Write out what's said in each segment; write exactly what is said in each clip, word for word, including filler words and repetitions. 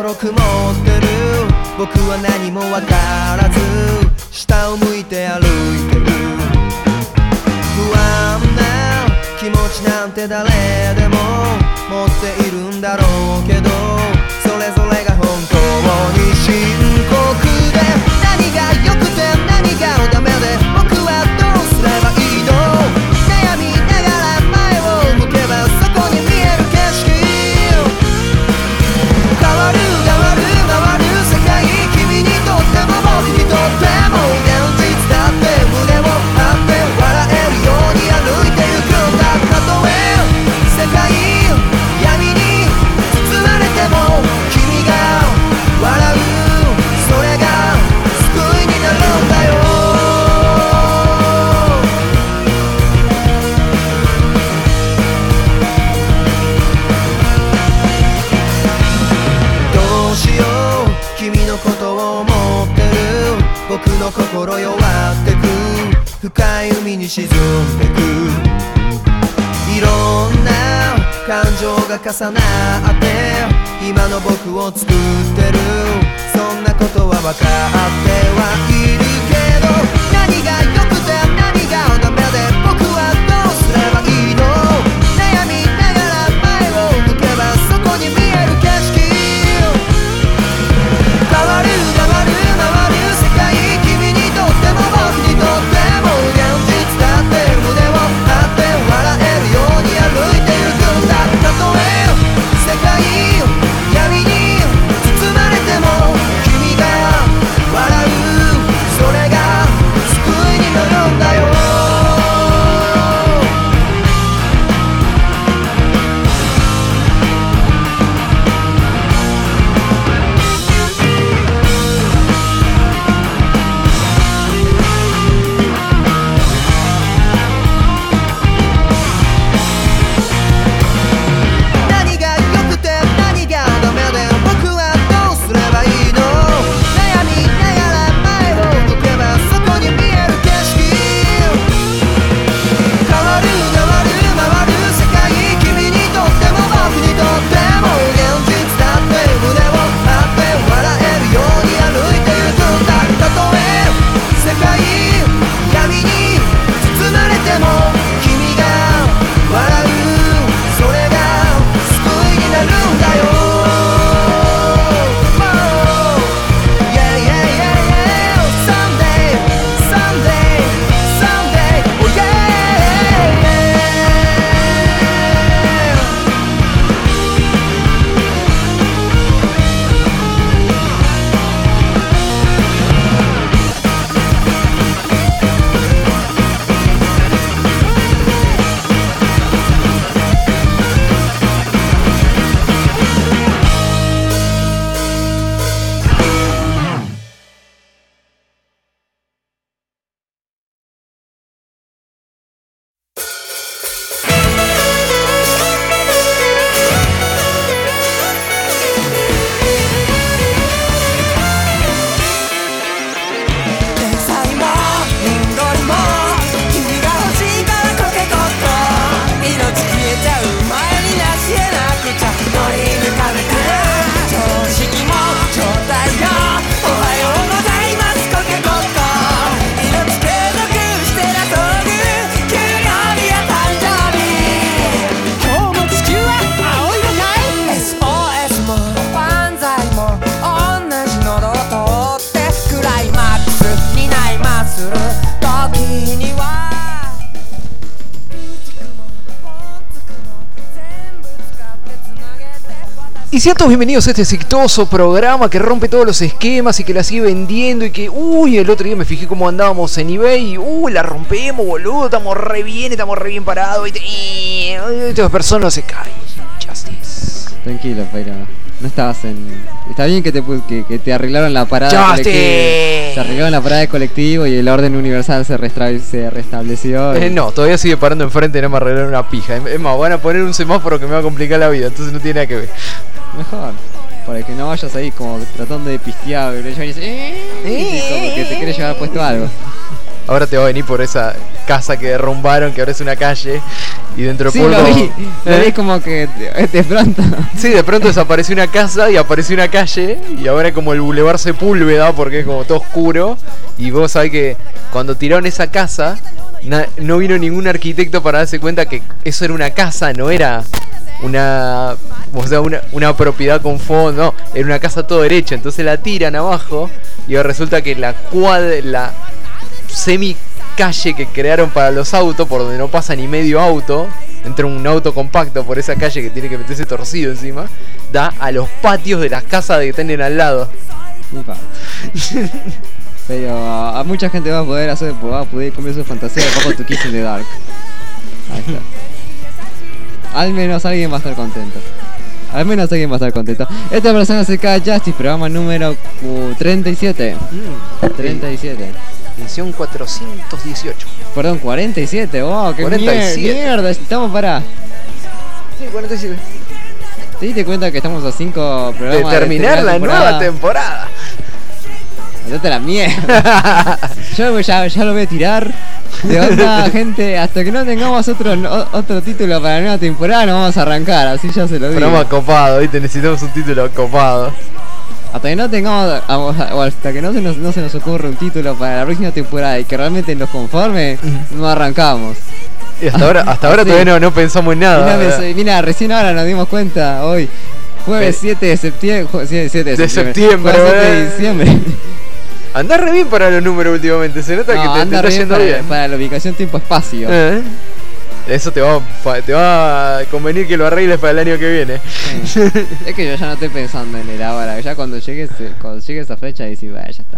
心曇ってる僕は何もわからず下を向いて歩いてる不安な気持ちなんて誰でも持っているんだろうけどそれぞれが本当に深刻で何が良くて何がダメで僕はどうすればいいの悩みながら前を向けばそこに見える景色変わる変わる変わる世界君にとっても僕にとっても現実だって胸を張って笑えるように歩いてゆくんだたとえ世界闇に包まれても君が笑うそれが救いになるんだよどうしよう君のことを思ってる僕の心弱ってく深い海に沈んでくいろんな感情が重なって今の僕を作ってるそんなことは分かってはいるけど何が良くて何がダメで僕はどうすればいいの悩みながら前を向けばそこに見える景色変わる変わる変わる世界君にとっても僕にとっても現実だって胸を張って笑えるように歩いてゆくんだたとえ世界闇に包まれても君が笑うそれが救いになるんだよ何が良くて何がダメで僕はどうすればいいの悩みながら前を向けばそこに見える景色変わる変わる回る世界君にとっても僕にとっても現実だって胸を張って笑えるように歩いてゆくんだたとえ世界闇に包まれても君が笑うそれが救いになるんだよ Oh, yeah, yeah, yeah, yeah. Someday, someday, someday, oh yeah, yeah. 天才もインドルも君が欲しいからコケコッコ命消えちゃう前になし得なくちゃ乗り抜かれて常識も状態よおはようございますコケコッコ命継続してらそうぐ給料日や誕生日今日も地球は青色かい エスオーエス も万歳も同じ喉を通ってクライマックスにないまする時には Y sean todos bienvenidos a este exitoso programa que rompe todos los esquemas y que la sigue vendiendo y que, uy, el otro día me fijé cómo andábamos en eBay y, uy, la rompemos, boludo, estamos re bien, estamos re bien parados y, te, y estas personas no se caen. Justice. Tranquilo, Paira. No estabas en... Está bien que te, que, que te arreglaron la parada Justice. colectiva. Te arreglaron la parada de colectivo y el orden universal se, restra se restableció. Eh, no, todavía sigue parando enfrente y no me arreglaron una pija. Es más, van a poner un semáforo que me va a complicar la vida, entonces no tiene nada que ver. Mejor, para que no vayas ahí como tratando de pistear y dices, eh, Eh. como que te querés llevar puesto algo. ahora te va a venir por esa casa que derrumbaron, que ahora es una calle, y dentro de Sí, poco... lo vi, lo ¿Eh? vi como que de, de pronto. Sí, de pronto desapareció una casa y apareció una calle, y ahora como el bulevar Sepúlveda, porque es como todo oscuro, y vos sabés que cuando tiraron esa casa, na- no vino ningún arquitecto para darse cuenta que eso era una casa, no era una, o sea, una, una propiedad con fondo, no, era una casa todo derecha, entonces la tiran abajo, y ahora resulta que la cuadra, la semi calle que crearon para los autos, por donde no pasa ni medio auto, entra un auto compacto por esa calle que tiene que meterse torcido encima, da a los patios de las casas que tienen al lado. Upa. Pero a, a mucha gente va a poder hacer, va a poder cumplir su fantasía de Paco to Kiss in the Dark. Ahí está. Al menos alguien va a estar contento. Al menos alguien va a estar contento. Esta persona se cae Justice, programa número uh, treinta y siete. Mm, treinta y siete. Edición cuatrocientos dieciocho. Perdón, cuarenta y siete. Wow, qué cuarenta y siete. mier- mierda. Estamos para. Sí, cuarenta y siete. ¿Te diste cuenta que estamos a cinco De programas terminar la nueva temporada. Andate a la mierda. Yo ya, ya lo voy a tirar. De onda, gente, hasta que no tengamos otro o- otro título para la nueva temporada, no vamos a arrancar, así ya se lo digo. Programa copado, ¿viste? Necesitamos un título copado. Hasta que no tengamos, o hasta que no se nos, no se nos ocurra un título para la próxima temporada y que realmente nos conforme, no arrancamos. Y hasta ahora, hasta ahora Sí. todavía no, no pensamos en nada. Mira, me- mira, recién ahora nos dimos cuenta, hoy, jueves Pe- siete de septiembre, jue- sí, siete de De septiembre, septiembre, jueves siete de ¿verdad? diciembre. Andás re bien para los números últimamente, se nota No, que te, te anda está re bien yendo para, bien. para la ubicación tiempo-espacio. Eh, Eso te va, fa- te va a convenir que lo arregles para el año que viene. Sí. Es que yo ya no estoy pensando en el ahora, ya cuando llegue ese- cuando llegue esa fecha y si ya está.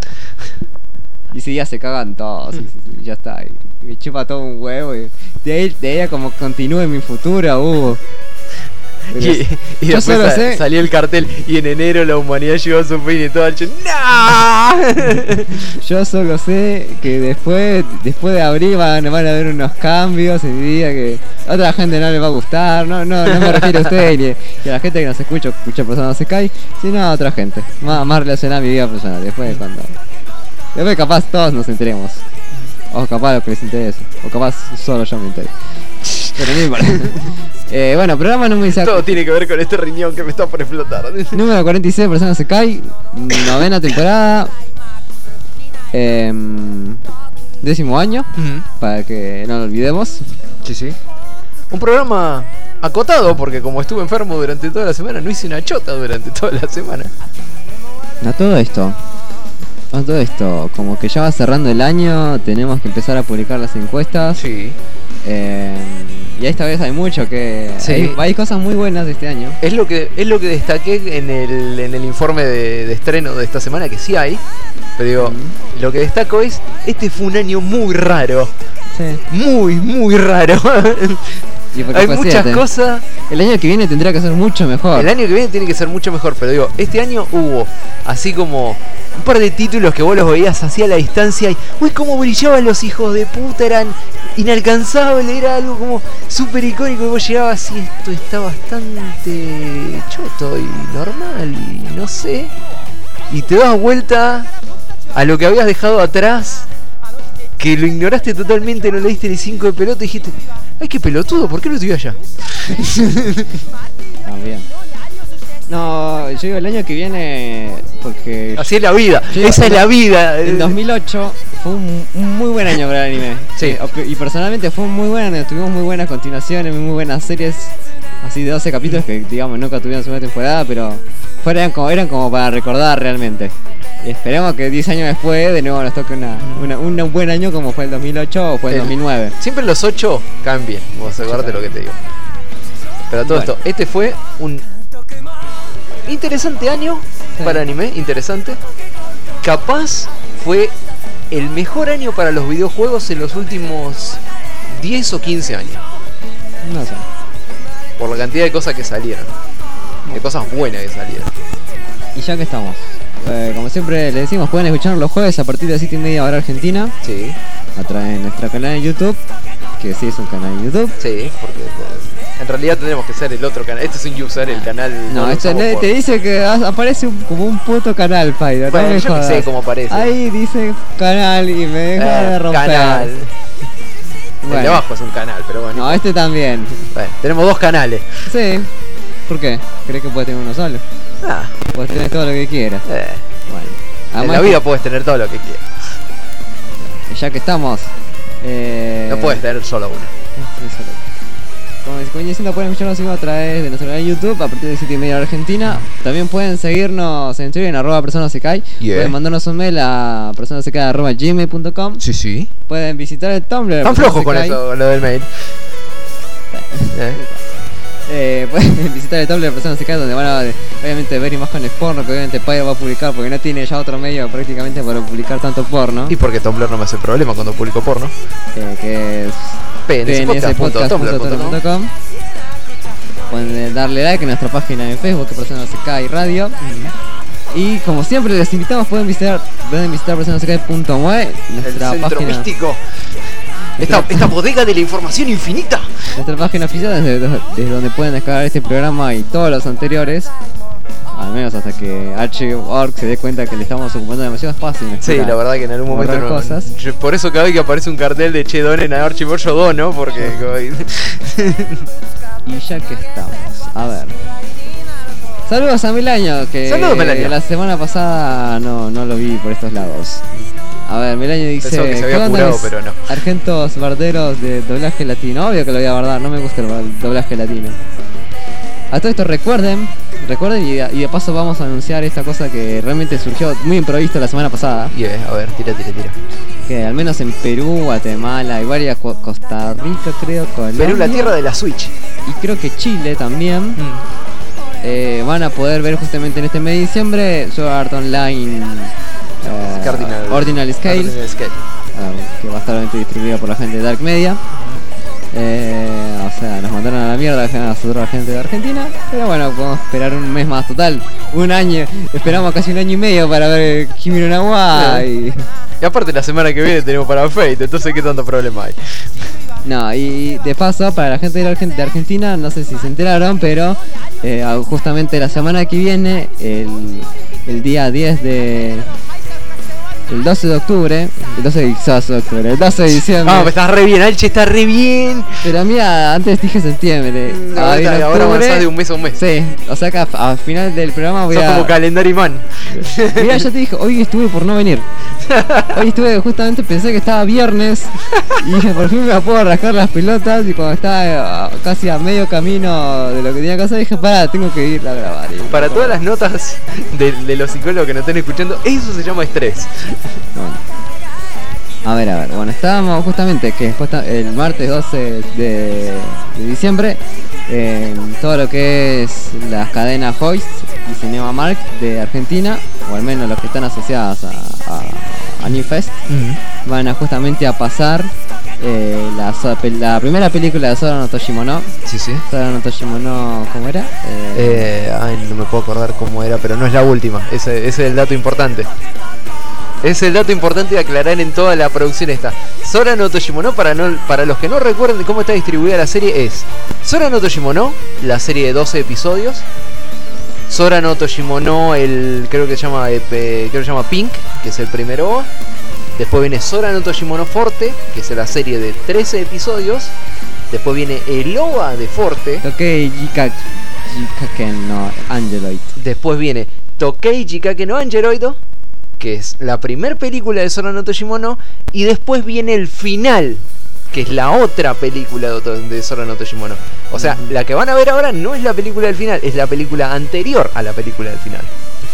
Y si ya se cagan todos, y, y- y ya está. Y me chupa todo un huevo y de ahí, de ahí a como continúe mi futuro, uh. Pero Y, es- y yo después solo sa- sé- salió el cartel y en enero la humanidad llegó a su fin y todo el ch- ¡No! Yo solo sé que después después de abril van, van a haber unos cambios en mi vida que a otra gente no le va a gustar. No, no, no me refiero a usted ni, ni a la gente que nos escucha, escucha personas no se cae, sino a otra gente. Más, más relacionada a mi vida personal. Después cuando. Después capaz todos nos enteremos. O capaz lo que les interese. O capaz solo yo me entere. Pero no importa. eh, bueno, programa número Todo tiene que ver con este riñón que me está por explotar. número cuarenta y seis, personas se cae. Novena temporada. Em, décimo año. Ujú. Para que no lo olvidemos. Sí, sí. Un programa acotado porque como estuve enfermo durante toda la semana, no hice una chota durante toda la semana. A todo esto. A todo esto. Como que ya va cerrando el año. Tenemos que empezar a publicar las encuestas. Sí. Eh, y esta vez hay mucho que... Sí. Hay, hay cosas muy buenas de este año. Es lo que es lo que destaqué en el, en el informe de, de estreno de esta semana, que sí hay. Pero digo, Mm. lo que destaco es, este fue un año muy raro. Sí. Muy, muy raro. Y porque Hay fue muchas siete. cosas. El año que viene tendrá que ser mucho mejor. El año que viene tiene que ser mucho mejor, pero digo, este año hubo así como un par de títulos que vos los veías así a la distancia y uy, cómo brillaban los hijos de puta, eran inalcanzables, era algo como súper icónico y vos llegabas y esto está bastante choto y normal y no sé. Y te das vuelta a lo que habías dejado atrás, que lo ignoraste totalmente, no le diste ni cinco de pelota y dijiste, ay, qué pelotudo, ¿por qué no estoy allá? También. No, yo digo el año que viene porque Así es la vida, Sí, esa es no, la vida. en dos mil ocho fue un, un muy buen año para el anime. Sí. Eh, op- Y personalmente fue un muy buen año, tuvimos muy buenas continuaciones, muy buenas series, así de doce capítulos que digamos nunca tuvieron segunda temporada, pero fueran como, eran como para recordar realmente. Y esperemos que diez años después de nuevo nos toque una, una- un buen año como fue el dos mil ocho o fue el El- dos mil nueve. Siempre los ocho cambien, vos asegurarte lo que te digo. Pero a todo Bueno. esto, este fue un interesante año Sí. para anime, interesante. Capaz fue el mejor año para los videojuegos en los últimos diez o quince años. No sé. Por la cantidad de cosas que salieron. De cosas buenas que salieron. Y ya que estamos, eh, como siempre le decimos, pueden escucharnos los jueves a partir de las siete y media hora argentina, Sí, a través de nuestro canal de YouTube, que sí es un canal de YouTube. sí, porque En realidad tendremos que ser el otro canal. Este es un user, el canal. No, lo esto usamos le- por- te dice que a- aparece un- como un puto canal, Pyro. Bueno, no me yo que jodas. sé cómo aparece. Ahí dice canal y me deja Eh, de romper. canal. El Bueno. de abajo es un canal, pero bueno. No, este también. Bueno, tenemos dos canales. Sí. ¿Por qué? ¿Crees que puedes tener uno solo? Ah, Puedes tener todo lo que quieras. eh, Bueno. en Además la que- vida puedes tener todo lo que quieras. ya que estamos. Eh... No puedes tener solo uno. Eso lo- Como les venía diciendo, pueden escucharnos a través de nuestro canal de YouTube a partir de siete y media de Argentina. También pueden seguirnos en Twitter en arroba personasecai. Yeah. Pueden mandarnos un mail a personasecai arroba gmail punto com. Sí, sí. Pueden visitar el Tumblr. de Están flojos con Personasecai. eso, con lo del mail. Eh, Eh, pueden visitar el Tumblr de Personasecai, donde van a obviamente ver imágenes porno que obviamente Pyro va a publicar porque no tiene ya otro medio prácticamente para publicar tanto porno. Y porque Tumblr no me hace problema cuando publico porno. eh, que es P N S podcast punto tumblr punto com. com. Pueden darle like a nuestra página en Facebook, que Personasecai Radio. Y como siempre les invitamos, pueden visitar, pueden visitar personasecai punto mue, El nuestra centro página, místico. Esta, esta bodega de la información infinita. nuestra página oficial desde, desde donde pueden descargar este programa y todos los anteriores. Al menos hasta que Archive punto org se dé cuenta que le estamos ocupando demasiado espacio. en Sí, explicar la verdad que en algún momento borrar no, cosas. yo- por eso cada vez que aparece un cartel de Che donen a Archivor yo dono, porque Y ya que estamos, a ver. Saludos a Milaño, que Saludos, Milaño. la semana pasada no, no lo vi por estos lados. A ver, Milaño dice: Pensaba que se había ¿qué onda curado, mis pero no. argentos barderos de doblaje latino? Obvio que lo voy a bardar, no me gusta el bar- doblaje latino. A todo esto recuerden, recuerden y de, y de paso vamos a anunciar esta cosa que realmente surgió muy improvisto la semana pasada. Yeah, a ver, tira, tira, tira. Que al menos en Perú, Guatemala y varias, Co- Costa Rica creo, Colombia. Perú, la tierra de la Switch. Y creo que Chile también. Eh, van a poder ver justamente en este mes de diciembre Sword Art Online eh, Cardinal- Ordinal Scale, Ordinal Scale. eh, que va a estar obviamente distribuido por la gente de Dark Media. Eh, o sea, nos mandaron a la mierda a nosotros la gente de Argentina, pero bueno, podemos esperar un mes más total, un año, esperamos casi un año y medio para ver Kimi no Na wa y... Y aparte la semana que viene tenemos para Fate, entonces qué tanto problema hay. No, y de paso, para la gente de, la Argen- de Argentina, no sé si se enteraron, pero eh, justamente la semana que viene, el, el día diez de... El doce de octubre, el doce de, doce de octubre, el doce de diciembre. Ah, estás re bien, Alche está re bien. Pero mira, antes dije septiembre. Ahora, Ah, en ahora octubre- avanzás de un mes a un mes. Sí, o sea que a, a final del programa voy Sos a... como calendario man. Mira, yo te dije, hoy estuve por no venir. Hoy estuve, justamente pensé que estaba viernes y dije, por fin me la puedo rascar las pelotas. Y cuando estaba eh, casi a medio camino de lo que tenía que hacer, dije, pará, tengo que ir a grabar. Y Para no, todas las notas de, de los psicólogos que nos estén escuchando, eso se llama estrés. bueno. A ver, a ver, bueno, estábamos justamente que justa- el martes doce de, de diciembre en todo lo que es las cadenas Hoist y Cinema Mark de Argentina, o al menos los que están asociadas a, a, a New Fest, van a justamente a pasar eh, la, so- pe- la primera película de Sora no Toshimono. Sí, sí. Sora no Toshimono, ¿cómo era? Eh, Eh, ay, no me puedo acordar cómo era, pero no es la última. Ese, ese es el dato importante. Es el dato importante de aclarar en toda la producción esta. Sora no Toshimono, para, no, para los que no recuerden cómo está distribuida la serie, es Sora no Toshimono, la serie de doce episodios. Sora no Toshimono, el creo que se llama eh, pe- creo que se llama Pink, que es el primer O V A. Después viene Sora no Toshimono Forte, que es la serie de trece episodios. Después viene el O V A de Forte. Tokei Jika, Jikaken no Angeloid. Después viene Tokei Jikake no Angeroido, que es la primer película de Sora no Toshimono. Y después viene el final, que es la otra película de, Oto- de Sora no Toshimono. O sea, la que van a ver ahora no es la película del final, es la película anterior a la película del final.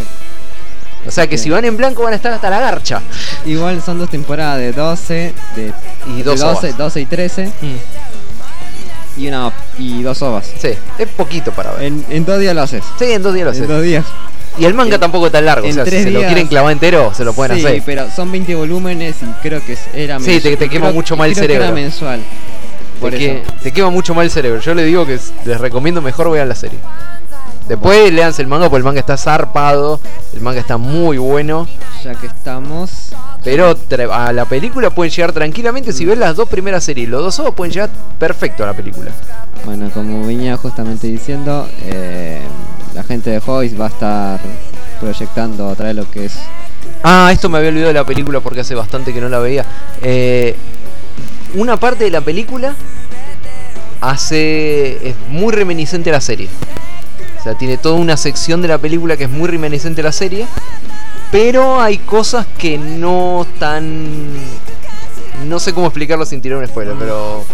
O sea que Sí. si van en blanco van a estar hasta la garcha. Igual son dos temporadas de doce, de, Y de dos doce, ovas. doce y trece y una y dos ovas. Sí, es poquito para ver. En, en dos días lo haces. Sí, en dos días lo En haces. dos días. Y el manga en- tampoco es tan largo, o en sea, si tres se lo días- quieren clavar entero, se lo pueden Sí, hacer. pero son veinte volúmenes y creo que es- era Sí, te- te quema creo- mucho más el creo que cerebro. era mensual. Por Te, eso. que- te quema mucho mal el cerebro. Yo le digo que s- les recomiendo mejor vean la serie. Después léanse el manga porque el manga está zarpado. El manga está muy bueno. Ya que estamos, Pero tra- a la película pueden llegar tranquilamente. Si ves las dos primeras series, los dos sábados pueden llegar perfecto a la película. Bueno, como venía justamente diciendo, eh, la gente de Hoyts va a estar proyectando otra vez lo que es. Ah, esto me había olvidado de la película porque hace bastante que no la veía. Eh, una parte de la película hace es muy reminiscente a la serie. O sea, tiene toda una sección de la película que es muy reminiscente a la serie. Pero hay cosas que no están... No sé cómo explicarlo sin tirar un spoiler, pero...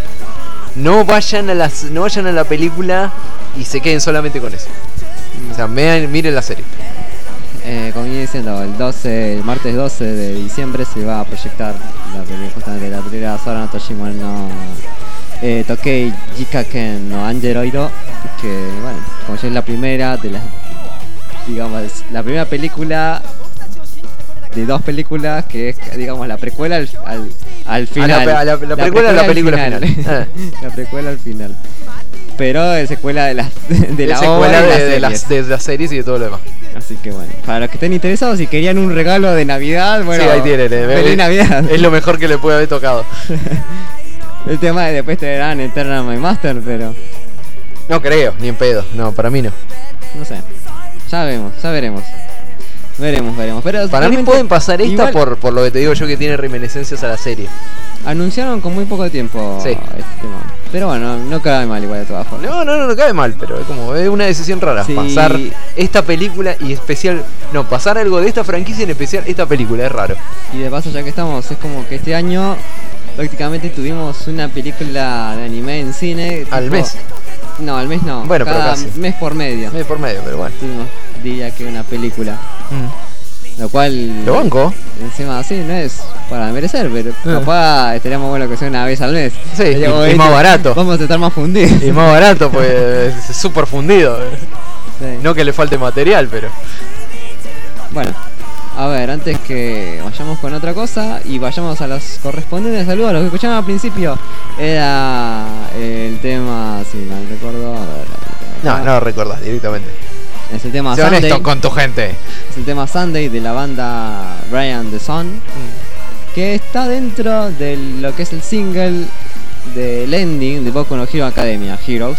No vayan a las, no vayan a la película y se queden solamente con eso. O sea, vean, miren la serie. Eh, como iba diciendo, el doce, el martes doce de diciembre se va a proyectar la película, justamente la película Sora no Toshima no eh, Tokei Jikaken no Angeroiro, que bueno, como ya es la primera de las, digamos, la primera película de dos películas que es, digamos, la precuela al, al, al final. A la, a la, la, la precuela de la película final. final. La precuela al final. Pero es secuela de la de, de la secuela obra de, y de, las las, de las series y de todo lo demás. Así que bueno, para los que estén interesados y querían un regalo de Navidad, bueno, sí, ahí tienen, eh, feliz es, Navidad. Es lo mejor que le puede haber tocado. El tema de después te verán Eternal My Master, pero no creo, ni en pedo. No, para mí no. No sé. Ya vemos, ya veremos. Veremos, veremos. Pero para mí pueden pasar esta igual, por, por lo que te digo yo, que tiene reminiscencias a la serie. Anunciaron con muy poco tiempo sí. este tema. Pero bueno, no cabe mal igual de todas formas. No, no, no, no cabe mal, pero es como es una decisión rara. Sí. Pasar esta película y especial... No, pasar algo de esta franquicia en especial esta película, es raro. Y de paso, ya que estamos, es como que este año prácticamente tuvimos una película de anime en cine. ¿Al tipo, mes? No, al mes no. Bueno, cada pero casi. mes por medio. Mes por medio, pero bueno. Tuvimos, diría que una película. Mm. Lo cual... ¿Lo banco? Encima, sí, no es para merecer, pero eh. capaz estaríamos bueno que sea una vez al mes. Sí, y, y, y más barato. Vamos a estar más fundidos. Y más barato, pues es súper fundido. Sí. No que le falte material, pero... Bueno, a ver, antes que vayamos con otra cosa y vayamos a los correspondientes saludos, a los que escuchaban al principio, era el tema, si mal recuerdo... A ver, no, no lo recordás directamente. Es el tema sé Sunday. Honesto con tu gente. Es el tema Sunday de la banda Brian the Sun, mm. que está dentro de lo que es el single del ending de Boku no Hero Academia, Heroes.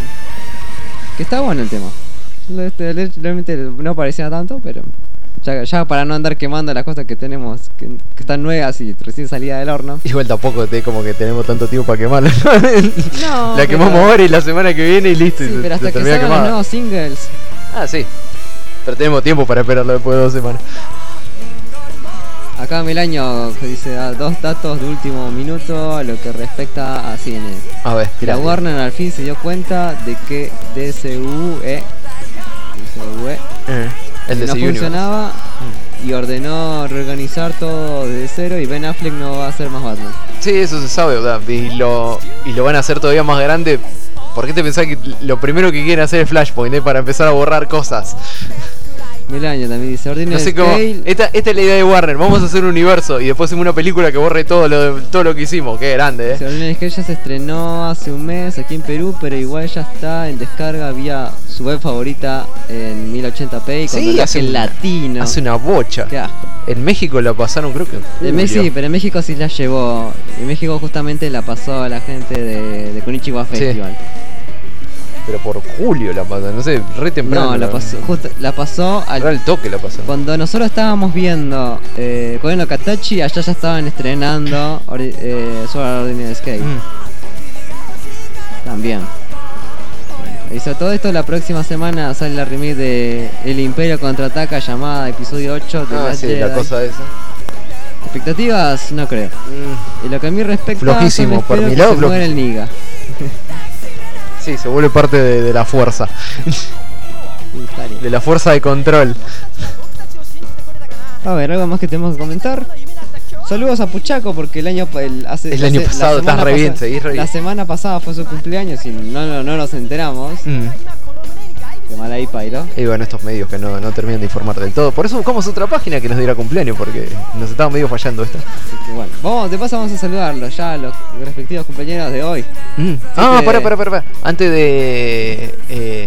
Mm. Que está bueno el tema. Realmente no parecía tanto, pero ya, ya para no andar quemando las cosas que tenemos, que, que están nuevas y recién salida del horno. Igual tampoco te, como que tenemos tanto tiempo para quemarlo. No, la quemamos pero... ahora y la semana que viene y listo. Sí, y pero hasta se que salgan los nuevos singles. Ah, sí. Pero tenemos tiempo para esperarlo después de dos semanas. Acá Melaño dice da dos datos de último minuto a lo que respecta a cine. A ver, que la Warner al fin se dio cuenta de que D C U E, D C U E eh, el no funcionaba mm. y ordenó reorganizar todo desde cero y Ben Affleck no va a hacer más Batman. Sí, eso se sabe, ¿verdad? Y lo, y lo van a hacer todavía más grande. ¿Por qué te pensás que lo primero que quieren hacer es Flashpoint, eh? Para empezar a borrar cosas? Melaño también dice, no sé cómo, esta, esta es la idea de Warner, vamos a hacer un universo y después hacemos una película que borre todo lo, todo lo que hicimos, qué grande, eh. Ordinary Scale ya se estrenó hace un mes aquí en Perú, pero igual ya está en descarga vía su web favorita en mil ochenta p y con sí, doblaje en latino. Hace una bocha. Qué asco. En México la pasaron, creo que en México, sí, pero en México sí la llevó. En México justamente la pasó a la gente de, de Konichiwa Festival. Sí. Pero por julio la pasó, no sé, re temprano. No, la pasó, justo, la pasó al, al toque la pasó. Cuando nosotros estábamos viendo eh, Koen no Katachi, allá ya estaban estrenando eh, Sword Ordinary Scale. Mm. También. Hizo todo esto, la próxima semana sale la remake de El Imperio Contraataca llamada episodio ocho de ah, la sí, Jedi. La cosa esa. ¿Expectativas? No creo. Mm. Y lo que a mí respecta, flojísimo, por mi lado, se muere el Niga. Sí, se vuelve parte de, de la fuerza. De la fuerza de control. A ver, algo más que tenemos que comentar. Saludos a Puchaco porque el año el, hace, el año hace, pasado estás re bien, seguís re bien. La semana pasada fue su cumpleaños y no, no, no nos enteramos. Mm. Qué mal ahí, Pairo. Y bueno, estos medios que no, no terminan de informar del todo. Por eso buscamos otra página que nos diera cumpleaños, porque nos estaba medio fallando esta. Así que bueno, vamos, de paso vamos a saludarlos ya a los respectivos compañeros de hoy. Mm. Ah, pará, pará, pará. Antes de... Eh,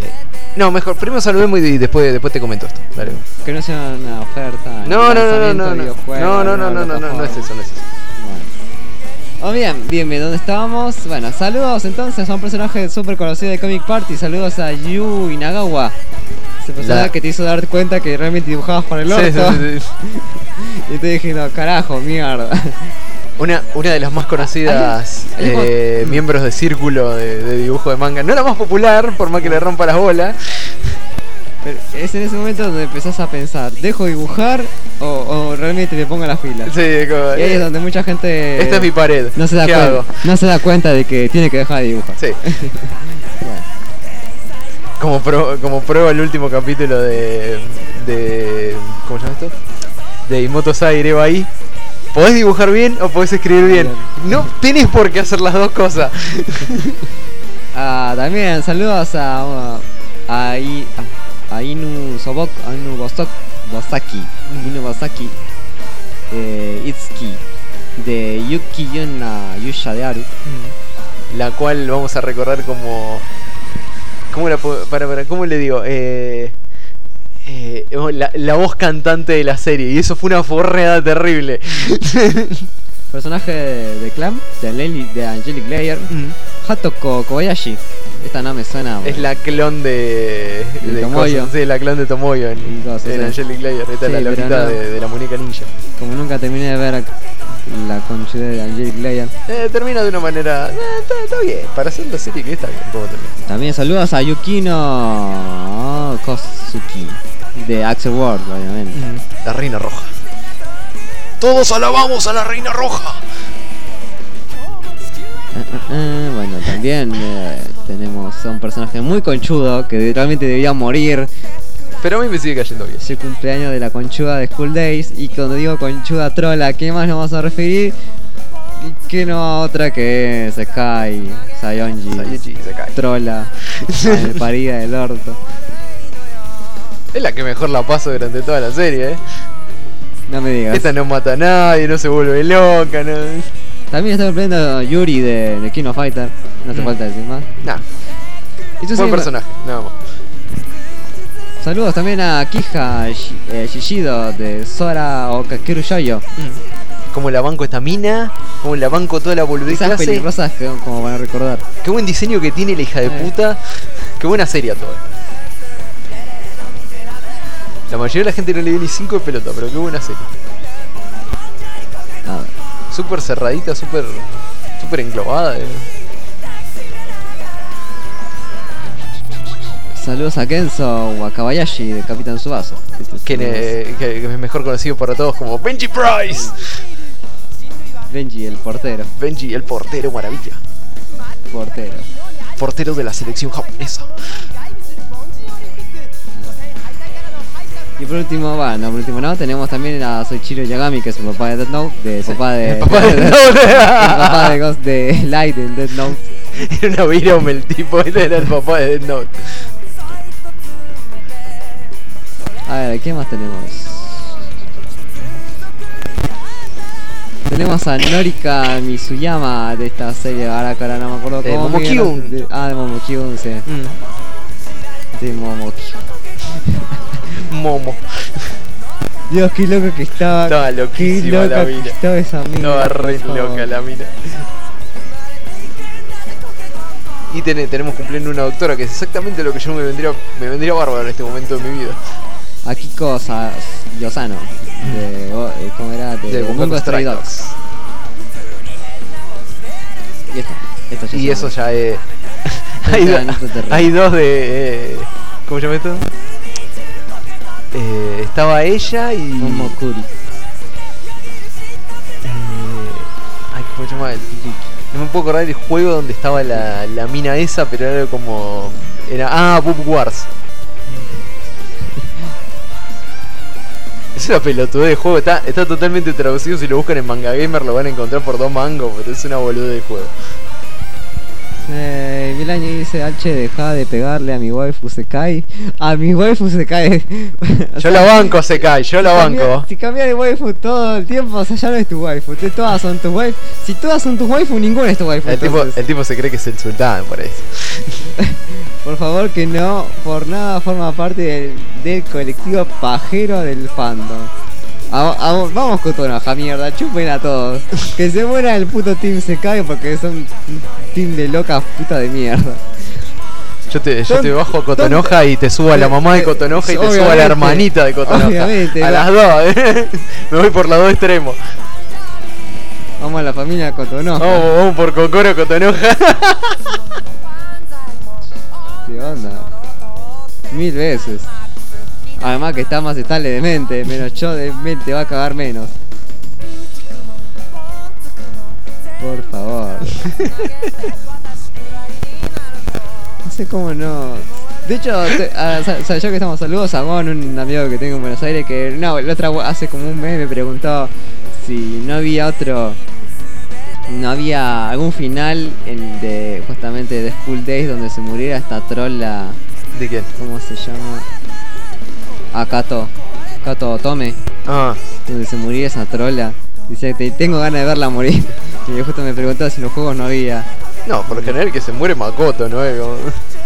No, mejor, primero saludemos y después, después te comento esto. Dale. Que no sea una oferta. No, no, no, no, lanzamiento no, de no, videojuegos, no, no, no, no, no, no, no es eso, no es eso. Bueno. Oh, bien, bien, bien, ¿dónde estábamos? Bueno, saludos entonces a un personaje súper conocido de Comic Party. Saludos a Yu Inagawa. Ese personaje La- que te hizo dar cuenta que realmente dibujabas por el orto. Sí, sí, sí, sí. Y te dije, no, carajo, mierda. Una, una de las más conocidas Hay- hay- eh, miembros de círculo de, de dibujo de manga. No la más popular, por más que le rompa las bolas. Pero es en ese momento donde empezás a pensar, ¿dejo dibujar o, o realmente me pongo las pilas? Sí, como, Y ahí es donde mucha gente esta es mi pared. no se da ¿Qué cuenta, hago? no se da cuenta de que tiene que dejar de dibujar. Sí. Bueno. Como, pro- como prueba el último capítulo de, de. ¿Cómo se llama esto? De Imoto Sai ahí. ¿Podés dibujar bien o podés escribir bien? No tenés por qué hacer las dos cosas. Ah, también saludos a a, I- a, a Inu Sobok, a Inu Bosok, Bosaki, Inu Bosaki, eh, Itsuki, de Yuki Yuna Yusha de Aru. La cual vamos a recordar como. ¿Cómo la puedo- para, para, ¿cómo le digo? Eh, eh, la, la voz cantante de la serie. Y eso fue una forreada terrible. Personaje de, de Clam, de, Lely, de Angelic Layer, Hatoko Kobayashi. Esta no me suena. Es la clon de. De de Tomoyo. cosas, sí, la clon de Tomoyo en, Y cosas, en sí. Angelic Layer. Esta Sí, es la pero loquita no. de, de la muñeca ninja. Como nunca terminé de ver la conchudez de Angelic Layer. Eh, termina de una manera. eh, está, está bien. Para hacer la serie que está bien. ¿Cómo termina? También saludos a Yukino Kosuki, de Axel World, obviamente. La Reina Roja. Todos alabamos a la Reina Roja. Ah, ah, ah, bueno, también eh, tenemos a un personaje muy conchudo que realmente debía morir. Pero a mí me sigue cayendo bien. Es el cumpleaños de la conchuda de School Days. Y cuando digo conchuda trola, ¿a qué más nos vamos a referir? Y que no a otra que es Sky, Sayonji, Sayuchi se cae. trola, parida del orto. Es la que mejor la paso durante toda la serie, eh. No me digas. Esta no mata a nadie, no se vuelve loca, no. También está cumpliendo Yuri de, de King of Fighter. No hace Mm. falta decir más. Nah, Y tú buen sí, personaje, nada más. saludos también a Kija Shi- eh, Shishido de Sora o Kakeru Shoyo. Como la banco esta mina, como la banco toda la boludez que Esas hace. pelirrosas que como van a recordar. Qué buen diseño que tiene la hija de Eh. puta. Qué buena serie a todo. La mayoría de la gente no le dio ni cinco de pelota, pero qué buena serie. A ver. Súper cerradita, súper súper englobada. Eh. Saludos a Kenzo Wakabayashi de Capitán Tsubasa. Que, ne- que- que es mejor conocido para todos como Benji Price. Benji, el portero. Benji, el portero maravilla. Portero. Portero de la selección japonesa. Y por último, bueno, por último no, tenemos también a Soichiro Yagami, que es el papá de Death Note, de papá de. El papá de el papá de Ghost de Light en Death Note. Era una virome el tipo, él era el papá de Death Note. A ver, ¿qué más tenemos? Tenemos a Norika Mizuyama de esta serie, ahora que ahora no me acuerdo De cómo. Momokyun. de- Ah, de Momokyun, sí. De Momokyun. Momo. Dios, qué loco que estaba. Estaba Qué loquísima loca la que mina. estaba esa mina. Estaba re por favor. loca la mina. Y ten- tenemos cumpliendo una doctora que es exactamente lo que yo me vendría me vendría bárbaro en este momento de mi vida. A Kiko Sa- Yosano. De, o- eh, ¿Cómo era? De, De Bungo Stray Dogs. Y esto, esto ya Y se eso llama. ya es. Ya hay, está en do- otro terreno. hay dos de. Eh, ¿Cómo se llama esto? Eh, estaba ella y. Momokuri. Eh, ay, ¿cómo se llama? No me puedo acordar del juego donde estaba la, la mina esa, pero era como. Era. Ah, Boob Wars. Es una pelotudez de juego, está, está totalmente traducido. Si lo buscan en Manga Gamer lo van a encontrar por dos mangos, pero es una boludez de juego. Eh, Milani dice, Alche, deja de pegarle a mi waifu Sekai. A mi waifu Sekai. Yo la banco, Sekai, yo la cambia- banco. Si cambias de waifu todo el tiempo, o sea, ya no es tu waifu. Te- Todas son tus waifu. Si todas son tus waifu, ninguna es tu waifu. El tipo, entonces. el tipo se cree que es el sultán, por eso. Por favor, que no por nada forma parte del, del colectivo pajero del fandom. A- a- vamos con Tonoja, mierda, chupen a todos. Que se muera el puto team Sekai porque son un team de locas puta de mierda. Yo te, yo Ton- te bajo a Cotonoja y te subo a la mamá de Cotonoja y te subo a la Obviamente, hermanita de Cotonoja. obviamente, A va. las dos, ¿eh? Me voy por los dos extremos. Vamos a la familia Cotonoja. Vamos, vamos por Kokoro Cotonoja. ¿Qué onda? Mil veces. Además que está más estable de mente, menos yo de mente va a cagar menos. Por favor. No sé cómo no. De hecho, te- a- sa- sa- yo que estamos saludos a Gon, un amigo que tengo en Buenos Aires, que no, la otra hace como un mes me preguntó si no había otro. No había algún final en de justamente de School Days donde se muriera esta trolla. ¿De quién? ¿Cómo se llama? Ah, Kato. Kato Otome. Ah, Donde se muriera esa trola. Dice, te, tengo ganas de verla morir. Y justo me preguntaba si en los juegos no había. no, por lo general el que se muere es Makoto, ¿no? Es como-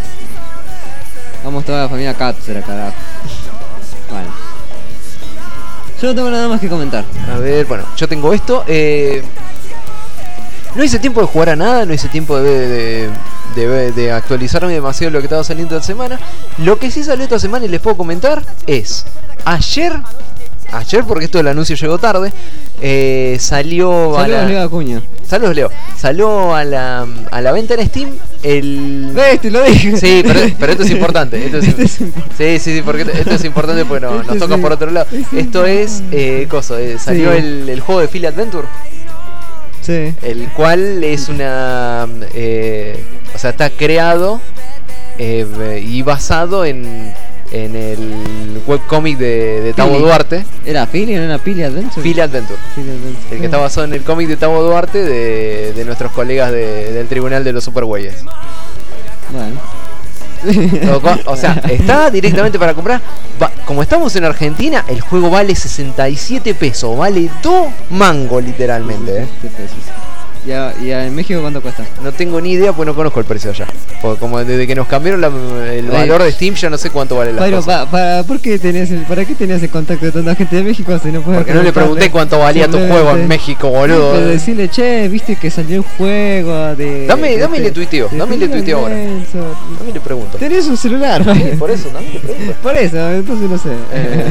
Vamos toda la familia Kato, será carajo. Bueno. Yo no tengo nada más que comentar. A ver, bueno, yo tengo esto. Eh, no hice tiempo de jugar a nada, no hice tiempo de, de, de, de actualizarme demasiado lo que estaba saliendo esta semana. Lo que sí salió esta semana y les puedo comentar es, ayer, ayer porque esto del anuncio llegó tarde, eh, salió a Saludos, la... Leo Acuña. Saludos, Leo. Salió a la, a la venta en Steam el... ¿Ves? Te lo dije. Sí, pero, pero esto es importante. Esto es, Este es importante. sí, sí, sí, porque esto es importante porque no- nos Este toca sí, por otro lado. es Esto es, eh, cosa, eh, salió Sí. el, el juego de Philly Adventure, Sí. el cual es una... eh, o sea, está creado eh, y basado en, en el webcómic de, de Tavo Philly. Duarte, ¿Era Philly o no era Philly Adventure? Philly Adventure. Philly Adventure. El que está basado en el cómic de Tavo Duarte de, de nuestros colegas de- del Tribunal de los Supergüeyes. Bueno. O, co- o sea, está directamente para comprar. Va- como estamos en Argentina, el juego vale sesenta y siete pesos. Vale dos mangos, literalmente. ¿eh? siete pesos. ¿Y, a- y a- en México cuánto cuesta? No tengo ni idea, pues no conozco el precio allá. Porque como desde que nos cambiaron la- el Ay. valor de Steam, ya no sé cuánto vale la Pero, cosa. pa, pa- ¿por qué tenías el, ¿para qué tenías el contacto de tanta gente de México si no puedes Porque no le pregunté cuánto valía tu juego en México, boludo. Pero decirle, che, viste que salió un juego de... Dame- de- dame y de- le tuiteo, de dame y le Philly tuiteo ahora. Adventure. A mí le pregunto. Tenés un celular, Sí, por eso, dame y le pregunto. Por eso, entonces no sé. Eh,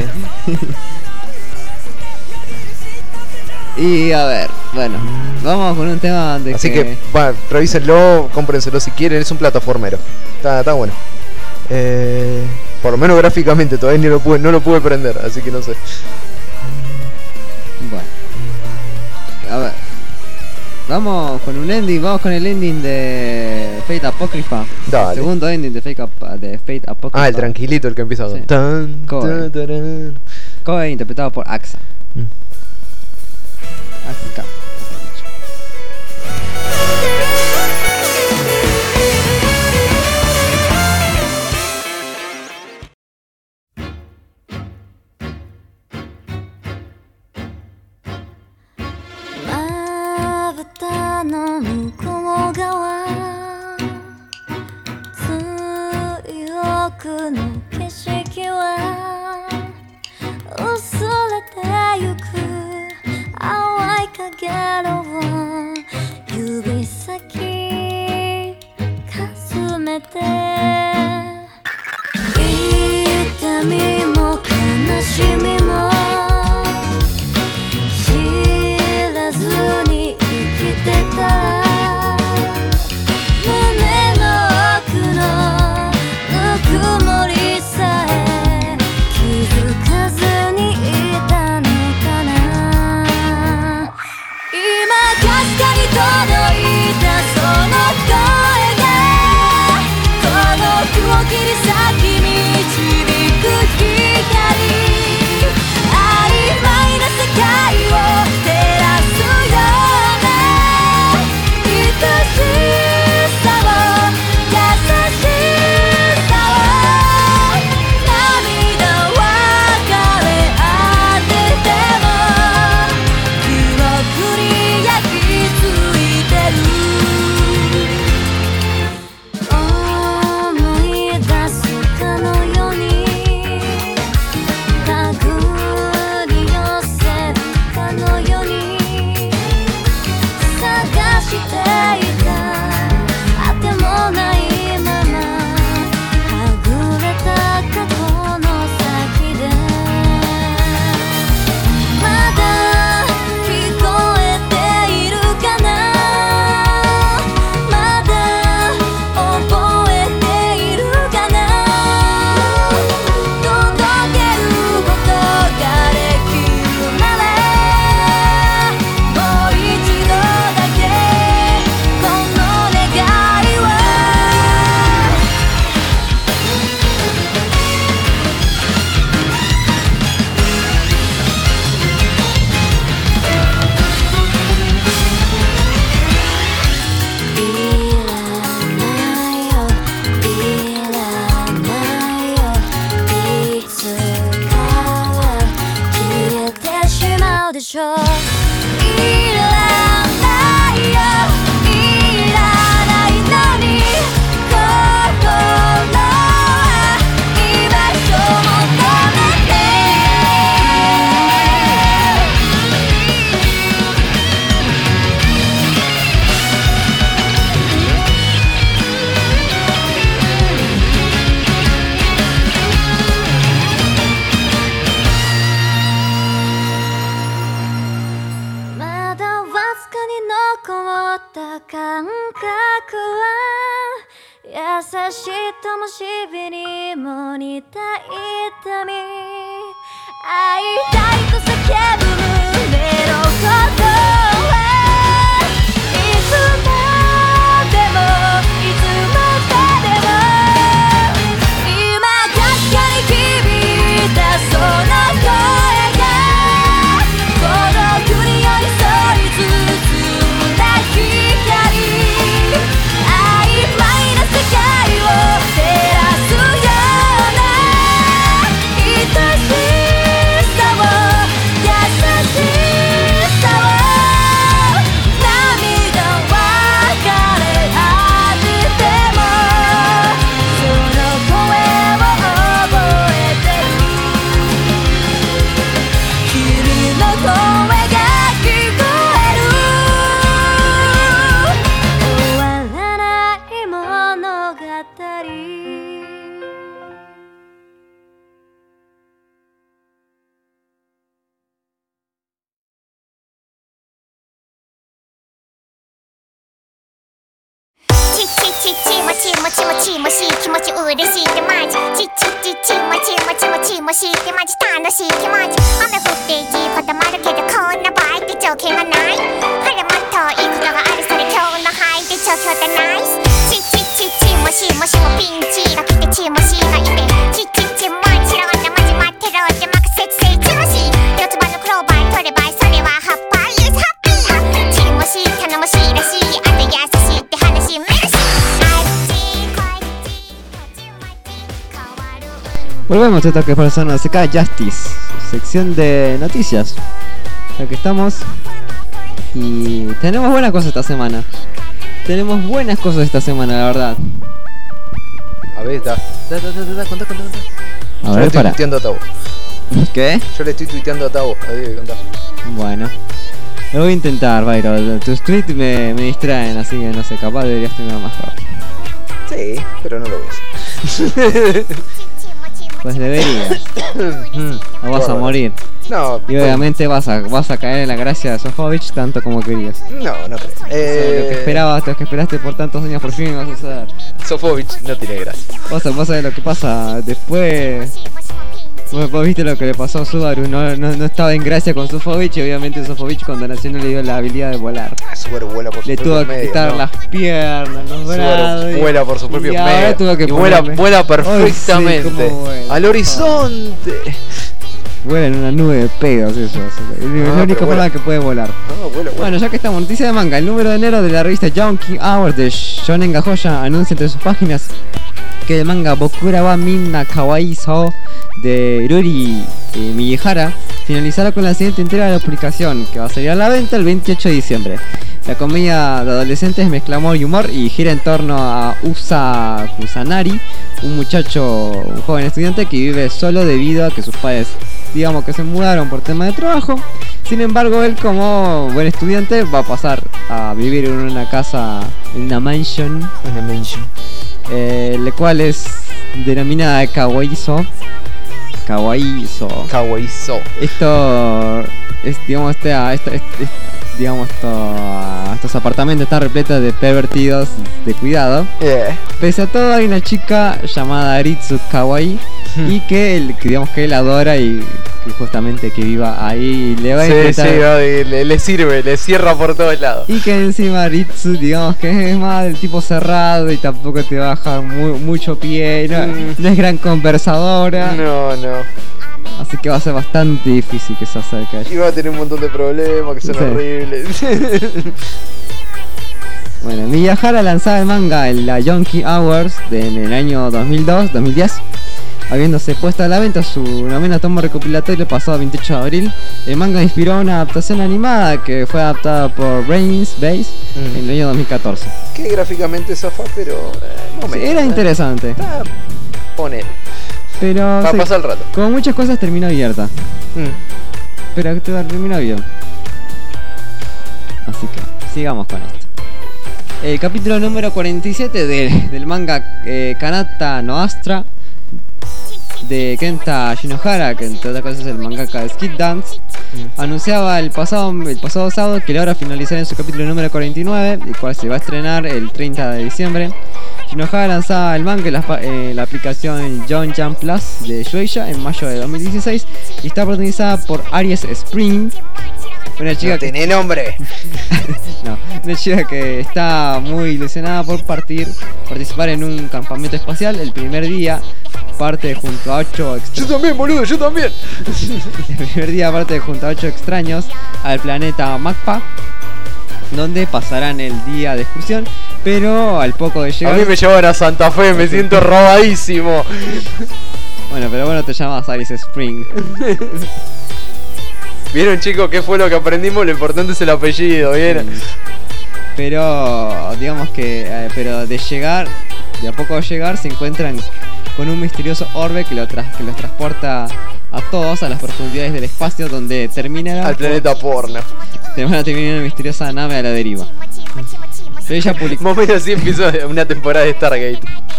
Y a ver, bueno, vamos con un tema de así que, bueno, revísenlo, cómprenselo si quieren, es un plataformero. Está, está bueno. Eh, por lo menos gráficamente, todavía ni lo pude, no lo pude prender, así que no sé. Bueno. A ver. Vamos con un ending, vamos con el ending de Fate Apocrypha. Dale. El segundo ending de Fate, Ap- de Fate Apocrypha. Ah, el tranquilito, el que empieza con Sí. tan, Cover. tan, tarán. Cover interpretado por Axa. Mm. Axa. まぶたの向こう側強くの景色は薄れてゆく淡い影の指先かすめて痛みも悲しみも知らずに生きてた胸の奥のぬくもりさえ気づかずにいたのかな今かすかに届いたその声が孤独を切り裂き導く光しょいらないよいらないのに心は居場所求めてまだわずかに残った感覚は優しい灯火にも似た痛み会いたいと叫ぶ胸のことはいつまでもいつまでも今確かに響いたその声が孤独に寄り添い包んだ光曖昧な世界を照らすような愛しさを優しさを涙別れ果ててもその声を覚えてる君の声が聞こえる終わらない物語ちちちちもちもちもちもしい気持ち嬉しいってマジちちちちもちもちもちもしいってマジ楽しい気持ち雨降っていいこともあるけどこんな場合って条件がない晴れもっといいことがあるそれ今日の範囲で状況だナイスちちちちもしもしもピンチが来てちもしがいてちちちもちろんなマジ待ってろってマクセツセちもし四つ葉のクローバー取ればそれはハッパーユースハッピーちもし頼もしいらしいあと優しいって話メルシー Volvemos a Toque Persona Sekai Justice, sección de noticias. Aquí estamos. Y tenemos buenas cosas esta semana. Tenemos buenas cosas esta semana, la verdad. A ver, da, da, da, da, da, contá, contá, contá. A Yo le ver, estoy para. tuiteando a Tavo. ¿Qué? Yo le estoy tuiteando a Tavo. Adiós, contá. Bueno. Lo voy a intentar, Byron. Tus tweets me, me distraen, así que no sé, capaz deberías tener más rápido. Sí, pero no lo ves. Pues deberías. O vas a morir. No, Y obviamente vas a, vas a caer en la gracia de Sofovich tanto como querías. no, no creo. O sea, Eh, lo que esperabas, lo que esperaste por tantos años por fin va a suceder. Sofovich no tiene gracia. Pasa, pasa de lo que pasa después. Vos, vos viste lo que le pasó a Subaru, no, no, no estaba en gracia con Sofovich y obviamente Sofovich cuando nació no le dio la habilidad de volar. Subaru vuela por Le sus tuvo propios que medios, quitar ¿no? las piernas, los brazos. Subaru y- vuela por sus propios y ahora medios. tuvo que Y vuela, ponerle- vuela Ay, sí, perfectamente. cómo vuela. Al horizonte. Vuela en una nube de pedos eso. Es la Ah, única pero forma vuela. que puede volar. No, vuela, vuela. Bueno, ya que estamos, noticia de manga. El número de enero de la revista Junkie Hours de Shonen Gajoya anuncia entre sus páginas que el manga Bokura wa Minna Kawaii So de Ruri eh, Miyahara finalizará con la siguiente entrega de la publicación, que va a salir a la venta el veintiocho de diciembre. La comedia de adolescentes mezcla amor y humor y gira en torno a Usa Kusanari, un muchacho, un joven estudiante que vive solo debido a que sus padres, digamos que se mudaron por tema de trabajo. Sin embargo, él como buen estudiante va a pasar a vivir en una casa, en una mansion, Una mention. eh, la cual es denominada Kawaiiso. Kawaiiso. Kawaii So. Esto es, digamos, este, ah, esta- este- es- digamos, esto, estos apartamentos están repletos de pervertidos de cuidado. Yeah. Pese a todo, hay una chica llamada Ritsu Kawaii y que, él, que digamos que él adora y que justamente que viva ahí le va a Sí, sí, intentar. no, y le, le sirve, le cierra por todos lados. Y que encima Ritsu, digamos que es más del tipo cerrado y tampoco te va a dejar mu- mucho pie, no, Mm. no es gran conversadora, No, no. así que va a ser bastante difícil que se acerque a ella. Y va a tener un montón de problemas que son Sí. horribles. Bueno, Miyahara lanzaba el manga en la Yonki Awards de- en el año dos mil dos, dos mil diez habiéndose puesto a la venta su noveno tomo recopilatorio el pasado veintiocho de abril. El manga inspiró una adaptación animada que fue adaptada por Brains Base Mm. en el año dos mil catorce. Que gráficamente zafa, pero. Eh, Sí, momento, era eh. interesante, Está. Poner. pero Para sí, pasar el rato. como muchas cosas terminó abierta. Mm. Pero terminó bien. Así que sigamos con esto. El capítulo número cuarenta y siete del, del manga eh, Kanata no Astra de Kenta Shinohara, que entre otras cosas es el mangaka de Skid Dance, anunciaba el pasado, el pasado sábado que logra finalizar en su capítulo número cuarenta y nueve, el cual se va a estrenar el treinta de diciembre. Shinohara lanzaba el manga en la, pa- en la aplicación John Jump Plus de Shueisha en mayo de dos mil dieciséis y está protagonizada por Aries Spring, una chica No que, tiene nombre. no, una chica que está muy ilusionada por partir, participar en un campamento espacial. El primer día parte junto a ocho Yo extra- también, boludo, yo también. el primer día parte junto a ocho extraños al planeta Macpa, donde pasarán el día de excursión, pero al poco de A llegar... mí me llevan a Santa Fe, me siento robadísimo. Bueno, pero bueno, te llamas Aries Spring. ¿Vieron, chicos, qué fue lo que aprendimos? Lo importante es el apellido, ¿vieron? Pero digamos que eh, pero de llegar, de a poco de llegar, se encuentran con un misterioso orbe que, lo tras- que los transporta a todos a las profundidades del espacio, donde terminará Al planeta porno. te van a terminar una misteriosa nave a la deriva. Pero ella publicó, Más o menos así empezó una temporada de Stargate.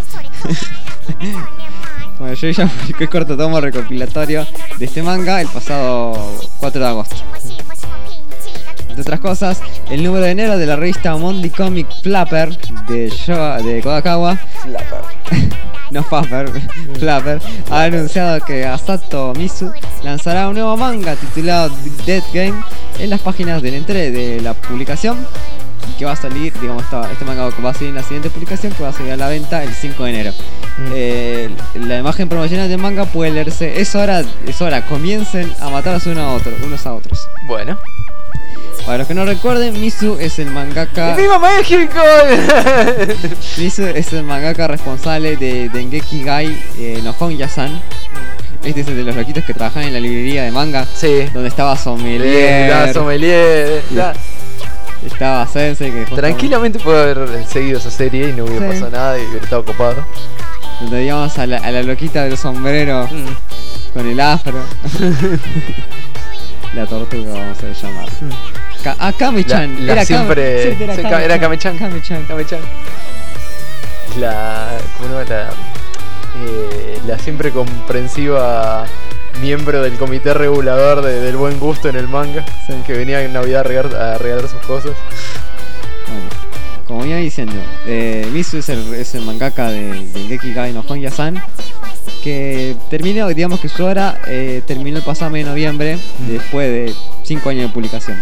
bueno, yo ya publicó el corto tomo recopilatorio de este manga el pasado cuatro de agosto. Entre otras cosas, el número de enero de la revista Monthly Comic Flapper de, Yo- de Kodakawa, no Flapper, Flapper, ha anunciado que Asato Mizu lanzará un nuevo manga titulado Dead Game en las páginas del entre de la publicación, que va a salir, digamos, esta- este manga va a salir en la siguiente publicación, que va a salir a la venta el cinco de enero. Mm. Eh, la imagen promocional del manga puede leerse: es hora, es hora, comiencen a matarse uno a otro, unos a otros. Bueno. Para los que no recuerden, Mizu es el mangaka. ¡Viva México! Mizu es el mangaka responsable de Dengeki Gai eh, no Honja-san. Este es el de los loquitos que trabajan en la librería de manga, Sí. donde estaba Sommelier, Da sommelier. da- estaba Sensei, que justamente- Tranquilamente puedo haber seguido esa serie y no hubiera Sí. pasado nada y hubiera estado ocupado. donde digamos a la, a la loquita del sombrero con el afro. La tortuga, vamos a llamar. Ka- ah, Kame-chan. La- la Era Kame- siempre- sí, era sí, Kame-chan. era Kame-chan. Kame-chan. Kame-chan. La. ¿Cómo no? La. eh, la siempre comprensiva miembro del comité regulador de- del buen gusto en el manga. Sí. Que venía en Navidad a regalar, a regalar sus cosas. Bueno, como iba diciendo, eh, Mizu es el, es el mangaka de Dengeki Gai no Honja-san, que terminó, digamos que su obra eh, terminó el pasado mes de noviembre, después de cinco años de publicación.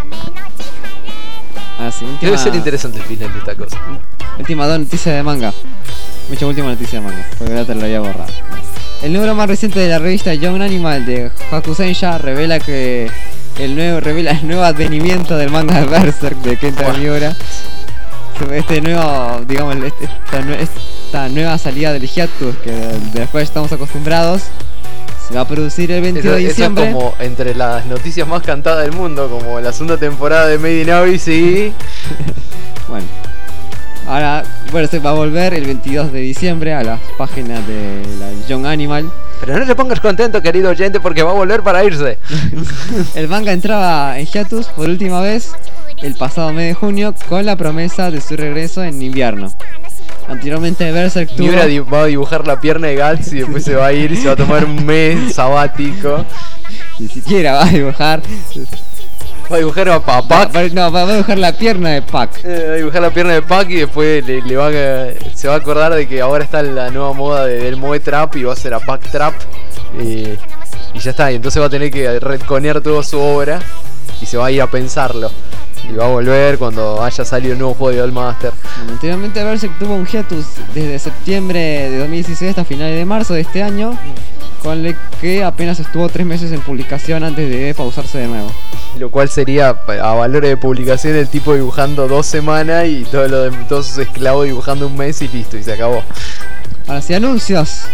Así, última, Debe ser interesante el final de esta cosa. última dos noticias de manga. Mucha última noticia de manga, porque ahora te la había borrado. El número más reciente de la revista Young Animal de Hakusensha revela que el nuevo revela el nuevo advenimiento del manga de Berserk de Kenta Miura. Este nuevo, digamos, este- esta, nue- esta nueva salida del hiatus que después estamos acostumbrados, se va a producir el veintidós Eso, de eso es diciembre. como entre las noticias más cantadas del mundo, como la segunda temporada de Made in Abyss y... Bueno, ahora Berserk va a volver el veintidós de diciembre a las páginas de la Young Animal. Pero no te pongas contento, querido oyente, porque va a volver para irse. El manga entraba en hiatus por última vez el pasado mes de junio con la promesa de su regreso en invierno. Anteriormente Berserk tuvo... Miura di- va a dibujar la pierna de Guts y después se va a ir y se va a tomar un mes sabático. Ni siquiera va a dibujar... Va a dibujar a, a Va- Pac. va- no, va a dibujar la pierna de Pac. eh, va a dibujar la pierna de Pac y después le, le va a, se va a acordar de que ahora está la nueva moda de- del Moe Trap y va a ser a Pac Trap. Y, y ya está, y entonces va a tener que retconear toda su obra y se va a ir a pensarlo. Y va a volver cuando haya salido el nuevo juego de Old Master. Bueno, anteriormente Berserk tuvo un hiatus desde septiembre de dos mil dieciséis hasta finales de marzo de este año, con el que apenas estuvo tres meses en publicación antes de pausarse de nuevo. Lo cual sería a valores de publicación el tipo dibujando dos semanas y todo lo de, todos sus esclavos dibujando un mes y listo, y se acabó. Ahora sí, anuncios.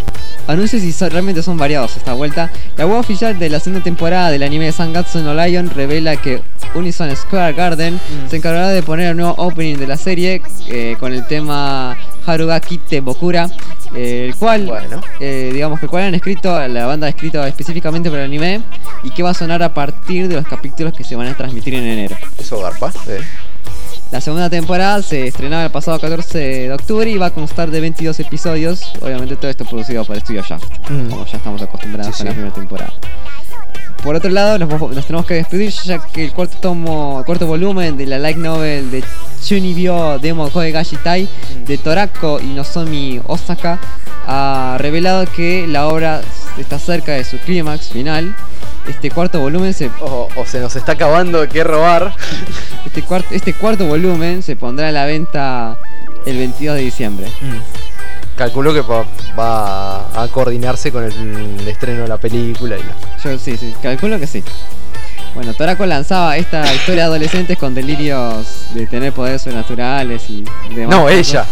anuncios y son- realmente son variados esta vuelta. La web oficial de la segunda temporada del anime de Sangatsu no Lion revela que Unison Square Garden Mm. se encargará de poner el nuevo opening de la serie eh, con el tema Haruga Kite Bokura, eh, el cual, Bueno. eh, digamos que el cual han escrito, la banda ha escrito específicamente para el anime y que va a sonar a partir de los capítulos que se van a transmitir en enero. Eso garpa. eh. La segunda temporada se estrenaba el pasado catorce de octubre y va a constar de veintidós episodios. Obviamente todo esto producido por Studio Shaft, Mm. como ya estamos acostumbrados Sí, a la sí. primera temporada. Por otro lado, nos, nos tenemos que despedir ya que el cuarto tomo, el cuarto volumen de la light novel de Chunibyo Demo Koegashi Tai de Torako y Nozomi Osaka ha revelado que la obra está cerca de su clímax final. Este cuarto volumen se O, o se nos está acabando qué robar. Este cuarto, este cuarto volumen se pondrá a la venta el veintidós de diciembre. Calculo que va, va a coordinarse con el, el estreno de la película y la... Yo sí, sí, calculo que sí. Bueno, Torako lanzaba esta historia de adolescentes con delirios de tener poderes sobrenaturales y demás. No, cosas. ella.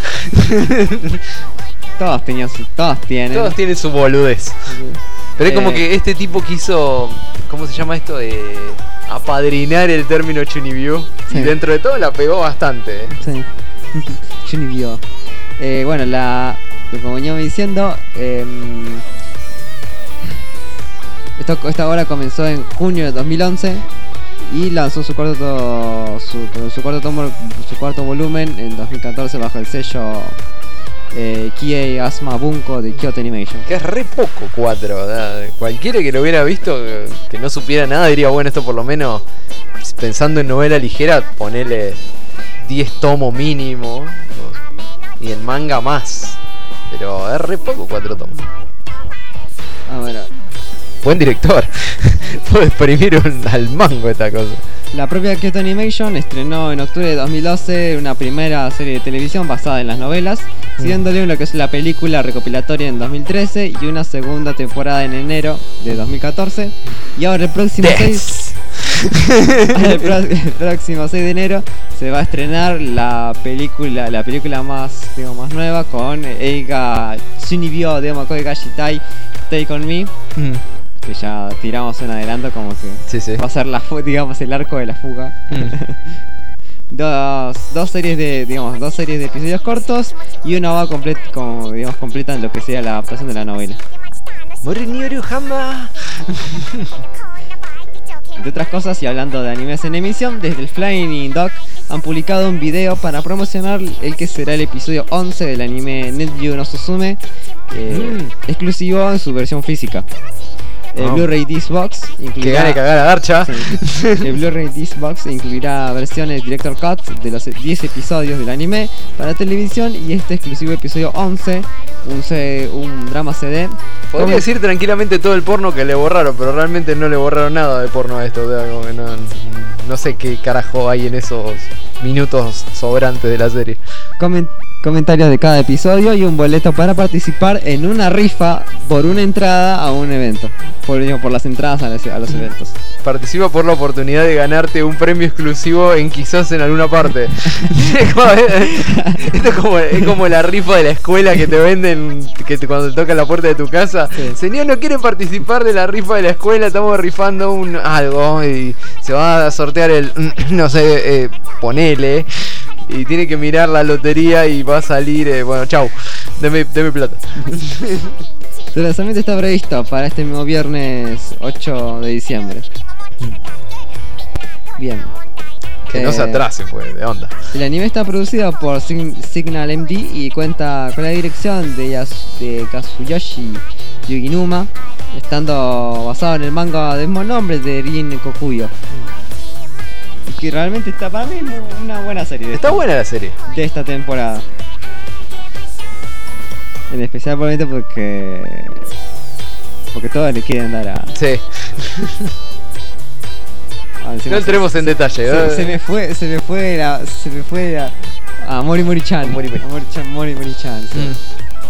Todos tenían su- todos tienen. Todos tienen su boludez. Pero es como Eh. que este tipo quiso, ¿cómo se llama esto? Eh, apadrinar el término Chunibyo. Sí. Y dentro de todo la pegó bastante. eh. Sí. Chunibyo. Eh, bueno, la. Como venía diciendo. Eh, esto, esta obra comenzó en junio de dos mil once. Y lanzó su cuarto to- su, su cuarto tomo, su cuarto volumen en dos mil catorce bajo el sello eh, Kiei Asma Bunko de Kyoto Animation. Que es re poco cuatro, ¿verdad? Cualquiera que lo hubiera visto, eh, que no supiera nada, diría, bueno, esto por lo menos, pensando en novela ligera, ponele diez tomos mínimo. o- Y en manga más. Pero es re poco cuatro tomos. Ah, bueno. Buen director. Puedo exprimir un- al mango esta cosa. La propia Kyoto Animation estrenó en octubre de dos mil doce una primera serie de televisión basada en las novelas, siguiéndole lo que es la película recopilatoria en dos mil trece y una segunda temporada en enero de dos mil catorce. Y ahora el próximo seis, el, pro- el próximo seis de enero se va a estrenar la película, la película más, digo, más nueva con Eiga Shunibyo Demo Koegashi Tai Take On Me, Mm, que ya tiramos un adelanto como que Sí, sí. va a ser la fu- digamos el arco de la fuga. Mm. dos, dos series de digamos dos series de episodios cortos y una va complet como digamos completa en lo que sea la adaptación de la novela. Morinioru Hama. Entre otras cosas, y hablando de animes en emisión, desde el Flying Dog han publicado un video para promocionar el que será el episodio once del anime Netju no Suzume, eh, Mm. exclusivo en su versión física. El Ah. Blu-ray Disc Box Que incluirá gane cagar a Garcha. Sí. El Blu-ray Disc Box incluirá versiones Director Cut de los diez episodios del anime para televisión y este exclusivo episodio once, un, C- un drama C D. Podría Como- decir tranquilamente todo el porno que le borraron, pero realmente no le borraron nada de porno a esto. O sea, como que no, no sé qué carajo hay en esos minutos sobrantes de la serie. comen- comentarios de cada episodio y un boleto para participar en una rifa por una entrada a un evento. Por, digo, por las entradas a los, a los eventos. Participa por la oportunidad de ganarte un premio exclusivo en quizás en alguna parte. Es como- Esto es como, es como la rifa de la escuela que te venden que te- cuando te tocan la puerta de tu casa. Sí. Señor, ¿no quieren participar de la rifa de la escuela? Estamos rifando un algo y se va a sortear el, no sé, eh, ponele. Y tiene que mirar la lotería y va a salir, eh, bueno, chau, deme, deme plata. El lanzamiento está previsto para este mismo viernes ocho de diciembre. Bien. Que no se Eh, atrase, pues, de onda. El anime está producido por Sig- Signal M D y cuenta con la dirección de, Yas- de Kazuyoshi Yuginuma, estando basado en el manga del mismo nombre de Rin Kokuyo. Y que realmente está para mí muy- una buena serie de, Está esta, buena la serie. de esta temporada. En especial probablemente porque porque todos le quieren dar a, Sí. a encima No entremos se- en detalle. Se, ¿eh? se me fue, se me fue la, se me fue la, a Mori Mori Chan. Mori Mori. A Mori Chan, Mori Mori Chan, sí. Mm.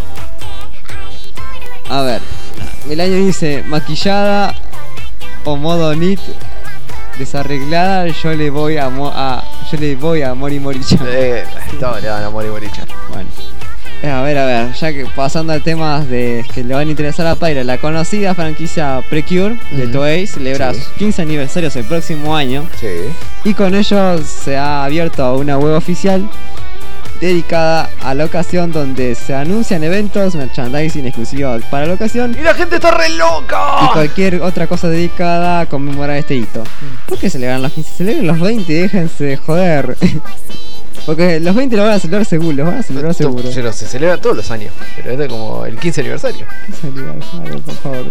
A ver, el año dice maquillada o modo knit desarreglada, yo le voy a, mo- a yo le voy a Mori Mori Chan. Eh, estaba le dan a Mori Mori Chan. Bueno, Eh, A ver, a ver, ya que pasando a temas de que le van a interesar a Pyro, la conocida franquicia Precure de Ujú. Toei celebra Sí. sus quince aniversarios el próximo año Sí. y con ello se ha abierto una web oficial dedicada a la ocasión donde se anuncian eventos, merchandising exclusivo para la ocasión ¡Y la gente está re y loca! cualquier otra cosa dedicada a conmemorar este hito. ¿Por qué celebran los quince? Celebren los veinte y déjense de joder. Porque los veinte lo van a celebrar seguro, los van a celebrar seguro. Pero se celebra todos los años. Pero este es como el quince aniversario. ¿Qué aniversario, por favor?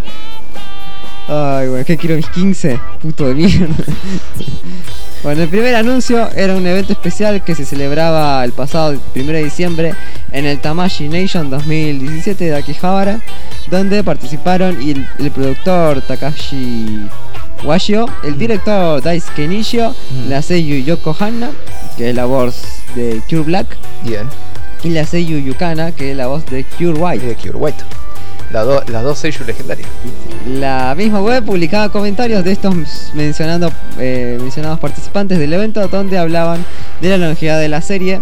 Ay, bueno, ¿qué quiero mis quince? Puto de mierda. Bueno, el primer anuncio era un evento especial que se celebraba el pasado primero de diciembre en el Tamashi Nation dos mil diecisiete de Akihabara, donde participaron y el, el productor Takashi Washio, el director Daisuke Nishio, Mm. la seiyuu Yoko Hanna, que es la voz de Cure Black, Bien. y la seiyuu Yukana, que es la voz de Cure Y White. de Cure White. La do- las dos seiyuu legendarias. La misma web publicaba comentarios de estos mencionando, eh, mencionados participantes del evento, donde hablaban de la longevidad de la serie.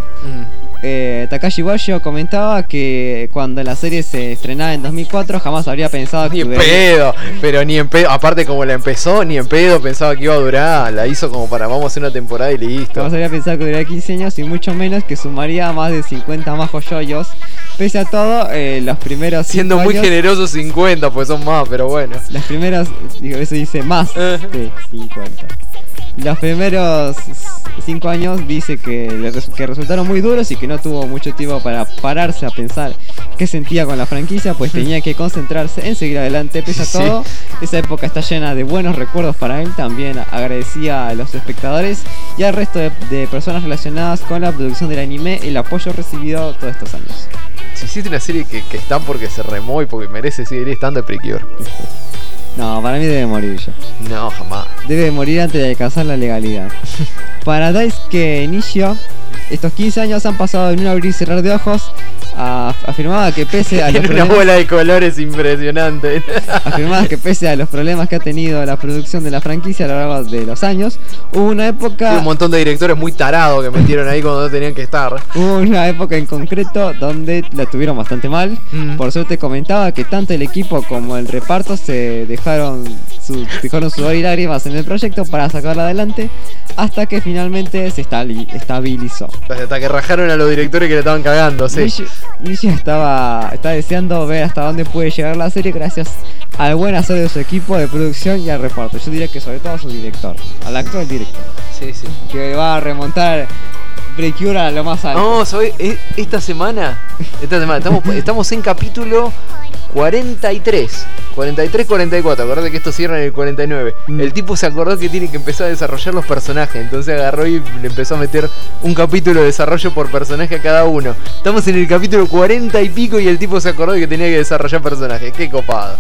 Eh, Takashi Washio comentaba que cuando la serie se estrenaba en dos mil cuatro jamás habría pensado que Ni en duraría- pedo, pero ni en pedo. Aparte, como la empezó, ni en pedo pensaba que iba a durar. La hizo como para vamos a hacer una temporada y listo. jamás habría pensado que duraría quince años y mucho menos que sumaría más de cincuenta más joyoyos. Pese a todo, eh, los primeros Siendo cinco muy años- generoso cincuenta, pues son más, pero bueno. Los primeros, digo, eso dice más de cincuenta. Los primeros cinco años dice que, le res- que resultaron muy duros y que no tuvo mucho tiempo para pararse a pensar qué sentía con la franquicia, pues tenía que concentrarse en seguir adelante. Pese a Sí. todo, esa época está llena de buenos recuerdos para él. También agradecía a los espectadores y al resto de, de personas relacionadas con la producción del anime el apoyo recibido todos estos años. Si hiciste una serie que, que está porque se remó y porque merece seguir estando, es Precure. No, para mí debe morir ya. No, jamás. Debe morir antes de alcanzar la legalidad. Para Daisuke Nishio, estos quince años han pasado en un abrir y cerrar de ojos. Ah, afirmaba que pese a los Tiene una problemas, bola de colores impresionante. afirmaba que pese a los problemas que ha tenido la producción de la franquicia a lo largo de los años, hubo una Tiene época, un montón de directores muy tarados que metieron ahí cuando no tenían que estar. hubo una época en concreto donde la tuvieron bastante mal. Mm. Por suerte comentaba que tanto el equipo como el reparto se dejaron su, dejaron sudor y lágrimas en el proyecto para sacarla adelante hasta que finalmente se estabili- estabilizó. Hasta que rajaron a los directores que le estaban cagando, sí. Nishi, Nishi estaba, estaba deseando ver hasta dónde puede llegar la serie gracias al buen hacer de su equipo de producción y al reparto. Yo diría que sobre todo a su director, al actual director, Sí, sí. que va a remontar Precure a lo más alto. No, ¿sabes? E- Esta semana, esta semana estamos, estamos en capítulo cuarenta y tres. cuarenta y tres, cuarenta y cuatro. Acordate que esto cierra en el cuarenta y nueve. Mm. El tipo se acordó que tiene que empezar a desarrollar los personajes. Entonces agarró y le empezó a meter un capítulo de desarrollo por personaje a cada uno. Estamos en el capítulo cuarenta y pico y el tipo se acordó de que tenía que desarrollar personajes. Qué copado.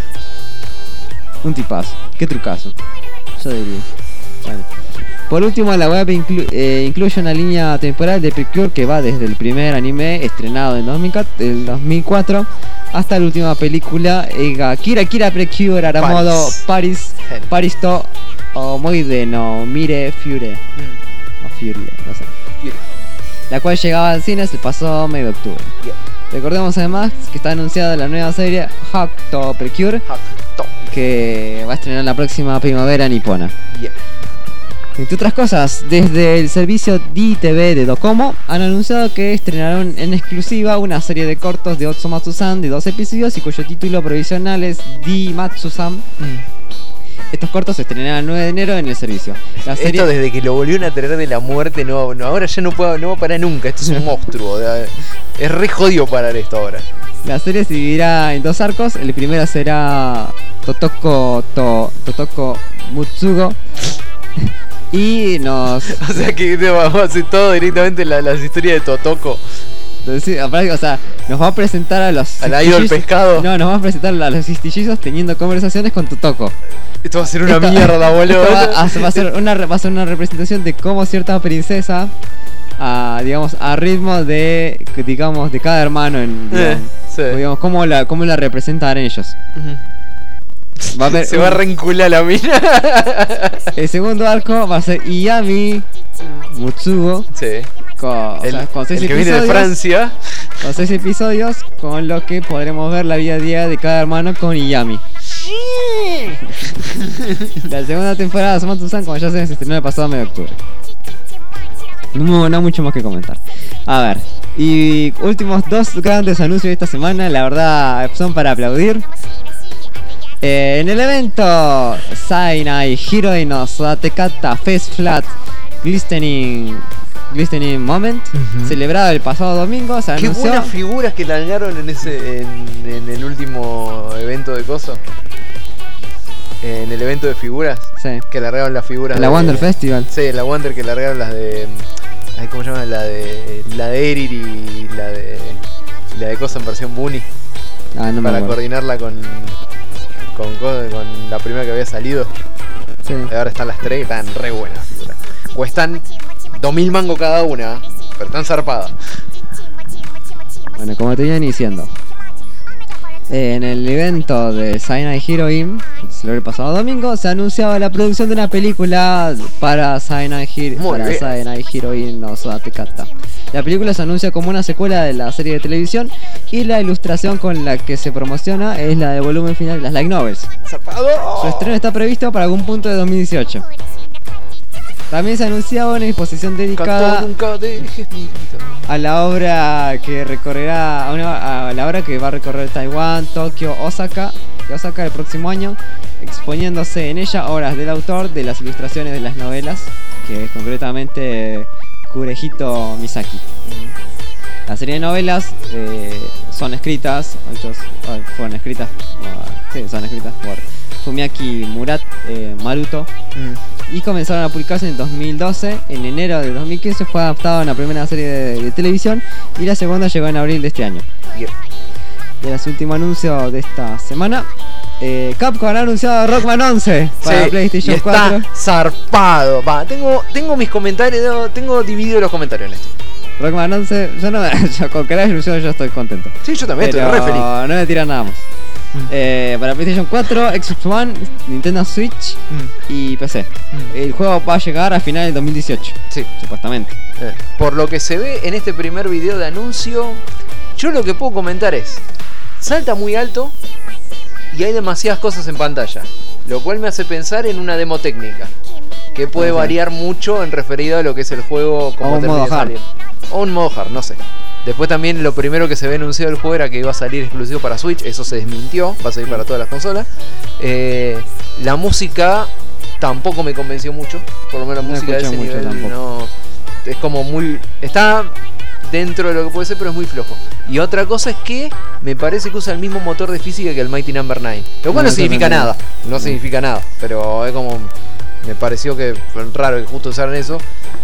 Un tipazo, qué trucazo. Yo diría. Vale. Por último, la web inclu- eh, incluye una línea temporal de Precure que va desde el primer anime estrenado en dos mil cuatro, el dos mil cuatro hasta la última película, Eiga Kira Kira Precure Aramodo Paris, Gen. Paris to Omoide no Mire Fiure, o Fury, no sé. Fury. La cual llegaba al cine el pasado mes de octubre. Bien. Recordemos además que está anunciada la nueva serie Hack to Precure, Jacto. que va a estrenar la próxima primavera nipona. Bien. Entre otras cosas, desde el servicio D T V de Docomo han anunciado que estrenaron en exclusiva una serie de cortos de Otsumatsu-san de dos episodios y cuyo título provisional es Dimatsu-san. Estos cortos se estrenarán el nueve de enero en el servicio. La serie, Esto desde que lo volvieron a traer de la muerte, no, no ahora ya no puedo, no va a parar nunca. Esto es un monstruo. de- Es re jodido parar esto ahora. la serie se dividirá en dos arcos. El primero será Totoko, to, Totoko Mutsugo. Y nos... O sea que te vamos a hacer todo directamente la- las historias de Totoko. Sí, aparte, o sea, nos va a presentar a los... Al idol cistillizos- pescado. No, nos va a presentar a los cistillizos teniendo conversaciones con Totoko. Esto va a ser una Esto- mierda, boludo. esto va, a, va a ser una, re- va a ser una representación de cómo cierta princesa, a, digamos, a ritmo de, digamos, de cada hermano, en, Eh, digamos, sí. digamos, cómo la, cómo la representan ellos. Va a haber Se un- va a reencular la mina. El segundo arco va a ser Iyami Mutsugo Sí. Con, o El, sea, con seis el que viene de episodios, Francia. con seis episodios, con lo que podremos ver la vida a día de cada hermano con Iyami. La segunda temporada de Somatu-san, como ya saben, se estrenó el pasado mes de octubre. No, no mucho más que comentar. A ver, y últimos dos grandes anuncios de esta semana, la verdad son para aplaudir. Eh, en el evento Sainai Hiroi no Sodatekata Face Flat Glistening Glistening Moment, Ujú. celebrado el pasado domingo, se Qué anunció. buenas figuras que largaron en ese en, en el último evento de coso. En el evento de figuras. Sí. Que largaron las figuras. La de- Wonder Festival. Sí, la Wonder que largaron las de. Ay, ¿cómo se llama? La de. La de Erir y la de. La de cosa en versión Bunny. Ah, no me Para acuerdo. coordinarla con. Con, con. con la primera que había salido. Sí. Y ahora están las tres y están re buenas las figuras. Cuestan dos mil mangos cada una, pero están zarpadas. Bueno, como te iban diciendo, eh, en el evento de Sainai Heroine, que se celebró el pasado domingo, se anunciaba la producción de una película para Sainai Hero- Muy para bien. Sainai Heroine no Sodatekata. La película se anuncia como una secuela de la serie de televisión y la ilustración con la que se promociona es la del volumen final de las light novels. ¡Zarpado! Su estreno está previsto para algún punto de dos mil dieciocho. También se anunciaba una exposición dedicada Canto, nunca dejes mi vida. a la obra que recorrerá a, una- a la obra que va a recorrer Taiwán, Tokio, Osaka y Osaka el próximo año, exponiéndose en ella obras del autor de las ilustraciones de las novelas, que es concretamente Kurehito Misaki. La serie de novelas eh, son escritas, muchos, ay, fueron escritas, uh, sí, son escritas por Fumiaki Murat eh, Maruto. Mm. Y comenzaron a publicarse en dos mil doce. En enero de dos mil quince fue adaptada a una primera serie de, de televisión y la segunda llegó en abril de este año. Bien. Y el último anuncio de esta semana, eh, Capcom ha anunciado Rockman once para Sí, PlayStation y está cuatro. zarpado. Va, tengo, tengo mis comentarios, tengo, tengo dividido los comentarios en esto. Rockman once, yo no yo con que la ilusión yo estoy contento. Sí, yo también Pero estoy re feliz. no me tiran nada más. Mm. Eh, para PlayStation cuatro, Xbox One, Nintendo Switch Mm. y P C. Mm. El juego va a llegar a finales del dos mil dieciocho, Sí. supuestamente. Eh, Por lo que se ve en este primer video de anuncio, yo lo que puedo comentar es, salta muy alto y hay demasiadas cosas en pantalla, lo cual me hace pensar en una demo técnica, que puede Ok. variar mucho en referido a lo que es el juego como O un termine modo de hard. salir. O un modo hard, no sé. Después también lo primero que se ve anunciado del juego era que iba a salir exclusivo para Switch, eso se desmintió, va a salir para todas las consolas. Eh, la música tampoco me convenció mucho, por lo menos la No música de escuché ese mucho nivel tampoco. no, es como muy, está dentro de lo que puede ser, pero es muy flojo. Y otra cosa es que me parece que usa el mismo motor de física que el Mighty Number nueve, lo cual No, no, significa totalmente. nada, no significa nada, pero es como, me pareció que fue raro que justo usaran eso.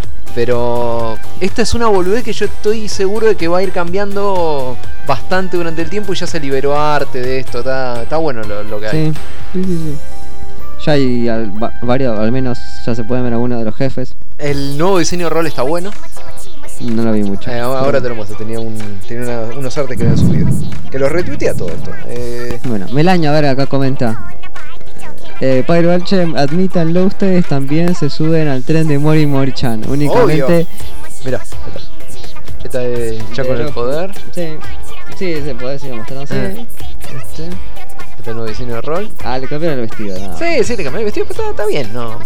Pero esta es una boludez que yo estoy seguro de que va a ir cambiando bastante durante el tiempo y ya se liberó arte de esto. Está, está bueno lo, lo que hay. Sí, sí, sí, sí. Ya hay al- va- varios, al menos ya se pueden ver algunos de los jefes. El nuevo diseño de rol está bueno. No lo vi mucho. Eh, ahora te lo muestro. Tenía, un, tenía una- unos artes que había subido. Que los retuitea todo esto. Eh, Bueno, Melaño, a ver, acá comenta. Eh, Pyro Arche, admítanlo ustedes, también se suben al tren de Mori Mori-chan. Únicamente. Obvio. Mirá, esta, esta es ya con el poder. Sí, sí, se puede seguir mostrando. Sí. Eh. Este, este es el nuevo diseño de rol. Ah, le cambiaron el vestido, nada. Sí, sí, le cambié el vestido, pero está, está bien, ¿no?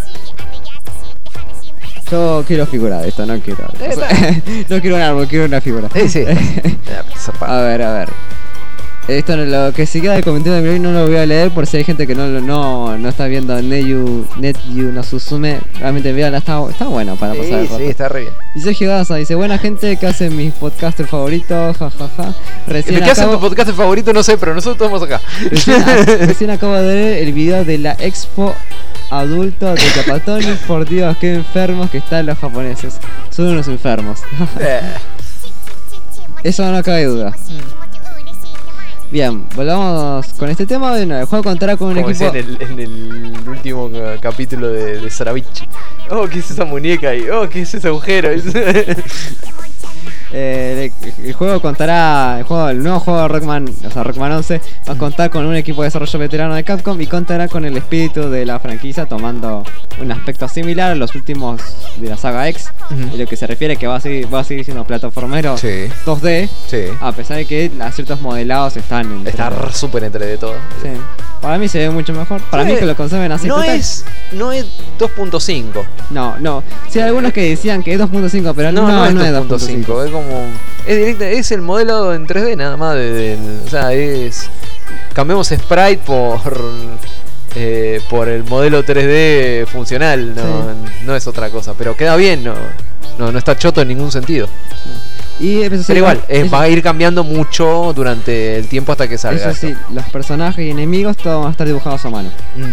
Yo quiero figura de esto, no quiero. Eh, está. No quiero un árbol, quiero una figura. Sí, sí. Ya, zarpado. A ver, a ver. Esto no- lo que sigue del comentario de Miroi no lo voy a leer por si hay gente que no lo- no, no está viendo Neyu Netyu no Susume. Realmente vean, está, está bueno para pasar el Sí, rato. sí, está re bien. Y Sergio Daza dice, buena gente, que hacen mis podcasters favoritos, jajaja. Recién ¿Qué hacen tu acabo, podcast favorito? No sé, pero nosotros estamos acá. recién, recién acabo de ver el video de la expo adulto de Capatonic. Por Dios, qué enfermos que están los japoneses. Son unos enfermos. Eh, Eso no cabe duda. Bien, volvamos con este tema. Bueno, el juego contará con un Como equipo... decía en el, en el último ca- capítulo de, de Sarabichi. Oh, ¿qué es esa muñeca ahí? Oh, ¿qué es ese agujero? Eh, el, el juego contará, el, juego, el nuevo juego de Rockman, o sea, Rockman once, va a contar con un equipo de desarrollo veterano de Capcom y contará con el espíritu de la franquicia, tomando un aspecto similar a los últimos de la saga X, Ujú. en lo que se refiere que va a seguir, va a seguir siendo plataformero Sí. dos D, Sí. a pesar de que la- ciertos modelados están en Está tres D. r- súper entre de todo. Sí. Para mí se ve mucho mejor. Para Sí. mí que lo conserven así. No total. es, no es dos punto cinco. No, no. Sí, hay algunos que decían que es dos punto cinco, pero no, No, no, es no es dos punto cinco. Es como. Es directa, es el modelo en tres D nada más. De, del- o sea, es. Cambiamos sprite por. eh, por el modelo tres D funcional. No, no es otra cosa. Pero queda bien, no. No, no está choto en ningún sentido. Y eso sí, Pero igual, eh, eso- va a ir cambiando mucho durante el tiempo hasta que salga. Eso sí, esto. los personajes y enemigos todos van a estar dibujados a mano. Mm.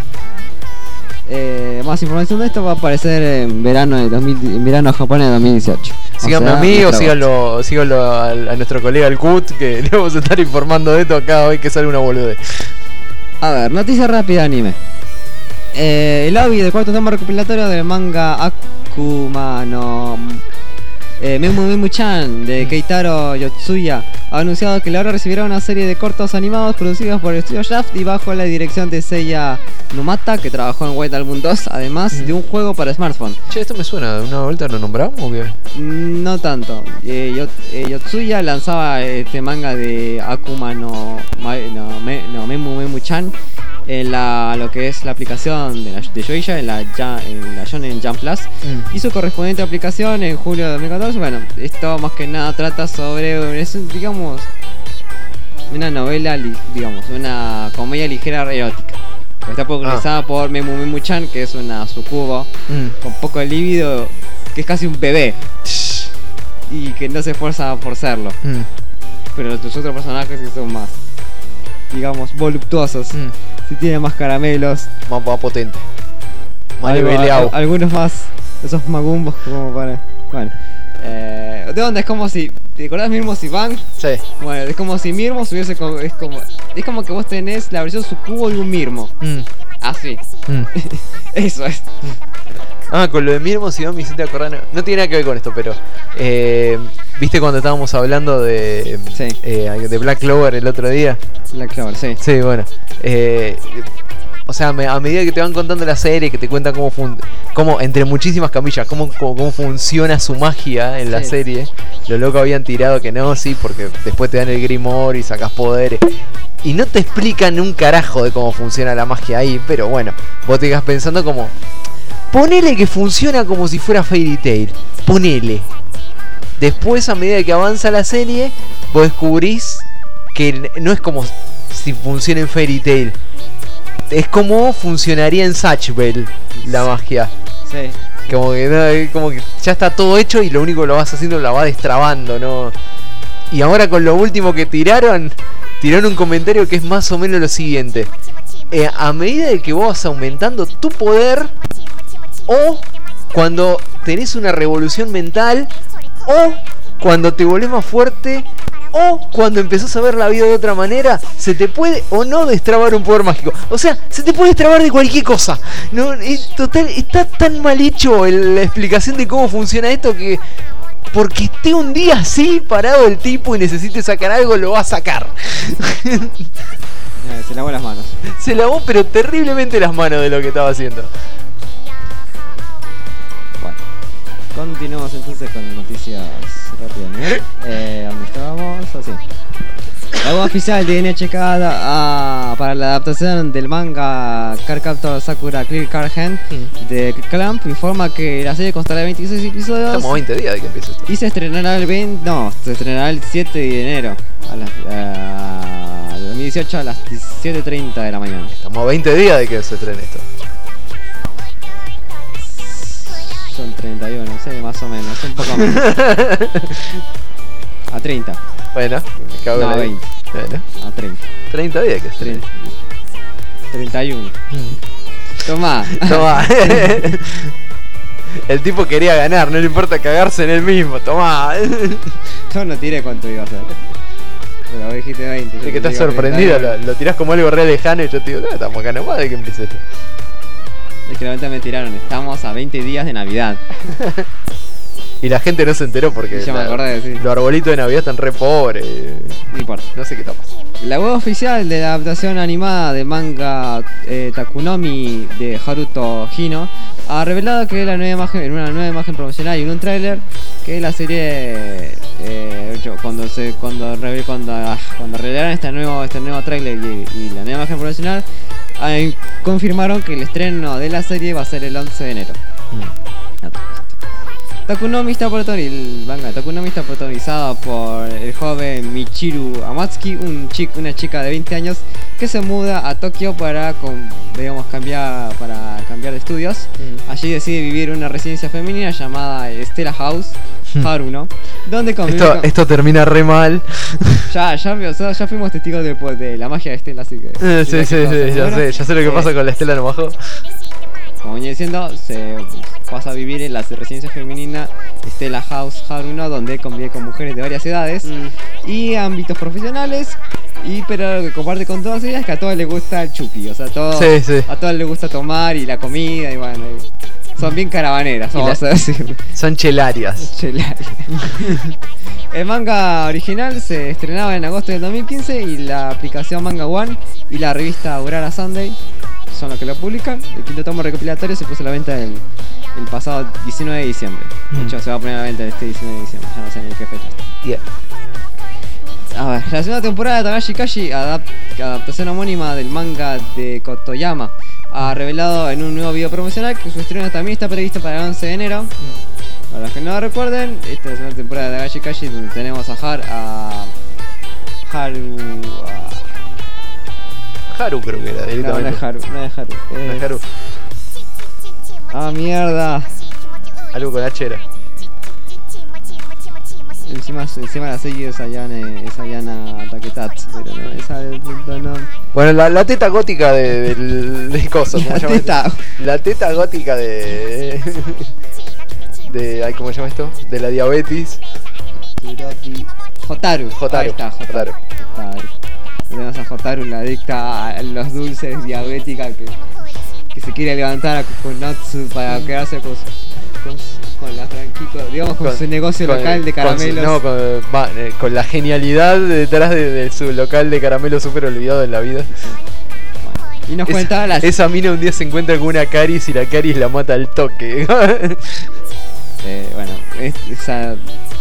Eh, más información de esto va a aparecer en verano de dos mil, en verano japonés de dos mil dieciocho. O Síganme sea, a mí o nuestra síganlo, síganlo a, a nuestro colega el Cut, que le vamos a estar informando de esto cada vez que sale una boludez. voz. A ver, noticia rápida de anime. Eh, el O V I del cuarto tomo recopilatorio del manga Akuma no eh, Memu Memu-chan de Keitaro Yotsuya ha anunciado que la obra recibirá una serie de cortos animados producidos por el estudio Shaft y bajo la dirección de Seiya Numata, que trabajó en White Album dos, además de un juego para smartphone. Che, esto me suena, ¿de una vuelta lo nombramos o qué? Mm, No tanto. Eh, Yot- eh, Yotsuya lanzaba este manga de Akuma no, Ma- no, Me- no, Memu Memu-chan en la, lo que es la aplicación de, la, de Yoisha, en la, Ja- en la Shonen Jump Plus. Y su correspondiente aplicación en julio de dos mil catorce. Bueno, esto más que nada trata sobre, es, un, digamos, una novela, li- digamos, una comedia ligera erótica. Está protagonizada por Memu Memu-chan, que es una sucubo Mm. con poco libido, que es casi un bebé y que no se esfuerza por serlo. Mm. Pero tus otros personajes que son más, digamos, voluptuosos. Mm. Si tienen más caramelos, Más, más potente. Más algo- leveleado. a- algunos más, esos magumbos como para... Bueno, eh, ¿de dónde? Es como si... ¿Te acordás Mirmos y Bang? Sí. Bueno, es como si Mirmos hubiese... co- Es como, es como que vos tenés la versión sucubo de un Mirmo. Mm. Así. Mm. Eso es. Ah, con lo de Mirmo, si no me hiciste acordar. No, no tiene nada que ver con esto, pero. Eh, ¿Viste cuando estábamos hablando de. Sí. eh, de Black Clover el otro día? Black Clover, sí. Sí, bueno. Eh, o sea, me- a medida que te van contando la serie, que te cuentan cómo, fun- cómo entre muchísimas camillas, cómo, cómo, cómo funciona su magia en la Sí. serie, los locos habían tirado que no, sí, porque después te dan el Grimoire y sacas poderes. Y no te explican un carajo de cómo funciona la magia ahí, pero bueno, vos te quedás pensando como... Ponele que funciona como si fuera Fairy Tail. Ponele. Después, a medida que avanza la serie, vos descubrís que n- no es como si funciona en Fairy Tail. Es como funcionaría en Satchel la magia. Sí. Como que, no, es como que ya está todo hecho y lo único que lo vas haciendo la vas destrabando, ¿no? Y ahora con lo último que tiraron, tiraron un comentario que es más o menos lo siguiente. Eh, a medida de que vos vas aumentando tu poder, o cuando tenés una revolución mental, o cuando te volvés más fuerte, o cuando empezás a ver la vida de otra manera, se te puede o no destrabar un poder mágico. O sea, se te puede destrabar de cualquier cosa. No, es total, está tan mal hecho el- la explicación de cómo funciona esto que porque esté un día así parado el tipo y necesite sacar algo, lo va a sacar. Eh, se lavó las manos. Se lavó pero terriblemente las manos de lo que estaba haciendo. Bueno, continuamos entonces con noticias rápidas. Eh, ¿Dónde estábamos? Así. La web oficial de N H K da- ah, para la adaptación del manga Cardcaptor Sakura Clear Card Hand de Clamp informa que la serie constará de veintiséis episodios Estamos a veinte días de que empiece esto. y se estrenará el veinte, no, se estrenará el siete de enero a las a dos mil dieciocho a las diecisiete treinta de la mañana. Estamos a veinte días de que se estrene esto. Son treinta y uno, sí, más o menos, un poco menos. A treinta. Bueno, me cago en No, la- veinte. Bueno, A treinta. treinta días que se estrene. treinta. treinta y uno. Tomá. Tomá. El tipo quería ganar, no le importa cagarse en él mismo. Tomá. Yo no tiré cuánto iba a ser. Pero vos dijiste veinte. yo Es que te estás digo sorprendido, treinta y lo, uno. lo tirás como algo re lejano y yo te digo, no, estamos acá nomás de que empiece esto. Es que la venta me tiraron. Estamos a veinte días de Navidad. Y la gente no se enteró porque Ya me la- acordé, sí. los arbolitos de Navidad están re pobres. No importa. No sé qué está pasando. La web oficial de la adaptación animada de manga eh, Takunomi de Haruto Hino ha revelado que la nueva imagen, en una nueva imagen promocional y en un tráiler, que la serie eh, yo, cuando se cuando reve- cuando, ah, cuando revelaron este nuevo este nuevo tráiler y, y la nueva imagen promocional, eh, confirmaron que el estreno de la serie va a ser el once de enero. Ah, listo. Takunomi está, protagoni- el manga Takunomi está protagonizado por el joven Michiru Amatsuki, un chico, una chica de veinte años que se muda a Tokio para, con- digamos, cambiar, para cambiar de estudios. Allí decide vivir en una residencia femenina llamada Stella House Haruno, donde convive Esto, con- esto termina re mal. ya, ya, o sea, ya fuimos testigos de, de la magia de Stella, así que... Eh, sí, mira sí, qué cosa. sí, ya Bueno, sé, ya sé lo que eh, pasa con la Estela Navajo. Como venía diciendo, se pasa a vivir en la residencia femenina Stella House Haruno, donde convive con mujeres de varias edades y ámbitos profesionales. Y pero lo que comparte con todas ellas es que a todas les gusta el chupi, o sea, a todos, Sí, sí. a todas les gusta tomar y la comida y bueno, y son bien caravaneras, Y vamos la- a decir. Son chelarias. Chelaria. El manga original se estrenaba en agosto del dos mil quince y la aplicación Manga One y la revista Urara Sunday son los que lo publican. El quinto tomo recopilatorio se puso a la venta el, el pasado diecinueve de diciembre. De Mm. hecho, se va a poner a la venta este diecinueve de diciembre, ya no sé ni qué fecha está. Yeah. A ver, la segunda temporada de Tagashi Kashi, adap- adaptación homónima del manga de Kotoyama, ha revelado en un nuevo video promocional que su estreno también está previsto para el once de enero. Para los que no lo recuerden, esta es la segunda temporada de Tagashi Kashi, donde tenemos a Har, a Haru, a... Haru creo que era No, no directamente. es Haru, no es Haru. No es- es Haru. Ah, mierda. Algo con H era. Encima, encima la serie es Ayane, es Ayana Taketatsu, pero no, esa no, no. Bueno, la, la teta gótica de, del, del coso, ¿cómo La se llama teta. esto? La teta gótica de. de. ay, ¿cómo se llama esto? De la diabetes. Hiroki- Hotaru. Jotaru. Ahí está, Hotaru. Hotaru. Tenemos a Hotaru, la adicta a los dulces, diabética, que, que se quiere levantar a Kukunatsu para quedarse con su, con, su- con la franquicia, digamos, con, su negocio con- local de con su- caramelos. no, con, va, eh, con la genialidad detrás de, de su local de caramelos súper olvidado en la vida. Y nos Esa- cuenta las... Esa mina un día se encuentra con una caries y la caries la mata al toque. Eh, bueno, es, esa...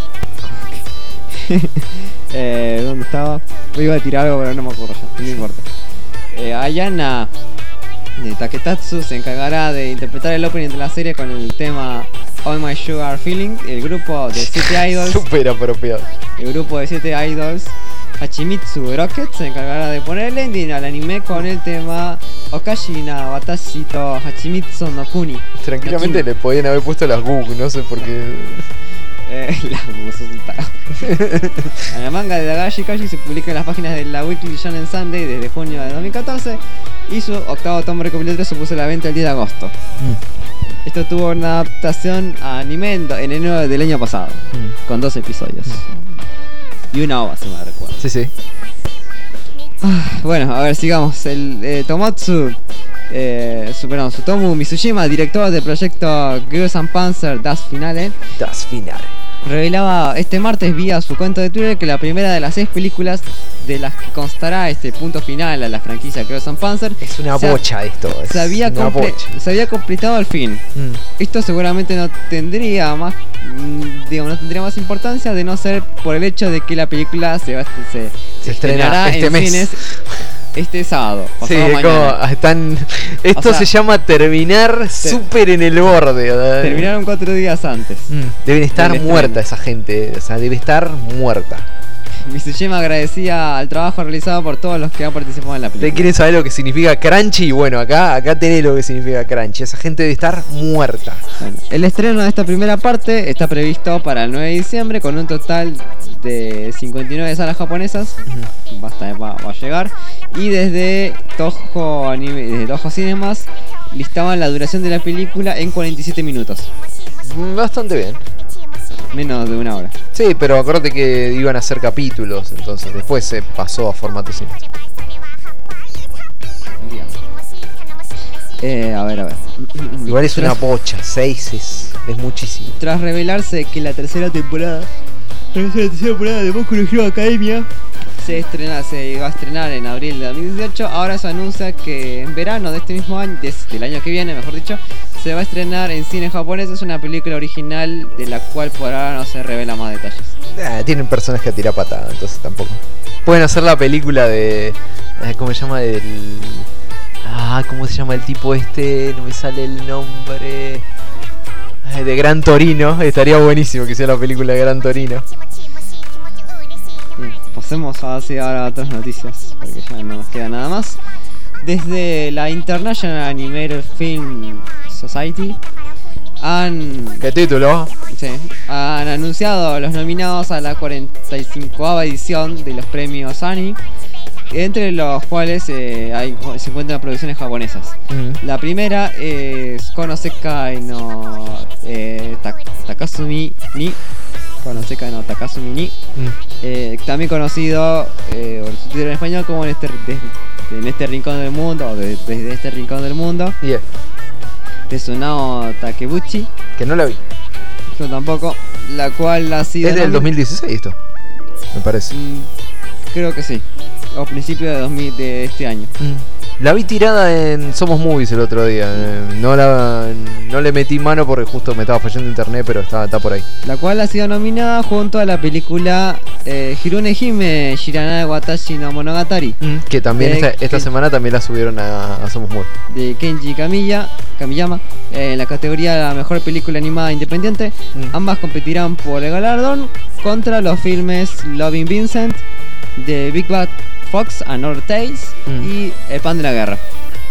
eh, ¿Dónde estaba? Me iba a tirar algo, pero no me acuerdo ya, no importa. Eh, Ayana de Taketatsu se encargará de interpretar el opening de la serie con el tema All My Sugar Feeling. El grupo de siete idols, Súper apropiado. el grupo de siete idols Hachimitsu Rocket se encargará de poner el ending al anime con el tema Okashina Watashi to Hachimitsu no Kuni. Tranquilamente le podían haber puesto las Gug, no sé por qué. Eh, la A la manga de Dagashi Kashi se publica en las páginas de la Weekly Shonen Sunday desde junio de dos mil catorce y su octavo tomo recopilatorio se puso a la venta el diez de agosto. Esto tuvo una adaptación a anime en, do- en enero del año pasado, con dos episodios. Y una ova, si me recuerdo. Sí, sí. Ah, bueno, a ver, sigamos. El eh, Tomatsu, eh, su, perdón, Sutomu Mitsushima, director del proyecto Girls and Panzer Das Finale, Das Final. revelaba este martes vía su cuenta de Twitter que la primera de las seis películas de las que constará este punto final a la franquicia Girls and Panzer Es una se ha- bocha esto. Es se había, una comple- bocha. se había completado al fin. Mm. Esto seguramente no tendría más, mm, digamos, no tendría más importancia de no ser por el hecho de que la película se, va, se, Se estrena estrenará este en mes. cines este sábado. Sí, pasado es como mañana. están. Esto O sea, se llama terminar súper en el borde. ¿verdad? Terminaron cuatro días antes. Mm, Deben estar del muerta estreno. esa gente. O sea, debe estar muerta. Mitsushima agradecía al trabajo realizado por todos los que han participado en la ¿Te película. quieren saber lo que significa crunchy? Bueno, acá, acá tenés lo que significa crunchy. Esa gente debe estar muerta. Bueno, el estreno de esta primera parte está previsto para el nueve de diciembre con un total de cincuenta y nueve salas japonesas. Basta, va, va a llegar. Y desde Toho, Anime- desde Toho Cinemas listaban la duración de la película en cuarenta y siete minutos. Mm, Bastante bien. Menos de una hora. Sí, pero acuérdate que iban a hacer capítulos, entonces después se pasó a formato cine. Digamos. Eh, a ver, a ver. Igual es una Tras- bocha, seis es, es muchísimo. Tras revelarse que la tercera temporada, la tercera temporada de Boku no Hero Academia se estrena, se va a estrenar en abril de dos mil dieciocho, ahora se anuncia que en verano de este mismo año, de- del año que viene, mejor dicho, se va a estrenar en cine japonés. Es una película original de la cual por ahora no se revela más detalles. Ah, tienen personajes a tirar patada, entonces tampoco. Pueden hacer la película de. eh, ¿Cómo se llama? Del. Ah, ¿cómo se llama el tipo este? No me sale el nombre. Ay, de Gran Torino. Estaría buenísimo que sea la película de Gran Torino. Bien, pasemos así ahora a otras noticias, porque ya no nos queda nada más. Desde la International Animated Film Society han, ¿Qué título? sí, han anunciado los nominados a la cuarenta y cincoava edición de los premios Annie, entre los cuales eh, hay, se encuentran producciones japonesas. Mm. La primera es Konosekai no eh, Tak- Takasumi ni Konosekai no Takasumi ni Mm. eh, también conocido eh, o subtítulo en español como en este, de- en este rincón del mundo, o de- desde este rincón del mundo, Yeah. de Tsunao Takebuchi, Que no la vi. yo tampoco, la cual ha sido Es del nomi- dos mil dieciséis esto. Me parece. Mm, creo que sí, o principios de dos mil de este año. La vi tirada en Somos Movies el otro día. eh, No la no le metí mano porque justo me estaba fallando internet, pero está, está por ahí. La cual ha sido nominada junto a la película eh, Hirune Hime Shiranai Watashi no Monogatari Que también Eh, esta, esta que- semana también la subieron a, a Somos Movies. de Kenji Kamiya, Kamiyama eh, en la categoría de la mejor película animada independiente. Mm. Ambas competirán por el galardón contra los filmes Loving Vincent, The Big Bad Fox and Other Tales Mm. y El Pan de la Guerra.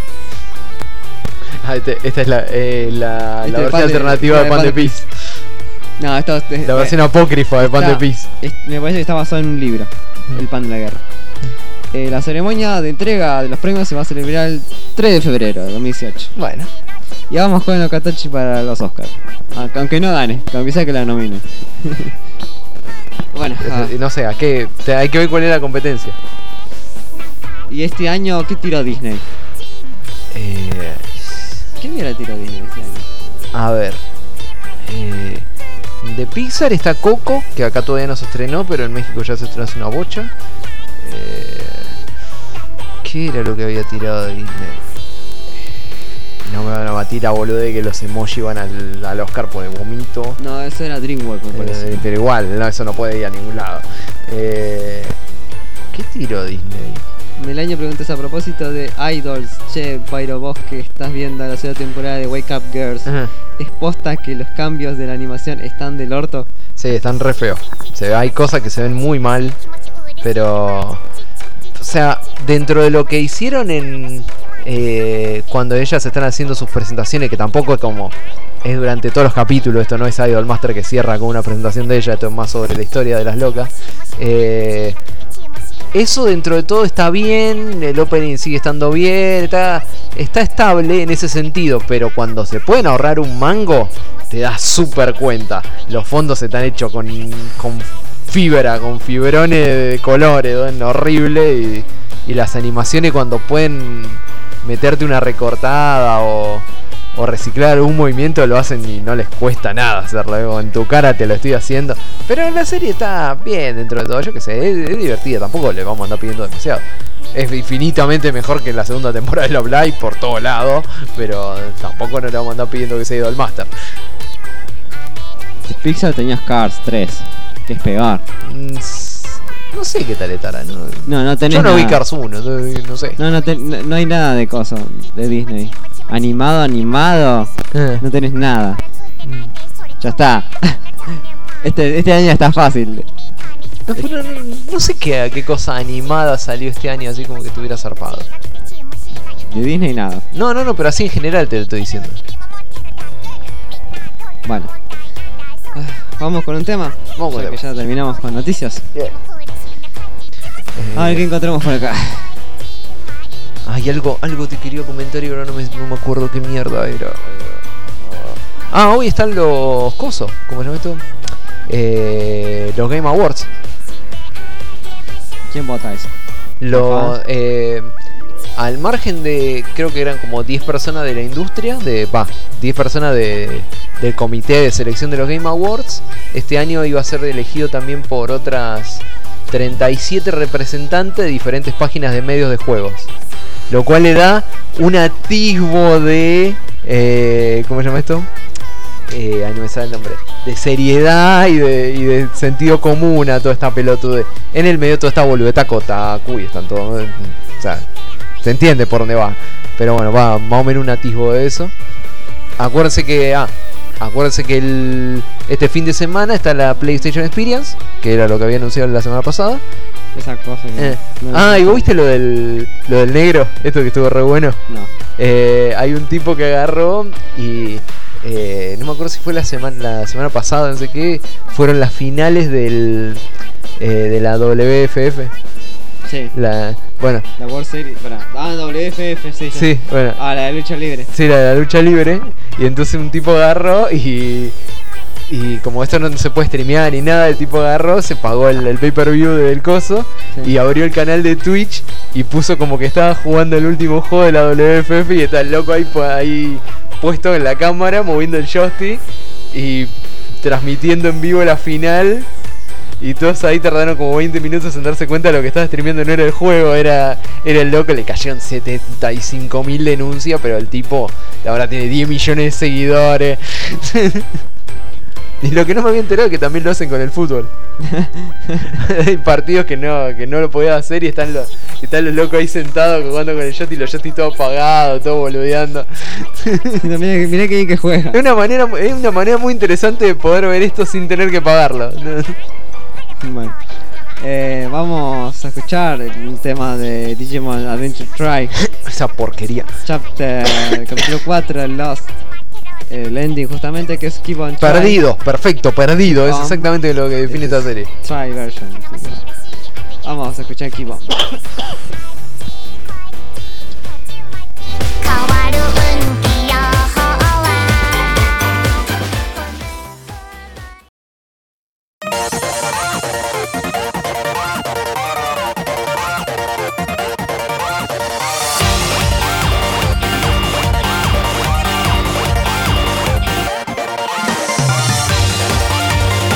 Ah, este- esta es la, eh, la, Este la de versión Pan de- alternativa la de Pan de Pis. No, esto es- La eh, versión apócrifa de Pan de está- Pis. es- me parece que está basado en un libro, Mm. El Pan de la Guerra. Eh, la ceremonia de entrega de los premios se va a celebrar el tres de febrero de dos mil dieciocho. Bueno. Y vamos con el Katachi para los Oscars. Aunque, aunque no gane, aunque sea que la nomine. Bueno, ah, No sé, ¿a qué? Te- hay que ver cuál es la competencia. y este año, ¿qué tiró Disney? Eh, ¿Qué hubiera tirado Disney este año? a ver. Eh, de Pixar está Coco, que acá todavía no se estrenó, pero en México ya se estrenó hace una bocha. Eh, ¿Qué era lo que había tirado Disney? No me van a batir a boludo de que los emoji van al, al Oscar por el vomito. No, eso era DreamWorks, me parece. Eh, pero igual, no, eso no puede ir a ningún lado. Eh, ¿Qué tiró Disney? Melaño preguntas a propósito de Idols. Che, Pyro, vos que estás viendo la segunda temporada de Wake Up Girls, Ajá. ¿es posta que los cambios de la animación están del orto? Sí, están re feos. Se ve- hay cosas que se ven muy mal, pero... O sea, dentro de lo que hicieron en... eh, cuando ellas están haciendo sus presentaciones, que tampoco es como... Es durante todos los capítulos, esto no es Idol Master que cierra con una presentación de ella, esto es más sobre la historia de las locas. Eh, eso dentro de todo está bien, el opening sigue estando bien, está, está estable en ese sentido, pero cuando se pueden ahorrar un mango, te das súper cuenta. Los fondos están hechos con, con fibra, con fibrones de colores, ¿no? Horrible, y, y las animaciones cuando pueden meterte una recortada o, o reciclar un movimiento lo hacen y no les cuesta nada hacerlo, ¿eh? En tu cara te lo estoy haciendo. Pero la serie está bien dentro de todo, yo que sé, es, es divertida, tampoco le vamos a andar pidiendo demasiado. Es infinitamente mejor que la segunda temporada de Love Live por todos lados, pero tampoco nos le vamos a andar pidiendo que sea Idol Master. De Pixar tenías Cars tres, que es pegar. Mm, No sé qué tal estará, no, No, no tenés yo no vi nada. Cars uno, no, no sé. No, no, te- no, no hay nada de cosas de Disney. Animado, animado, Eh. no tenés nada. Mm. Ya está. Este, este año está fácil. No, pero no, no sé qué, qué cosa animada salió este año así como que estuviera zarpado. De Disney nada. No, no, no, pero así en general te lo estoy diciendo. Bueno. Ah, Vamos con un tema. Vamos con Ya un que tema. ya terminamos con noticias. Eh, A ver qué encontramos por acá. Hay algo, algo te quería comentar y ahora no me, no me acuerdo qué mierda era. Ah, hoy están los cosos, ¿cómo se llama esto? Eh, los Game Awards. ¿Quién vota eso? Los, Ajá. eh, al margen de, creo que eran como diez personas de la industria, de va, diez personas de, del comité de selección de los Game Awards, este año iba a ser elegido también por otras treinta y siete representantes de diferentes páginas de medios de juegos. Lo cual le da un atisbo de... Eh, ¿Cómo se llama esto? Eh, ahí no me sale el nombre. De seriedad y de, y de sentido común a toda esta pelotude. En el medio de toda esta boludeta Kotaku y están todos... O sea, se entiende por dónde va. Pero bueno, va más o menos un atisbo de eso. Acuérdense que... Ah, acuérdense que el, este fin de semana está la PlayStation Experience, que era lo que había anunciado la semana pasada. Esa cosa que Eh. no- Ah, ¿y vos viste lo del, lo del negro? Esto que estuvo re bueno. No. Eh, hay un tipo que agarró y... Eh, no me acuerdo si fue la semana, la semana pasada, no sé qué. Fueron las finales del, eh, de la W F F. Sí. La, bueno, La World Series. Para. Ah, W F F, sí. ya. sí, bueno. Ah, la de lucha libre. Sí, la de la lucha libre. Y entonces un tipo agarró y... Y como esto no se puede streamear ni nada, el tipo agarró, se pagó el, el pay-per-view del coso Sí. y abrió el canal de Twitch y puso como que estaba jugando el último juego de la W F F y está el loco ahí, pu- ahí puesto en la cámara, moviendo el joystick y transmitiendo en vivo la final. Y todos ahí tardaron como veinte minutos en darse cuenta de lo que estaba streameando no era el juego, era, era el loco. Le cayeron setenta y cinco mil denuncias, pero el tipo ahora tiene diez millones de seguidores. Y lo que no me había enterado es que también lo hacen con el fútbol. Hay partidos que no, que no lo podía hacer y están los, están los locos ahí sentados jugando con el joystick y los joystick todo apagados, todo boludeando. No, mirá, que- mirá que bien que juega. Es una manera, es una manera muy interesante de poder ver esto sin tener que pagarlo. Bueno. Eh, vamos a escuchar el tema de Digimon Adventure Try. Esa porquería. Chapter capítulo cuatro, Lost. El ending justamente, que es Keep on Try. Perdido, perfecto, perdido. Es Ah. exactamente lo que define esta serie. Try version. Así que vamos a escuchar Keep on. 変わる運気予報は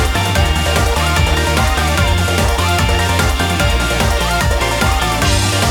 「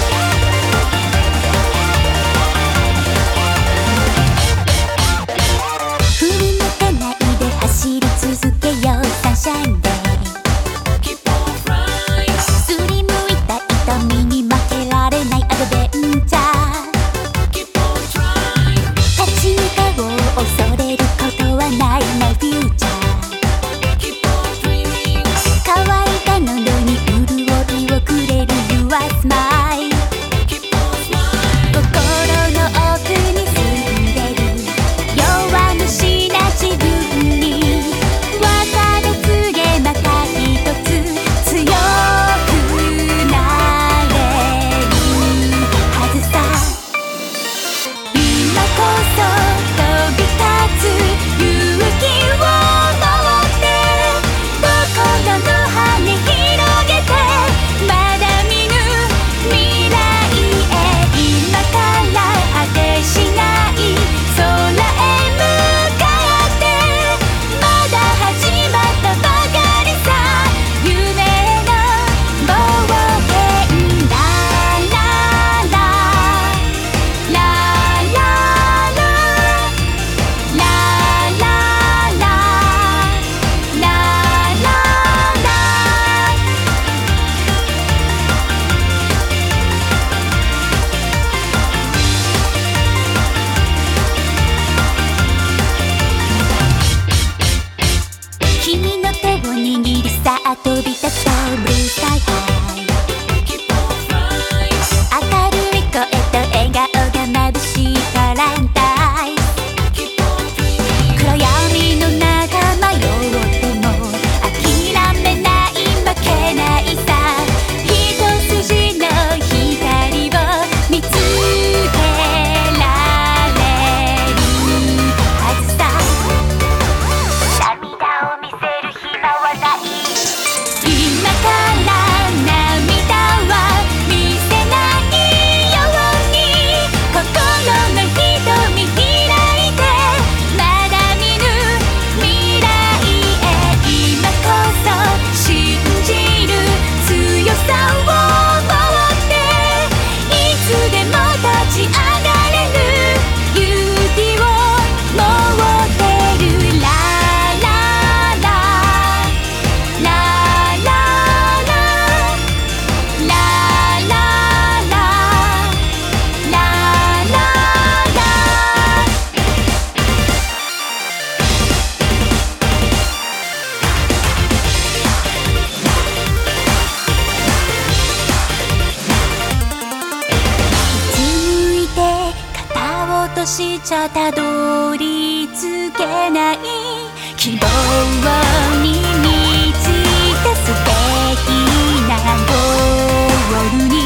しじゃたどり着けない希望に満ちた素敵なゴールに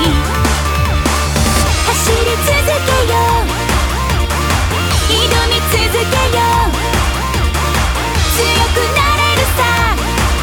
走り続けよう挑み続けよう強くなれるさ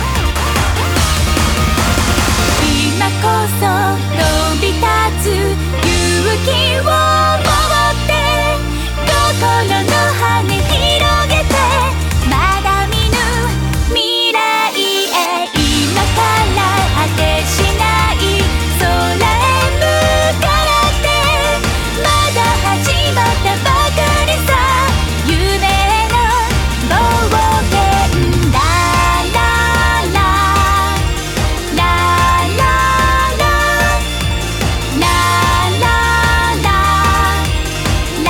今こそ飛び立つ勇気を持って心の羽広げてまだ見ぬ未来へ今から果てしない空へ向かってまだ始まったばかりさ夢の冒険だラララララララララ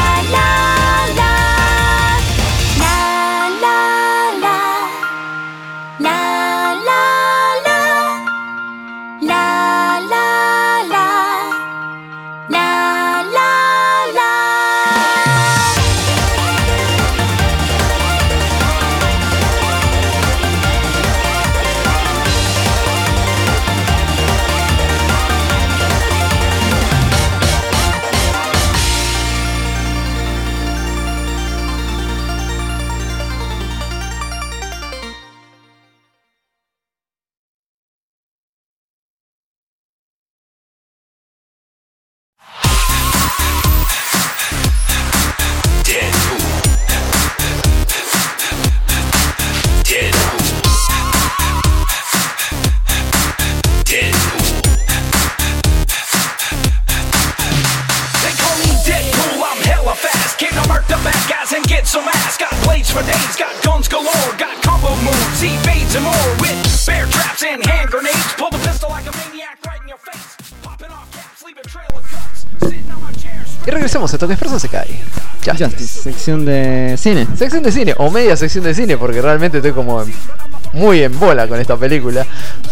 Some ass, got blades for days, got guns galore, got combo moves, evades and more with bear traps and hand grenades. Pull the pistol like a maniac right in your face. Popping off caps, leave a trail of cuts. Sitting on my chair. Y regresamos a Toque Expreso se cae. Justice. Justice, sección de cine. Sección de cine, o media sección de cine, porque realmente estoy como muy en bola con esta película.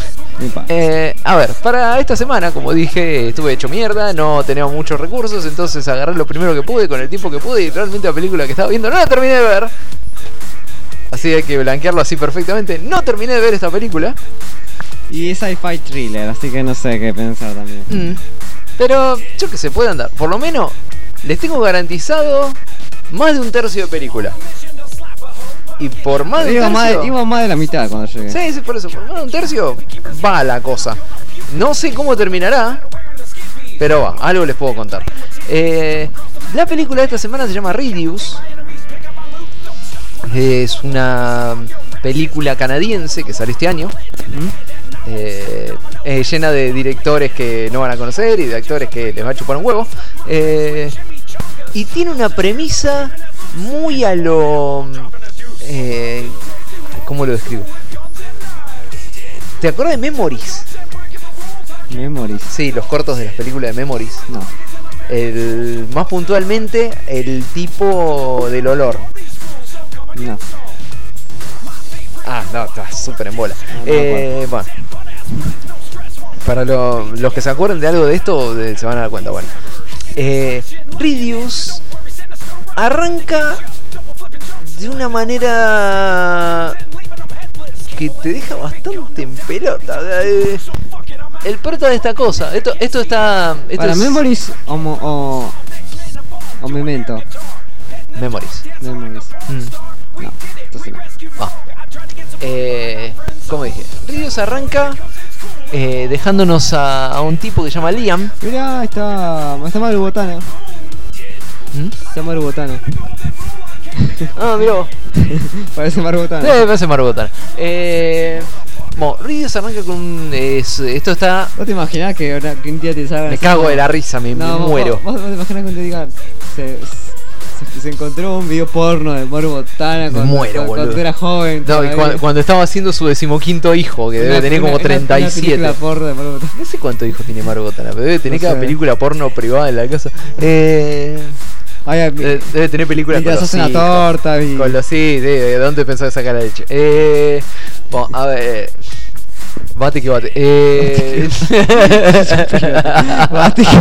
Eh, a ver, para esta semana, como dije, estuve hecho mierda, no teníamos muchos recursos, entonces agarré lo primero que pude, con el tiempo que pude, y realmente la película que estaba viendo no la terminé de ver. Así hay que blanquearlo así perfectamente. No terminé de ver esta película. Y es sci-fi thriller, así que no sé qué pensar también. Mm. Pero yo que sé, puede andar. Por lo menos les tengo garantizado más de un tercio de película. Y por más de un Iba más, tercio... de, iba más de la mitad cuando llegué. Sí, sí, por eso. Por más de un tercio va la cosa. No sé cómo terminará, pero va, algo les puedo contar. Eh, la película de esta semana se llama Reduce. Es una película canadiense que sale este año. ¿Mm? Eh, eh, llena de directores que no van a conocer y de actores que les va a chupar un huevo. Eh, y tiene una premisa muy a lo... Eh, ¿Cómo lo describo? ¿Te acuerdas de Memories? Memories. Sí, los cortos de las películas de Memories. No. El, más puntualmente, el tipo del olor. No. Ah, no, está súper en bola. No, no, eh, bueno. Para lo, los que se acuerden de algo de esto, de, se van a dar cuenta. Bueno. Eh, Reduce arranca de una manera que te deja bastante en pelota. Eh, el prota de esta cosa. Esto, esto está. Esto ¿Para es Memories o, mo- o, o Memento? Memories. Memories. Mm. No, entonces no. Va. Eh, como dije, Reduce arranca eh, dejándonos a, a un tipo que se llama Liam. Mirá, está, está Maru Botana. ¿Mm? Está Maru Botana. Ah, mirá vos. Parece Maru Botana. Sí, me parece Marbotana. Eh, bueno, Reduce arranca con un, es, esto está... ¿Vos te imaginás que, ahora- que un día te salgan Me así cago como- de la risa, me, No, me vos- muero. Vos, vos te imaginás que te digan se, se, se encontró un video porno de Maru Botana Me cuando, muero, cuando, boludo. cuando era joven. No, y todavía. cuando, cuando estaba haciendo su decimoquinto hijo, que debe Una- tener como una- una- treinta y Una siete. película porno de Maru Botana. No sé cuántos hijos tiene Marbotana, pero debe tener No cada sé. película porno privada en la casa. Eh, Ay, ay, debe, debe tener películas con mientras los hace una hijos. torta y... Con los sí, de, de dónde pensás sacar la leche. Eh, bueno, a ver. Bate que bate. Eh... Bate que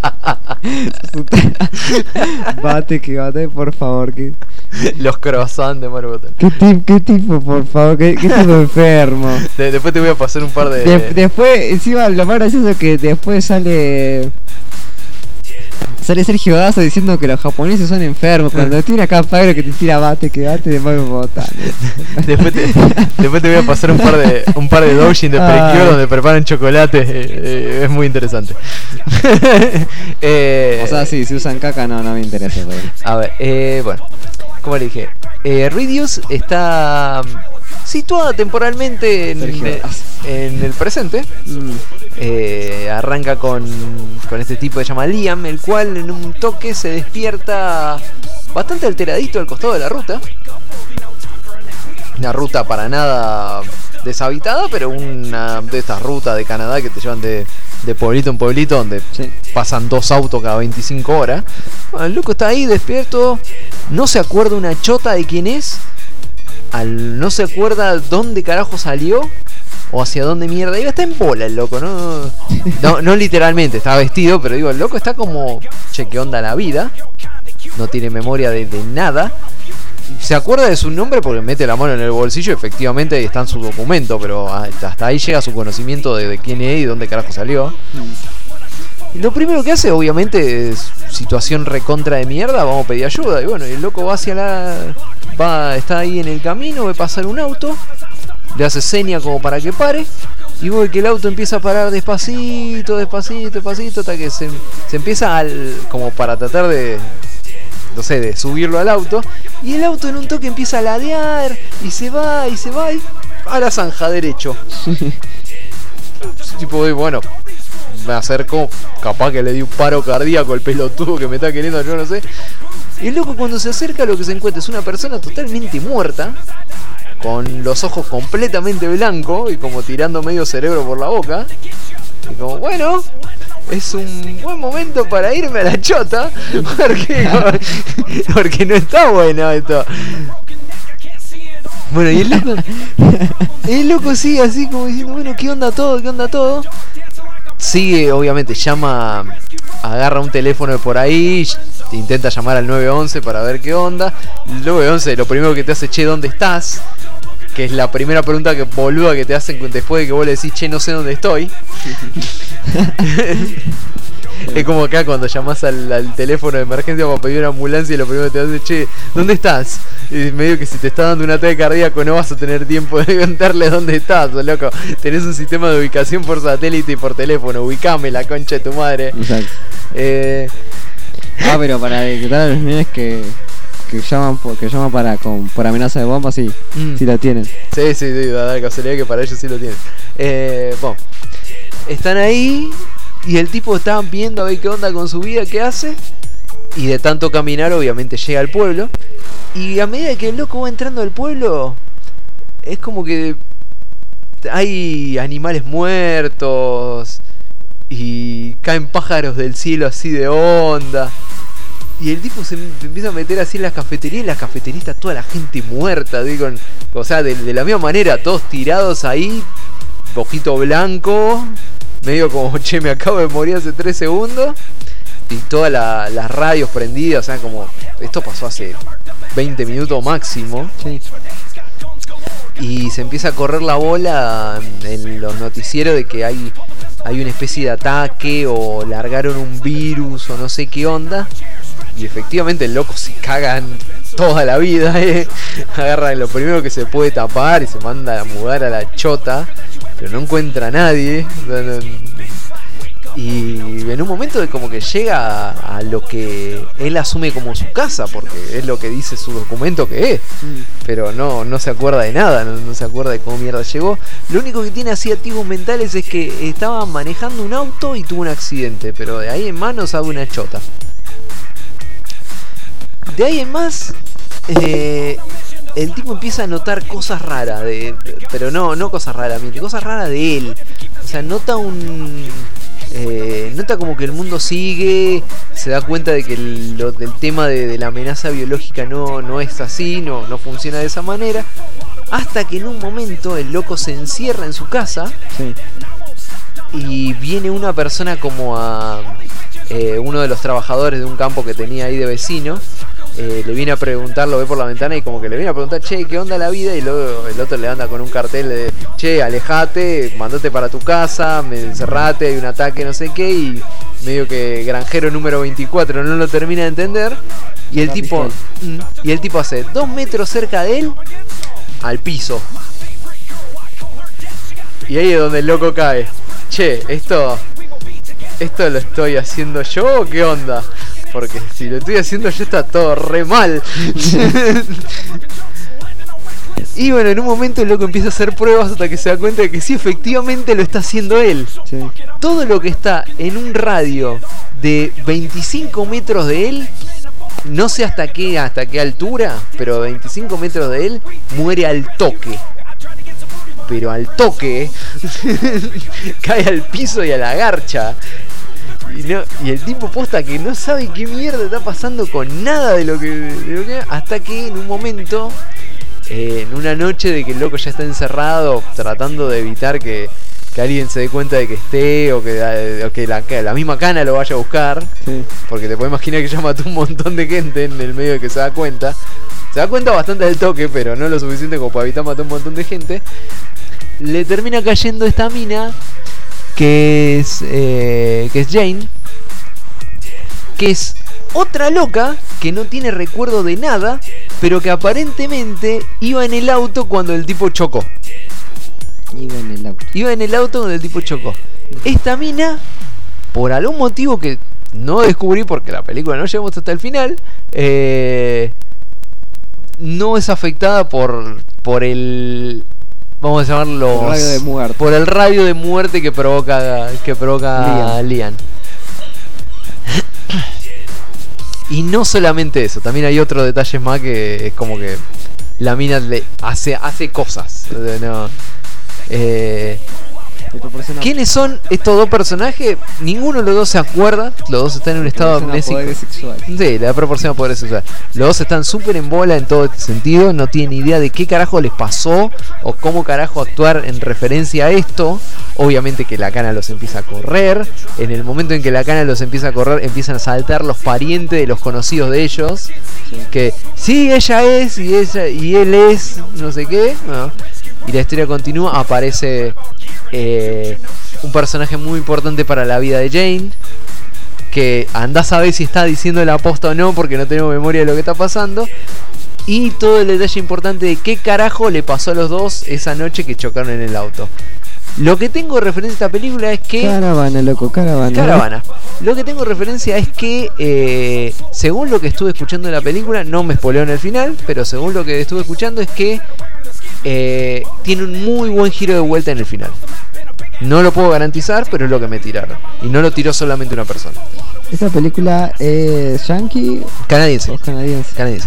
bate, que bate, por favor. Que... Los croissants de Mario Botón. ¿Qué, ti- ¿Qué tipo, por favor? ¿Qué, qué tipo enfermo? De- después te voy a pasar un par de. De- después, encima, lo más gracioso es que después sale. Sale Sergio Dazo diciendo que los japoneses son enfermos. Cuando tira acá Pablo que te tira bate, que bate de Mario Botón. después, te, después te voy a pasar un par de un par de doujin de Precure Ay. donde preparan chocolate. eh, eh, es muy interesante. eh, O sea, sí, si usan caca, no, no me interesa. Pero... A ver, eh, bueno, como le dije, eh, Ridius está situada temporalmente en, Sergio eh, Dazo. en el presente. Mm. Eh, arranca con, con este tipo que se llama Liam, el cual en un toque se despierta bastante alteradito al costado de la ruta. Una ruta para nada deshabitada, pero una de estas rutas de Canadá que te llevan de, de pueblito en pueblito, donde Sí. pasan dos autos cada veinticinco horas. Bueno, el loco está ahí despierto, no se acuerda una chota de quién es, al, no se acuerda dónde carajo salió o hacia dónde mierda iba. Está en bola el loco, ¿no? No, no literalmente, está vestido, pero digo, el loco está como, che, ¿qué onda la vida? No tiene memoria de, de nada. Se acuerda de su nombre porque mete la mano en el bolsillo, efectivamente está en su documento, pero hasta ahí llega su conocimiento de, de quién es y dónde carajo salió. Y lo primero que hace, obviamente, es situación recontra de mierda, vamos a pedir ayuda. Y bueno, y el loco va hacia la... va, está ahí en el camino, ve pasar un auto, le hace seña como para que pare, y ve que el auto empieza a parar despacito, despacito, despacito, hasta que se, se empieza al, como para tratar de... no sé, de subirlo al auto, y el auto en un toque empieza a ladear, y se va, y se va, y a la zanja derecho. Tipo, y bueno, me acerco, capaz que le di un paro cardíaco el pelotudo que me está queriendo, yo no sé. Y el loco cuando se acerca lo que se encuentra es una persona totalmente muerta, con los ojos completamente blancos y como tirando medio cerebro por la boca. Y como, bueno, es un buen momento para irme a la chota, porque, porque no está bueno esto. Bueno, y el loco, el loco sigue así como diciendo, bueno, ¿qué onda todo? ¿Qué onda todo? Sigue, obviamente, llama, agarra un teléfono de por ahí, intenta llamar al nueve once para ver qué onda. El nueve once lo primero que te hace, che, ¿dónde estás? Que es la primera pregunta que boluda que te hacen después de que vos le decís, che, no sé dónde estoy. Es como acá cuando llamás al, al teléfono de emergencia para pedir una ambulancia y lo primero que te hace, che, ¿dónde estás? Y medio que si te está dando un ataque cardíaco no vas a tener tiempo de contarle dónde estás, loco. Tenés un sistema de ubicación por satélite y por teléfono, ubicame la concha de tu madre. Exacto. Eh, Ah, pero para detectar a los nenes que, que llaman por, que llaman para con, por amenaza de bomba, sí, Mm. sí la tienen. Sí, sí, sí, da la casualidad que para ellos sí lo tienen. Eh, bueno, están ahí y el tipo está viendo a ver qué onda con su vida, qué hace. Y de tanto caminar, obviamente llega al pueblo. Y a medida que el loco va entrando al pueblo, es como que hay animales muertos y caen pájaros del cielo así de onda. Y el tipo se empieza a meter así en las cafeterías. Y en las cafeterías está toda la gente muerta, digo, o sea, de, de la misma manera, todos tirados ahí, ojito blanco, medio como, che, me acabo de morir hace tres segundos. Y todas la, las radios prendidas, o sea, como, esto pasó hace veinte minutos máximo. Sí. Y se empieza a correr la bola en los noticieros de que hay, hay una especie de ataque o largaron un virus o no sé qué onda. Y efectivamente el loco se cagan toda la vida, eh. Agarra lo primero que se puede tapar y se manda a mudar a la chota, pero no encuentra a nadie. Y en un momento de como que llega a, a lo que él asume como su casa, porque es lo que dice su documento que es, pero no, no se acuerda de nada, no, no se acuerda de cómo mierda llegó. Lo único que tiene así activos mentales es que estaba manejando un auto y tuvo un accidente, pero de ahí en más no sabe una chota. De ahí en más, eh, el tipo empieza a notar cosas raras, de, pero no, no cosas raras, cosas raras de él. O sea, nota un... Eh, nota como que el mundo sigue, se da cuenta de que el, lo, del tema de, de la amenaza biológica no, no es así, no, no funciona de esa manera. Hasta que en un momento el loco se encierra en su casa Sí. y viene una persona como a eh, uno de los trabajadores de un campo que tenía ahí de vecino. Eh, le viene a preguntar, lo ve por la ventana y como que le viene a preguntar, che, ¿qué onda la vida? Y luego el otro le anda con un cartel de, che, alejate, mandate para tu casa, me encerrate, hay un ataque, no sé qué, y medio que granjero número veinticuatro no lo termina de entender. Y el La tipo mm, y el tipo hace dos metros cerca de él al piso. Y ahí es donde el loco cae. Che, esto ¿Esto lo estoy haciendo yo o qué onda? Porque si lo estoy haciendo yo está todo re mal. Y bueno, en un momento el loco empieza a hacer pruebas hasta que se da cuenta de que sí, efectivamente lo está haciendo él. Sí. Todo lo que está en un radio de veinticinco metros de él, no sé hasta qué, hasta qué altura, pero veinticinco metros de él, muere al toque. Pero al toque, cae al piso y a la garcha. Y, no, y el tipo posta que no sabe qué mierda está pasando con nada de lo que, de lo que hasta que en un momento, eh, en una noche de que el loco ya está encerrado, tratando de evitar que, que alguien se dé cuenta de que esté, o que, o que la, que la misma cana lo vaya a buscar, Sí. porque te puedes imaginar que ya mató un montón de gente en el medio de que se da cuenta. Se da cuenta bastante del toque, pero no lo suficiente como para evitar matar un montón de gente. Le termina cayendo esta mina, que es eh, que es Jane, que es otra loca que no tiene recuerdo de nada, pero que aparentemente iba en el auto cuando el tipo chocó. Iba en el auto. Iba en el auto cuando el tipo chocó. Esta mina, por algún motivo que no descubrí porque la película no llegamos hasta el final, eh, no es afectada por por el, vamos a llamarlo, El radio de muerte. por el radio de muerte que provoca que provoca Liam. Liam. Y no solamente eso, también hay otros detalles más que es como que la mina le hace hace cosas. No, eh, Le proporciona- ¿quiénes son estos dos personajes? Ninguno de los dos se acuerda. Los dos están en un le estado proporciona amnésico. poderes sexuales. Sí, le da proporción a poderes sexuales. Los dos están súper en bola en todo este sentido. No tienen idea de qué carajo les pasó o cómo carajo actuar en referencia a esto. Obviamente que la cana los empieza a correr. En el momento en que la cana los empieza a correr, empiezan a saltar los parientes de los conocidos de ellos. Sí. Que sí, ella es y ella y él es, no sé qué. No. Y la historia continúa. Aparece eh, un personaje muy importante para la vida de Jane, que andás a ver si está diciendo la posta o no, porque no tenemos memoria de lo que está pasando. Y todo el detalle importante de qué carajo le pasó a los dos esa noche que chocaron en el auto. Lo que tengo de referencia a esta película es que... Caravana, loco, caravana. Caravana. Lo que tengo de referencia es que, eh, según lo que estuve escuchando en la película, no me spoileo en el final, pero según lo que estuve escuchando es que eh, tiene un muy buen giro de vuelta en el final. No lo puedo garantizar, pero es lo que me tiraron. Y no lo tiró solamente una persona. ¿Esta película es yankee Canadiense. o canadiense? Canadiense.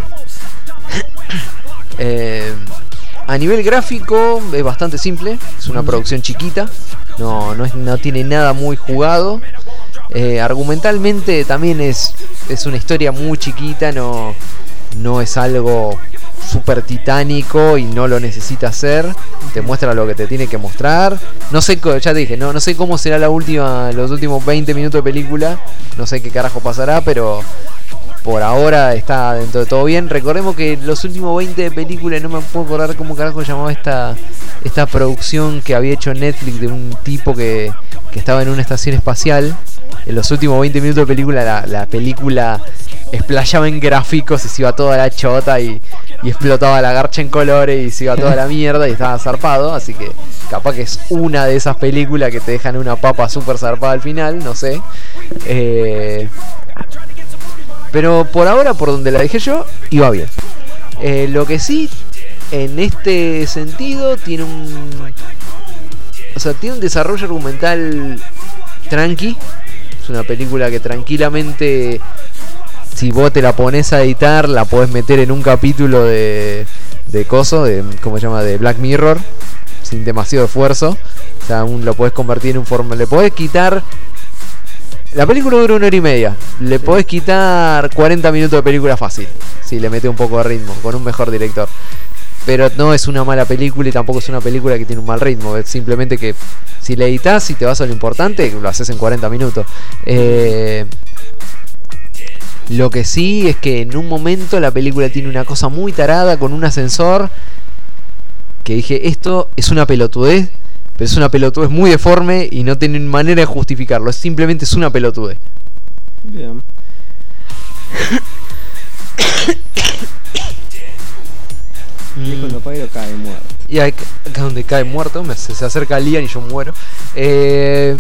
Eh, a nivel gráfico es bastante simple. Es una producción chiquita. No, no, es, no tiene nada muy jugado. Eh, argumentalmente también es, es una historia muy chiquita. No, no es algo súper titánico y no lo necesita hacer. Te muestra lo que te tiene que mostrar. No sé, co- ya te dije, no, no sé cómo será la última, los últimos veinte minutos de película. No sé qué carajo pasará, pero por ahora está dentro de todo bien. Recordemos que los últimos veinte de película, no me puedo acordar cómo carajo llamaba esta, esta producción que había hecho Netflix de un tipo que, que estaba en una estación espacial. En los últimos veinte minutos de película, la, la película explayaba en gráficos y se iba toda la chota y, y explotaba la garcha en colores y se iba toda la mierda y estaba zarpado. Así que capaz que es una de esas películas que te dejan una papa súper zarpada al final, no sé. Eh, pero por ahora, por donde la dejé yo, iba bien. Eh, lo que sí, en este sentido, tiene un... O sea, tiene un desarrollo argumental tranqui. Es una película que tranquilamente, si vos te la pones a editar, la podés meter en un capítulo de, de coso, de, ¿cómo se llama? De Black Mirror, sin demasiado esfuerzo. O sea, un, lo podés convertir en un formato. Le podés quitar... La película dura una hora y media. Le Sí. podés quitar cuarenta minutos de película fácil, si le metes un poco de ritmo, con un mejor director. pero no es una mala película y tampoco es una película que tiene un mal ritmo. Es simplemente que si le editas y te vas a lo importante, lo haces en cuarenta minutos. Eh, lo que sí es que en un momento la película tiene una cosa muy tarada con un ascensor que dije, esto es una pelotudez, pero es una pelotudez muy deforme y no tienen manera de justificarlo. Es simplemente es una pelotudez. Bien. Y es cuando Pyro cae muerto. Y ahí acá donde cae muerto, me, se, se acerca Lian y yo muero. Eh,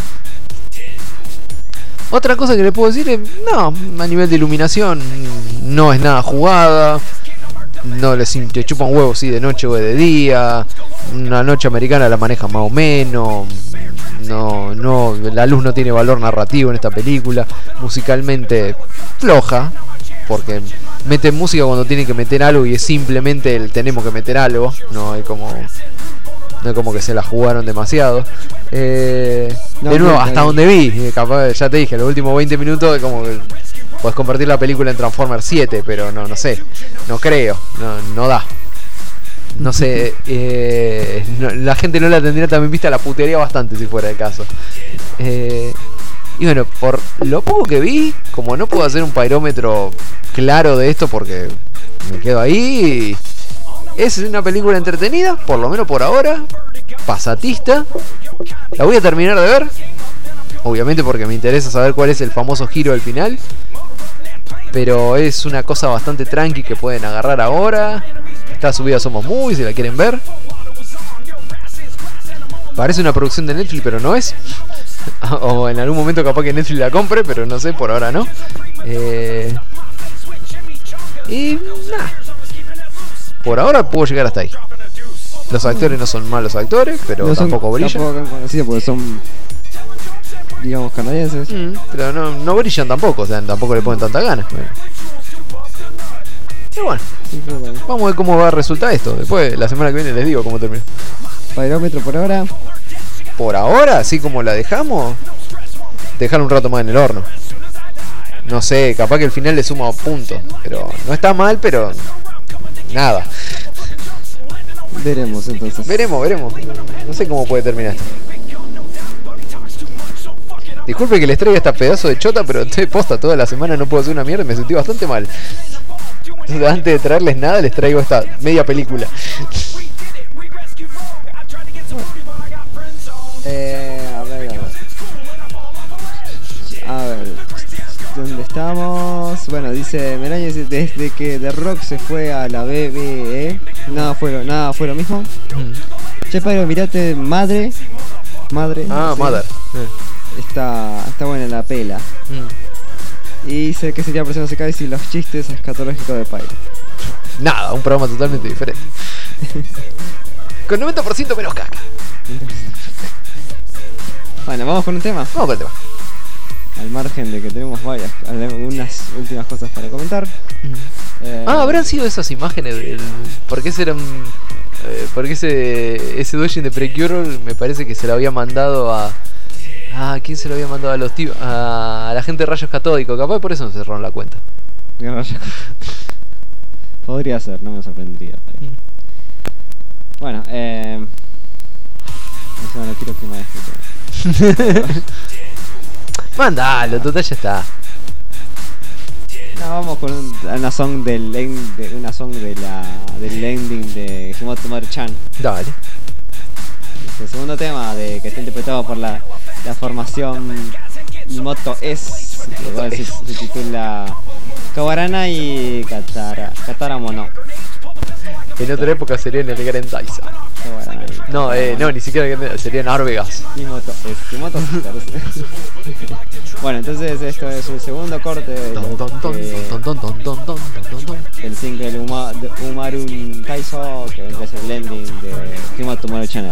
otra cosa que le puedo decir es, no, a nivel de iluminación no es nada jugada. No le, le chupan huevos si de noche o de día. Una noche americana la maneja más o menos. No, no, la luz no tiene valor narrativo en esta película. Musicalmente floja, porque mete música cuando tiene que meter algo y es simplemente el tenemos que meter algo. No hay como, no hay como que se la jugaron demasiado. Eh, No, de nuevo, no, hasta no. donde vi, capaz, ya te dije, los últimos veinte minutos como que puedes convertir la película en Transformers siete, pero no, no sé, no creo, no, no da. No sé, eh, no, la gente no la tendría también vista, la putearía bastante si fuera el caso. Eh, y bueno, por lo poco que vi, como no puedo hacer un pairómetro claro de esto porque me quedo ahí, es una película entretenida, por lo menos por ahora, pasatista. La voy a terminar de ver, obviamente porque me interesa saber cuál es el famoso giro del final. Pero es una cosa bastante tranqui que pueden agarrar ahora. Está subida Somos Movies si la quieren ver. Parece una producción de Netflix, pero no es. O en algún momento capaz que Netflix la compre, pero no sé, por ahora no. Eh... Y nada. Por ahora puedo llegar hasta ahí. Los actores no son malos actores, pero No son tampoco brillan. tampoco tan conocidos porque son, digamos, canadienses. Mm, pero no, no brillan tampoco, o sea, tampoco le ponen tanta ganas. Pero bueno, Sí, pero bueno. vamos a ver cómo va a resultar esto. Después, la semana que viene les digo cómo termina. Pyrómetro por ahora. Por ahora, así como la dejamos, dejar un rato más en el horno. No sé, capaz que el final le suma puntos, pero no está mal, pero nada. Veremos entonces. Veremos, veremos. No sé cómo puede terminar esto. Disculpe que les traiga esta pedazo de chota, pero estoy posta toda la semana, no puedo hacer una mierda y me sentí bastante mal. Entonces, antes de traerles nada, les traigo esta media película. Eh, a ver, a ver. A ver. ¿Dónde estamos? Bueno, dice Melaño, dice, desde que The Rock se fue a la B B E, nada fue lo, nada fue lo mismo. Che, Pyro, mirate Madre. Madre. Ah, ¿sí? Mother. Está, está buena la pela. Mm. Y dice que sería persona se cae sin los chistes escatológicos de Pyro. Nada, un programa totalmente diferente. Con noventa por ciento menos caca. Bueno, vamos con un tema. Vamos con el tema. Al margen de que tenemos varias, algunas últimas cosas para comentar. Eh, Ah, habrán sido esas imágenes del... ¿Por qué serán...? Eh, porque ese ese doujin de Precure me parece que se lo había mandado a... Ah, ¿quién se lo había mandado a los tíos? A la gente de Rayos Catódicos. Capaz por eso no cerraron la cuenta. Podría ser, no me sorprendería. Bueno, eh... no, no quiero que me deje. Mandalo, total ya está. No, vamos con un, una song del end- de, una song de la del ending de Himoto Maru-chan. Dale. El segundo tema de que está interpretado por la, la formación Himoto S, que igual se, se titula Kawarana y Katara, Katara Mono. En otra época sería en el Garen Taisa. Kawarana y No, Katara eh, Mono. no, ni siquiera Garen, sería en Arvegas. Himoto S, Himoto S. Bueno, entonces esto es el segundo corte de Ton, lo ton, ton, que- ton, ton, ton, ton, ton, ton, ton. el single Uma, de Umarun Taiso, que vendría a ser el ending de Himoto Maru-chan.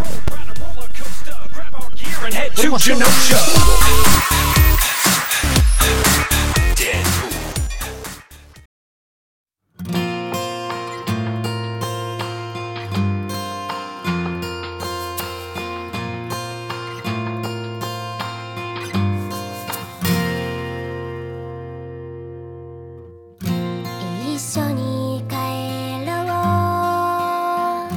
「一緒に帰ろう」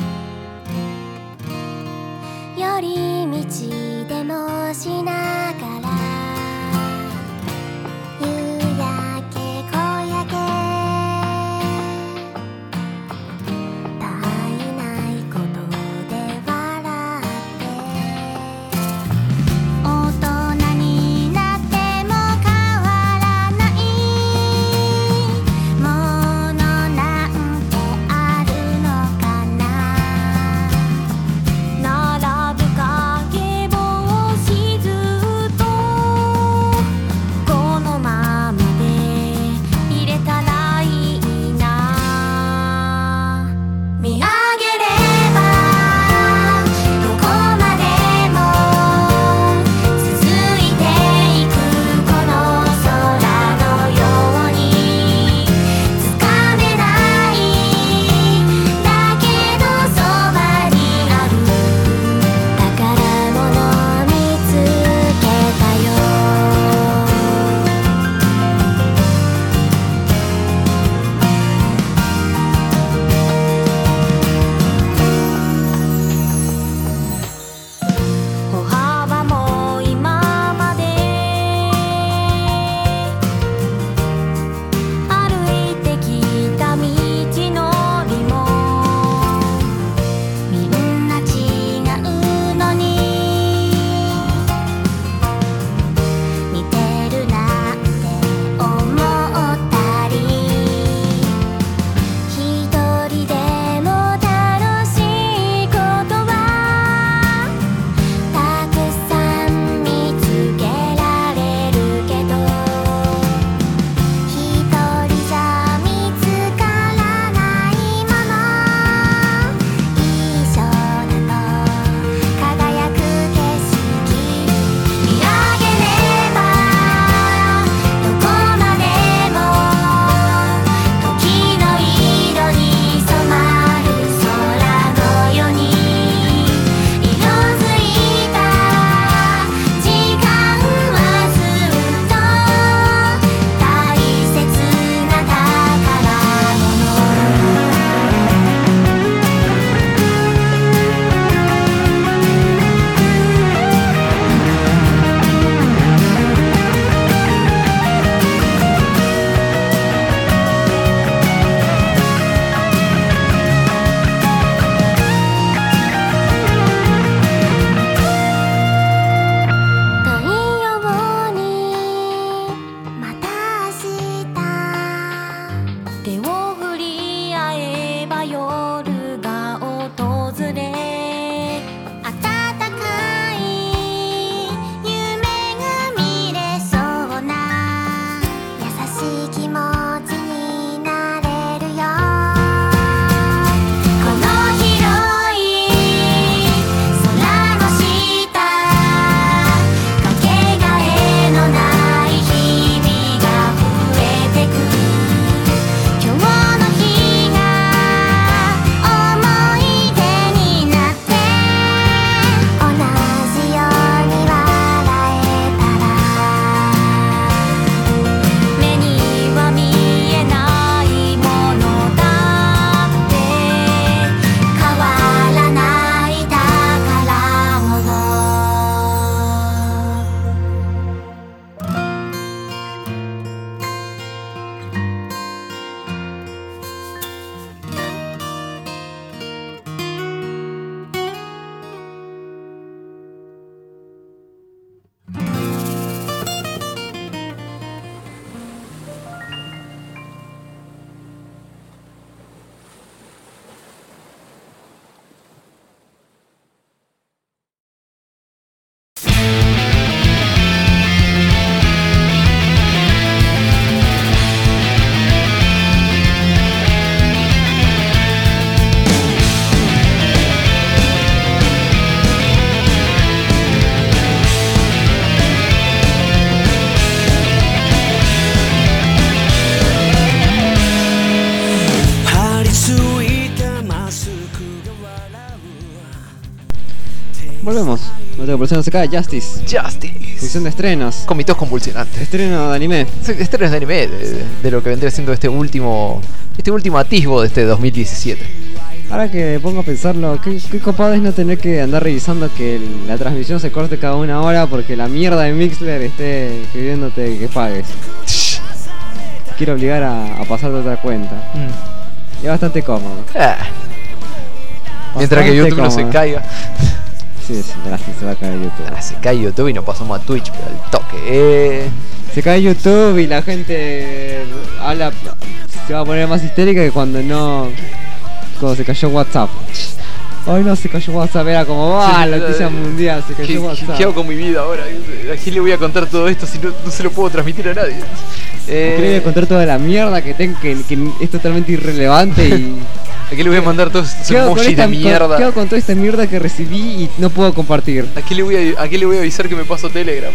Volvemos. Otra persona se cae, Justice. Justice. Sección de estrenos. Con mi tos convulsionante. Estreno de anime. Estrenos de anime, de, de lo que vendría siendo este último este último atisbo de este dos mil diecisiete. Ahora que me pongo a pensarlo, qué, qué copado es no tener que andar revisando que el- la transmisión se corte cada una hora porque la mierda de Mixler esté pidiéndote que pagues. Quiero obligar a, a pasarte otra cuenta. Mm. Es bastante cómodo. Ah. Mientras que Bastante YouTube no se cómodo. caiga. Sí, sí, gracias, se va a caer YouTube. Ah, se cae YouTube y nos pasamos a Twitch, pero al toque. Eh. Se cae YouTube y la gente habla, se va a poner más histérica que cuando no, cuando se cayó WhatsApp. Hoy no se cayó WhatsApp, era como, ah, Sí, noticia eh, mundial, se ¿Qué, cayó qué- WhatsApp. qué hago con mi vida ahora? ¿A quién le voy a contar todo esto si no, no se lo puedo transmitir a nadie? Eh, ¿A qué le voy a contar toda la mierda que tengo que, que es totalmente irrelevante y... ¿A quién le voy a mandar todos estos ¿Qué hago, con emojis esta, de con- mierda? ¿Qué hago con toda esta mierda que recibí y no puedo compartir? ¿A quién le voy a, a quién le voy a avisar que me paso Telegram?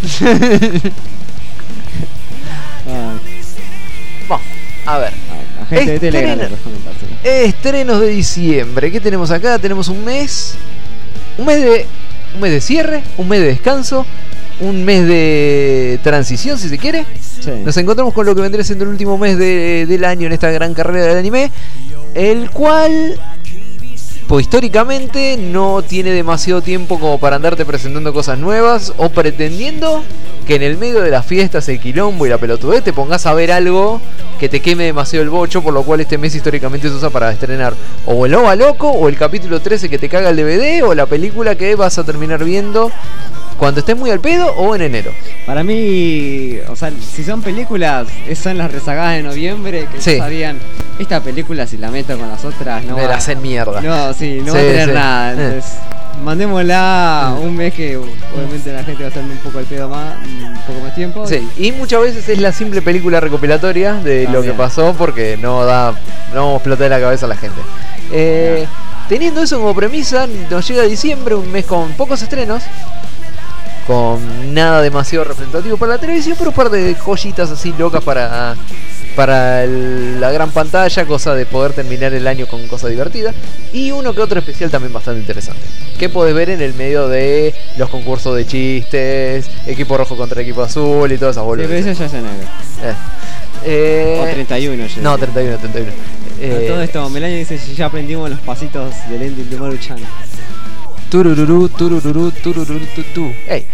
Ah, Bueno, a ver. a la gente de Estrena- Telegram le puedes comentárselo. Estrenos de diciembre. ¿Qué tenemos acá? Tenemos un mes. Un mes de. Un mes de cierre. Un mes de descanso. Un mes de transición, si se quiere. Sí. Nos encontramos con lo que vendría siendo el último mes de- del año en esta gran carrera del anime. El cual, pues históricamente, no tiene demasiado tiempo como para andarte presentando cosas nuevas o pretendiendo que en el medio de las fiestas, el quilombo y la pelotudez te pongas a ver algo que te queme demasiado el bocho, por lo cual este mes históricamente se usa para estrenar o el OVA loco o el capítulo trece que te caga el D V D o la película que vas a terminar viendo cuando estés muy al pedo o en enero. Para mí, o sea, si son películas, es- son las rezagadas de noviembre que Sí. sabían, esta película si la meto con las otras no Me va, la hacen mierda. no, sí, no va a Sí, tener sí. nada, Eh. entonces mandémosla Mm. un mes que obviamente la gente va a estar un poco al pedo más, un poco más tiempo. Sí, y muchas veces es la simple película recopilatoria de lo que También. pasó porque no da, no vamos a explotar la cabeza a la gente. Eh, teniendo eso como premisa, nos llega diciembre, un mes con pocos estrenos, con nada demasiado representativo para la televisión, pero un par de joyitas así locas para, para el- la gran pantalla, cosa de poder terminar el año con cosas divertidas, y uno que otro especial también bastante interesante, que podés ver en el medio de los concursos de chistes, equipo rojo contra equipo azul y todas esas Sí, pero boludeces. eso ya es enero. Eh. Eh, O treinta y uno ya. No, treinta y uno, treinta y uno. A Eh, todo esto, Melania dice si ya aprendimos los pasitos del ending de Maru-chan. Turururú, turururú, turururú, tu, tu. Ey.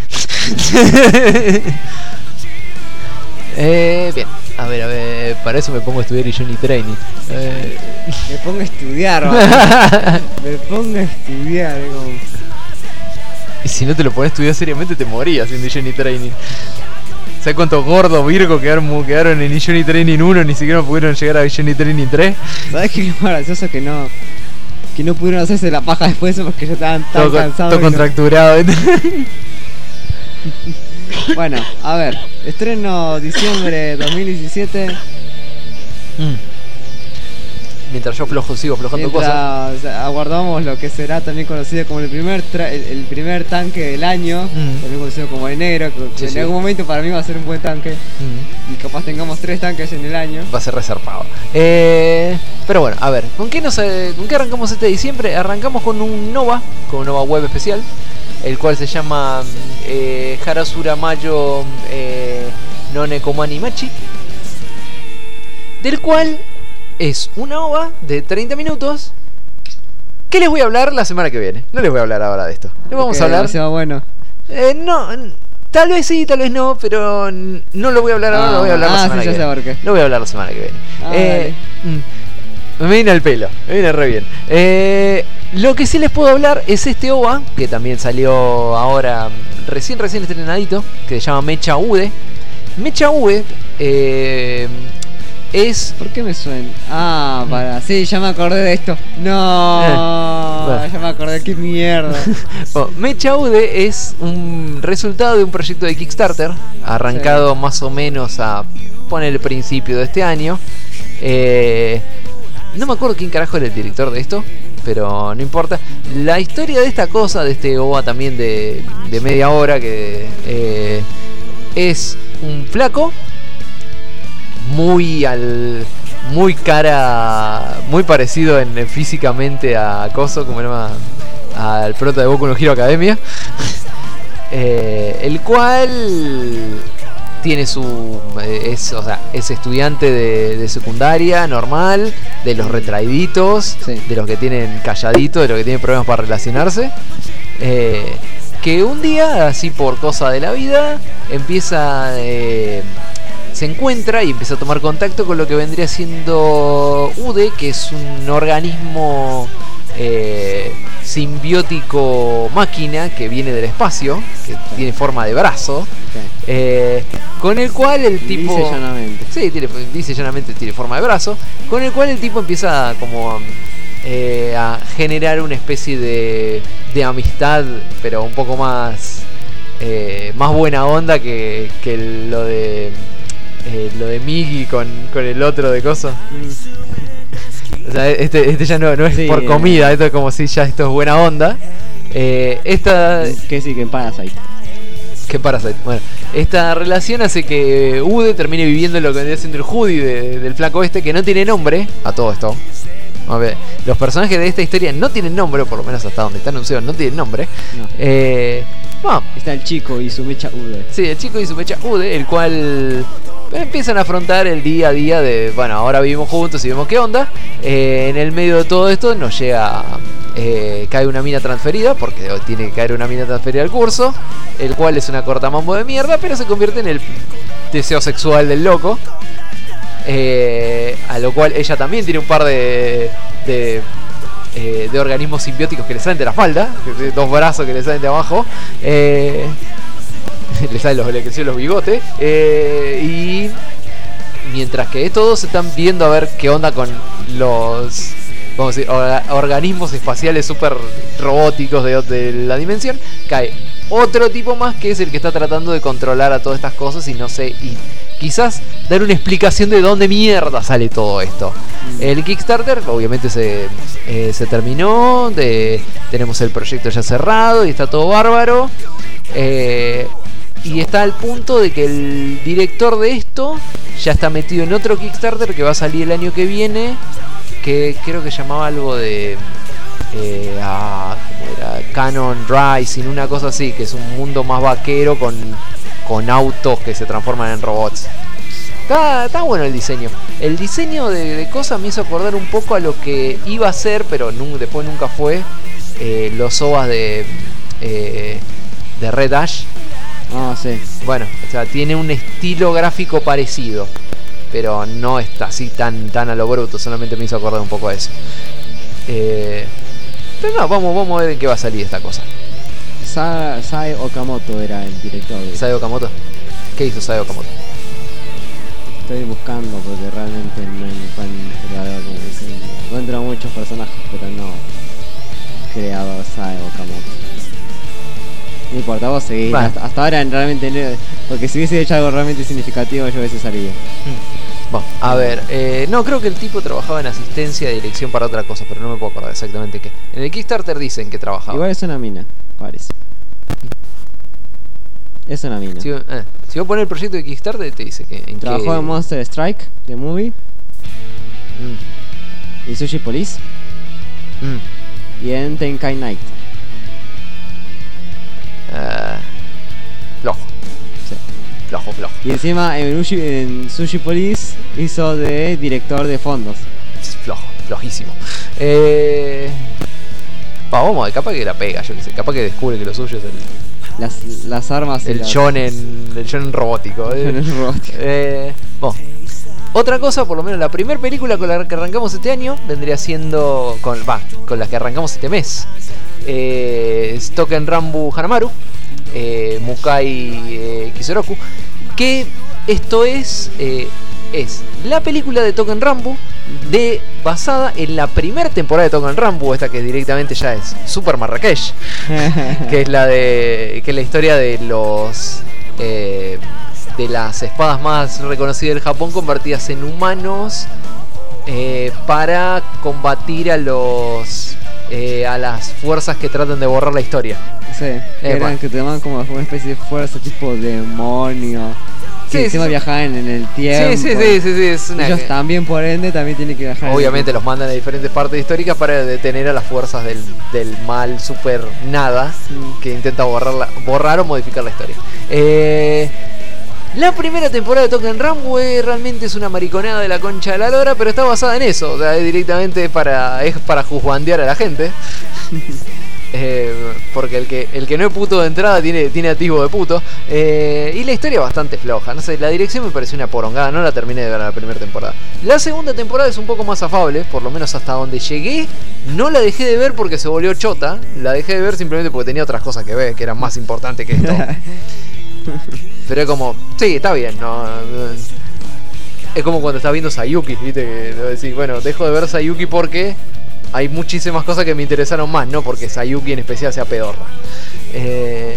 eh, bien, a ver, a ver, para eso me pongo a estudiar y Johnny Training. Eh, Me pongo a estudiar, ¿vale? Me pongo a estudiar, es como... y si no te lo pones a estudiar seriamente, te morías haciendo Johnny Training. ¿Sabes cuántos gordos Virgo quedaron, quedaron en Johnny Training uno? Ni siquiera pudieron llegar a Johnny Training tres. ¿Sabes qué es más gracioso que no que no pudieron hacerse la paja después de eso porque ya estaban tan Todo, con- cansados? todo que no- contracturado. Bueno, a ver, estreno diciembre dos mil diecisiete. Mm. Mientras yo flojo, sigo flojando cosas. Mientras aguardamos lo que será también conocido como el primer tra- el, el primer tanque del año, Mm. también conocido como el negro, que Sí, en sí. algún momento para mí va a ser un buen tanque Mm. y capaz tengamos tres tanques en el año. Va a ser reservado. Eh, pero bueno, a ver, ¿con qué, nos, eh, ¿con qué arrancamos este diciembre? Arrancamos con un Nova, con un Nova web especial, el cual se llama eh, Harasura Mayo eh, None Komani Machi, del cual es una O V A de treinta minutos que les voy a hablar la semana que viene. No les voy a hablar ahora de esto. Les vamos Porque a hablar... demasiado bueno. Eh, no, n- tal vez sí, tal vez no, pero n- no lo voy a hablar ahora, Ah, lo voy a hablar la ah, semana sí, que ya sé viene. por qué. Lo voy a hablar la semana que viene. Ah, Eh, mm, me viene al pelo, me viene re bien. Eh, lo que sí les puedo hablar es este O V A, que también salió ahora, mm, recién, recién estrenadito, que se llama Mecha Ude. Mecha Ude eh, es... ¿Por qué me suena? Ah, para. Sí, ya me acordé de esto. No, Eh, bueno. ya me acordé, qué mierda. Bueno, Mecha Ude es un resultado de un proyecto de Kickstarter arrancado más o menos a poner el principio de este año. Eh, no me acuerdo quién carajo era el director de esto, pero no importa. La historia de esta cosa, de este O V A también de, de media hora, que eh, es un flaco muy al muy cara, muy parecido en físicamente a Coso, como se llama, al prota de Boku no Hero Academia, eh, el cual tiene su es, o sea, es estudiante de, de secundaria normal, de los retraíditos, Sí. de los que tienen calladitos, de los que tienen problemas para relacionarse, eh, que un día, así por cosa de la vida, empieza eh, se encuentra y empieza a tomar contacto con lo que vendría siendo U D E, que es un organismo eh, simbiótico máquina que viene del espacio, que tiene forma de brazo, Sí. eh, con el cual el tipo... Dice llanamente. Sí, tiene, dice llanamente tiene forma de brazo, con el cual el tipo empieza como eh, a generar una especie de, de amistad, pero un poco más eh, más buena onda que, que lo de eh, lo de Miggy con, con el otro de cosas. O sea, este, este ya no, no es Sí, por comida, esto es como si ya esto es buena onda. Eh, esta Que sí, que en Parasite. ¿Qué Parasite? Bueno, esta relación hace que Ude termine viviendo lo que vendría siendo el Hoodie de- del flaco este, que no tiene nombre a todo esto. A ver, los personajes de esta historia no tienen nombre, por lo menos hasta donde está anunciado, no tienen nombre. No. Eh, bueno, Está el chico y su mecha Ude. sí, el chico y su mecha Ude, el cual empiezan a afrontar el día a día de, bueno, ahora vivimos juntos y vemos qué onda. Eh, en el medio de todo esto nos llega, eh, cae una mina transferida, porque tiene que caer una mina transferida al curso, el cual es una cortamambo de mierda, pero se convierte en el deseo sexual del loco. Eh, a lo cual ella también tiene un par de, de, eh, de organismos simbióticos que le salen de la falda, dos brazos que le salen de abajo. Eh, le salen los, le crecieron los bigotes. Eh, y mientras que todos están viendo a ver qué onda con los, vamos a decir, orga- organismos espaciales super robóticos de, de la dimensión, cae otro tipo más que es el que está tratando de controlar a todas estas cosas y no sé, y quizás dar una explicación de dónde mierda sale todo esto. El Kickstarter obviamente se, eh, se terminó, de, tenemos el proyecto ya cerrado y está todo bárbaro. Eh, y está al punto de que el director de esto ya está metido en otro Kickstarter que va a salir el año que viene, que creo que llamaba algo de eh, ah, ¿cómo era? Canon Rising, una cosa así, que es un mundo más vaquero con, con autos que se transforman en robots. Está, está bueno el diseño. El diseño de, de cosas me hizo acordar un poco a lo que iba a ser, pero nu- después nunca fue, eh, los O V As de, eh, de Red Ash. Ah, sí. Bueno, o sea, tiene un estilo gráfico parecido, pero no está así tan, tan a lo bruto, solamente me hizo acordar un poco a eso. Eh, pero no, vamos, vamos a ver en qué va a salir esta cosa. Sa- Sae Okamoto era el director de... ¿Sae Okamoto? ¿Qué hizo Sae Okamoto? Estoy buscando porque realmente no encuentro, como dicen, encuentro muchos personajes, pero no creador Sae Okamoto. No importa, vos seguís. Vale. Hasta, hasta ahora realmente no, porque si hubiese hecho algo realmente significativo yo hubiese salido. Bueno, a ver, eh, no, creo que el tipo trabajaba en asistencia de dirección para otra cosa, pero no me puedo acordar exactamente qué. En el Kickstarter dicen que trabajaba. Igual es una mina, parece. Es una mina. Si, eh, si vos pones el proyecto de Kickstarter, te dice que en Trabajó qué... en Monster Strike, The Movie, Mm, y Sushi Police, mm, y en Tenkai Night. eh, flojo. Sí. Flojo, flojo. Y encima en, Ushi- en Sushi Police hizo de director de fondos. Flojo, flojísimo. Eh... va, vamos, a ver, capaz que la pega, yo qué sé. Capaz que descubre que lo suyo es el, Las, las armas y el las- shonen, el shonen robótico. eh. shonen robótico. Eh, bueno. Otra cosa, por lo menos la primera película con la que arrancamos este año vendría siendo con, va, con la que arrancamos este mes. Eh, es Token Rambu Hanamaru, eh, Mukai eh, Kisoroku, que esto es eh, es la película de Token Rambu de basada en la primera temporada de Token Rambu, esta que directamente ya es Super Marrakech, que es la de que es la historia de los eh, de las espadas más reconocidas del Japón convertidas en humanos eh, para combatir a los eh, a las fuerzas que tratan de borrar la historia. Sí, que Eh, eran bueno. que te llamaban como una especie de fuerza tipo demonio. que Sí, encima sí, viajaban en el tiempo. Sí, sí, sí, sí, sí, es una... Ellos también, por ende, también tienen que viajar. en el Obviamente los tiempo. mandan a diferentes partes históricas para detener a las fuerzas del, del mal super nada Mm. que intenta borrar, la- borrar o modificar la historia. Eh, la primera temporada de Token Rambo realmente es una mariconada de la concha de la lora, pero está basada en eso, o sea, es directamente para, es para juzgandear a la gente. Eh, porque el que, el que no es puto de entrada tiene, tiene atisbo de puto. Eh, y la historia es bastante floja. No sé, la dirección me pareció una porongada. No la terminé de ver la primera temporada. La segunda temporada es un poco más afable. Por lo menos hasta donde llegué. No la dejé de ver porque se volvió chota. La dejé de ver simplemente porque tenía otras cosas que ver que eran más importantes que esto. Pero es como, sí, está bien, no, no, es como cuando estás viendo Sayuki, ¿viste? Que decís, bueno, dejo de ver Sayuki porque hay muchísimas cosas que me interesaron más, no porque Sayuki en especial sea pedorra. Eh...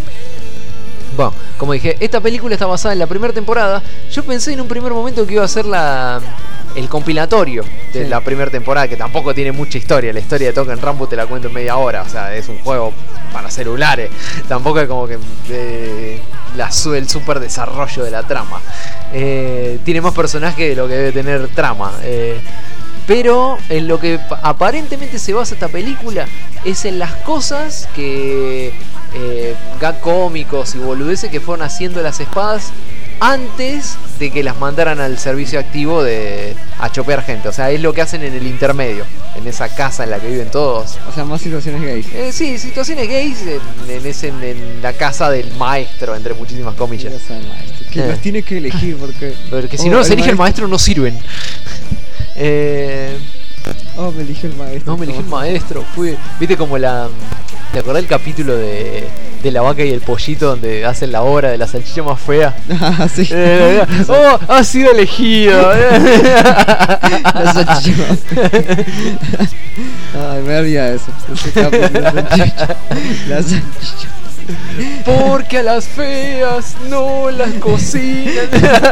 Bueno, como dije, esta película está basada en la primera temporada. Yo pensé en un primer momento que iba a ser la el compilatorio de Sí. la primera temporada, que tampoco tiene mucha historia. La historia de Token Rambo te la cuento en media hora, o sea, es un juego para celulares. Tampoco es como que eh, la, su- el super desarrollo de la trama. Eh, tiene más personajes de lo que debe tener trama. Eh, pero en lo que pa- aparentemente se basa esta película es en las cosas que eh, gag cómicos y boludeces que fueron haciendo las espadas antes de que las mandaran al servicio activo de a chopear gente. O sea, es lo que hacen en el intermedio, en esa casa en la que viven todos. O sea, más situaciones gays. Eh, sí, situaciones gays en, en, ese- en la casa del maestro, entre muchísimas comillas. Ya saben, maestro, que Eh. los tiene que elegir porque. Porque si Oh, no los el elige el maestro- maestro no sirven. Eh, Oh, me eligió el maestro. no, me eligió el Como- maestro. Fue, viste como la... ¿Te acordás el capítulo de, de la vaca y el pollito donde hacen la obra de la salchicha más fea? Ah, sí. Eh, ¡Oh! ¡Ha sido elegido! La salchicha. Ay, me olvidé de eso. Ese capítulo, la salchicha. La salchicha. Porque a las feas no las cocinan.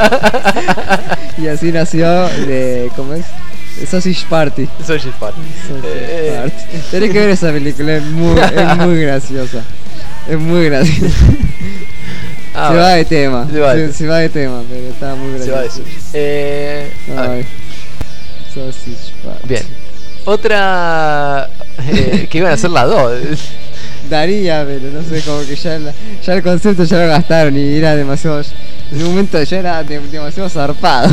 Y así nació de. ¿Cómo es? Sausage Party. Soy Gilpart. Sausage Eh. Party. Tenés que ver esa película, es muy, es muy graciosa. Es muy graciosa. Ah, se va de tema. Se va de Se, tema. se va de tema, pero está muy Se va de graciosa. eso. Eh, a ver. Ay. Sausage Party. Bien. Otra... eh, que iban a ser las dos. Daría, pero no sé, como que ya, la- ya el concepto ya lo gastaron y era demasiado. En un momento ya era de- demasiado zarpado.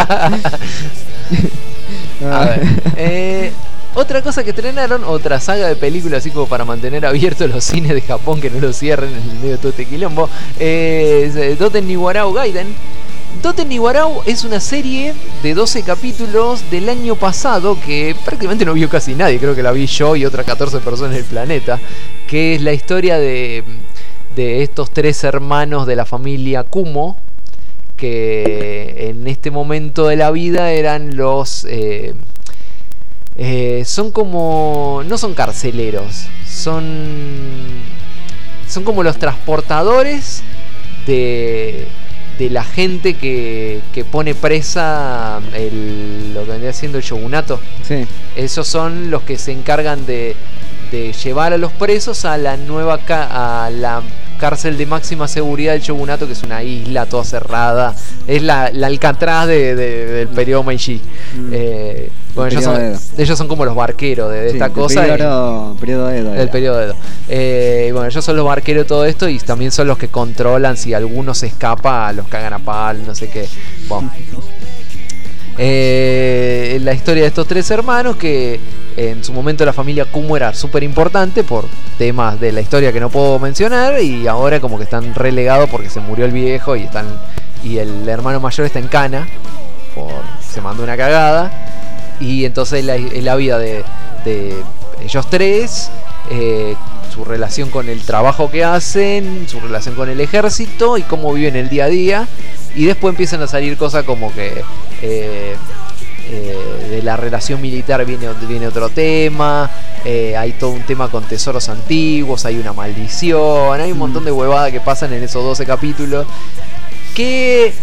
A ver, eh, otra cosa que estrenaron, otra saga de películas así como para mantener abiertos los cines de Japón, que no lo cierren en el medio de todo este quilombo, es eh, Doten Niwarao Gaiden. Doten Niwarao es una serie de doce capítulos del año pasado que prácticamente no vio casi nadie, creo que la vi yo y otras catorce personas del planeta, que es la historia de, de estos tres hermanos de la familia Kumo, que en este momento de la vida eran los... Eh, eh, son como... no son carceleros, son... son como los transportadores de, de la gente que, que pone presa el, lo que vendría siendo el shogunato. Sí. Esos son los que se encargan de, de llevar a los presos a la nueva ca a la cárcel de máxima seguridad del shogunato, que es una isla toda cerrada. Es la, la Alcatraz de, de- del periodo Meiji. Mm. Eh, bueno, El ellos son, periodo Edo. ellos son como los barqueros de, de Sí, esta del cosa. Periodo, periodo Edo. El era. periodo Edo. Eh, bueno, ellos son los barqueros de todo esto y también son los que controlan si alguno se escapa, los cagan a pal, no sé qué. Bueno. Eh, la historia de estos tres hermanos que en su momento la familia Kumo era súper importante por temas de la historia que no puedo mencionar y ahora como que están relegados porque se murió el viejo y están y el hermano mayor está en cana por se mandó una cagada y entonces la, es la vida de, de ellos tres, eh, su relación con el trabajo que hacen, su relación con el ejército y cómo viven el día a día. Y después empiezan a salir cosas como que eh, eh, de la relación militar viene, viene otro tema, eh, hay todo un tema con tesoros antiguos, hay una maldición, hay un montón de huevadas que pasan en esos doce capítulos. Que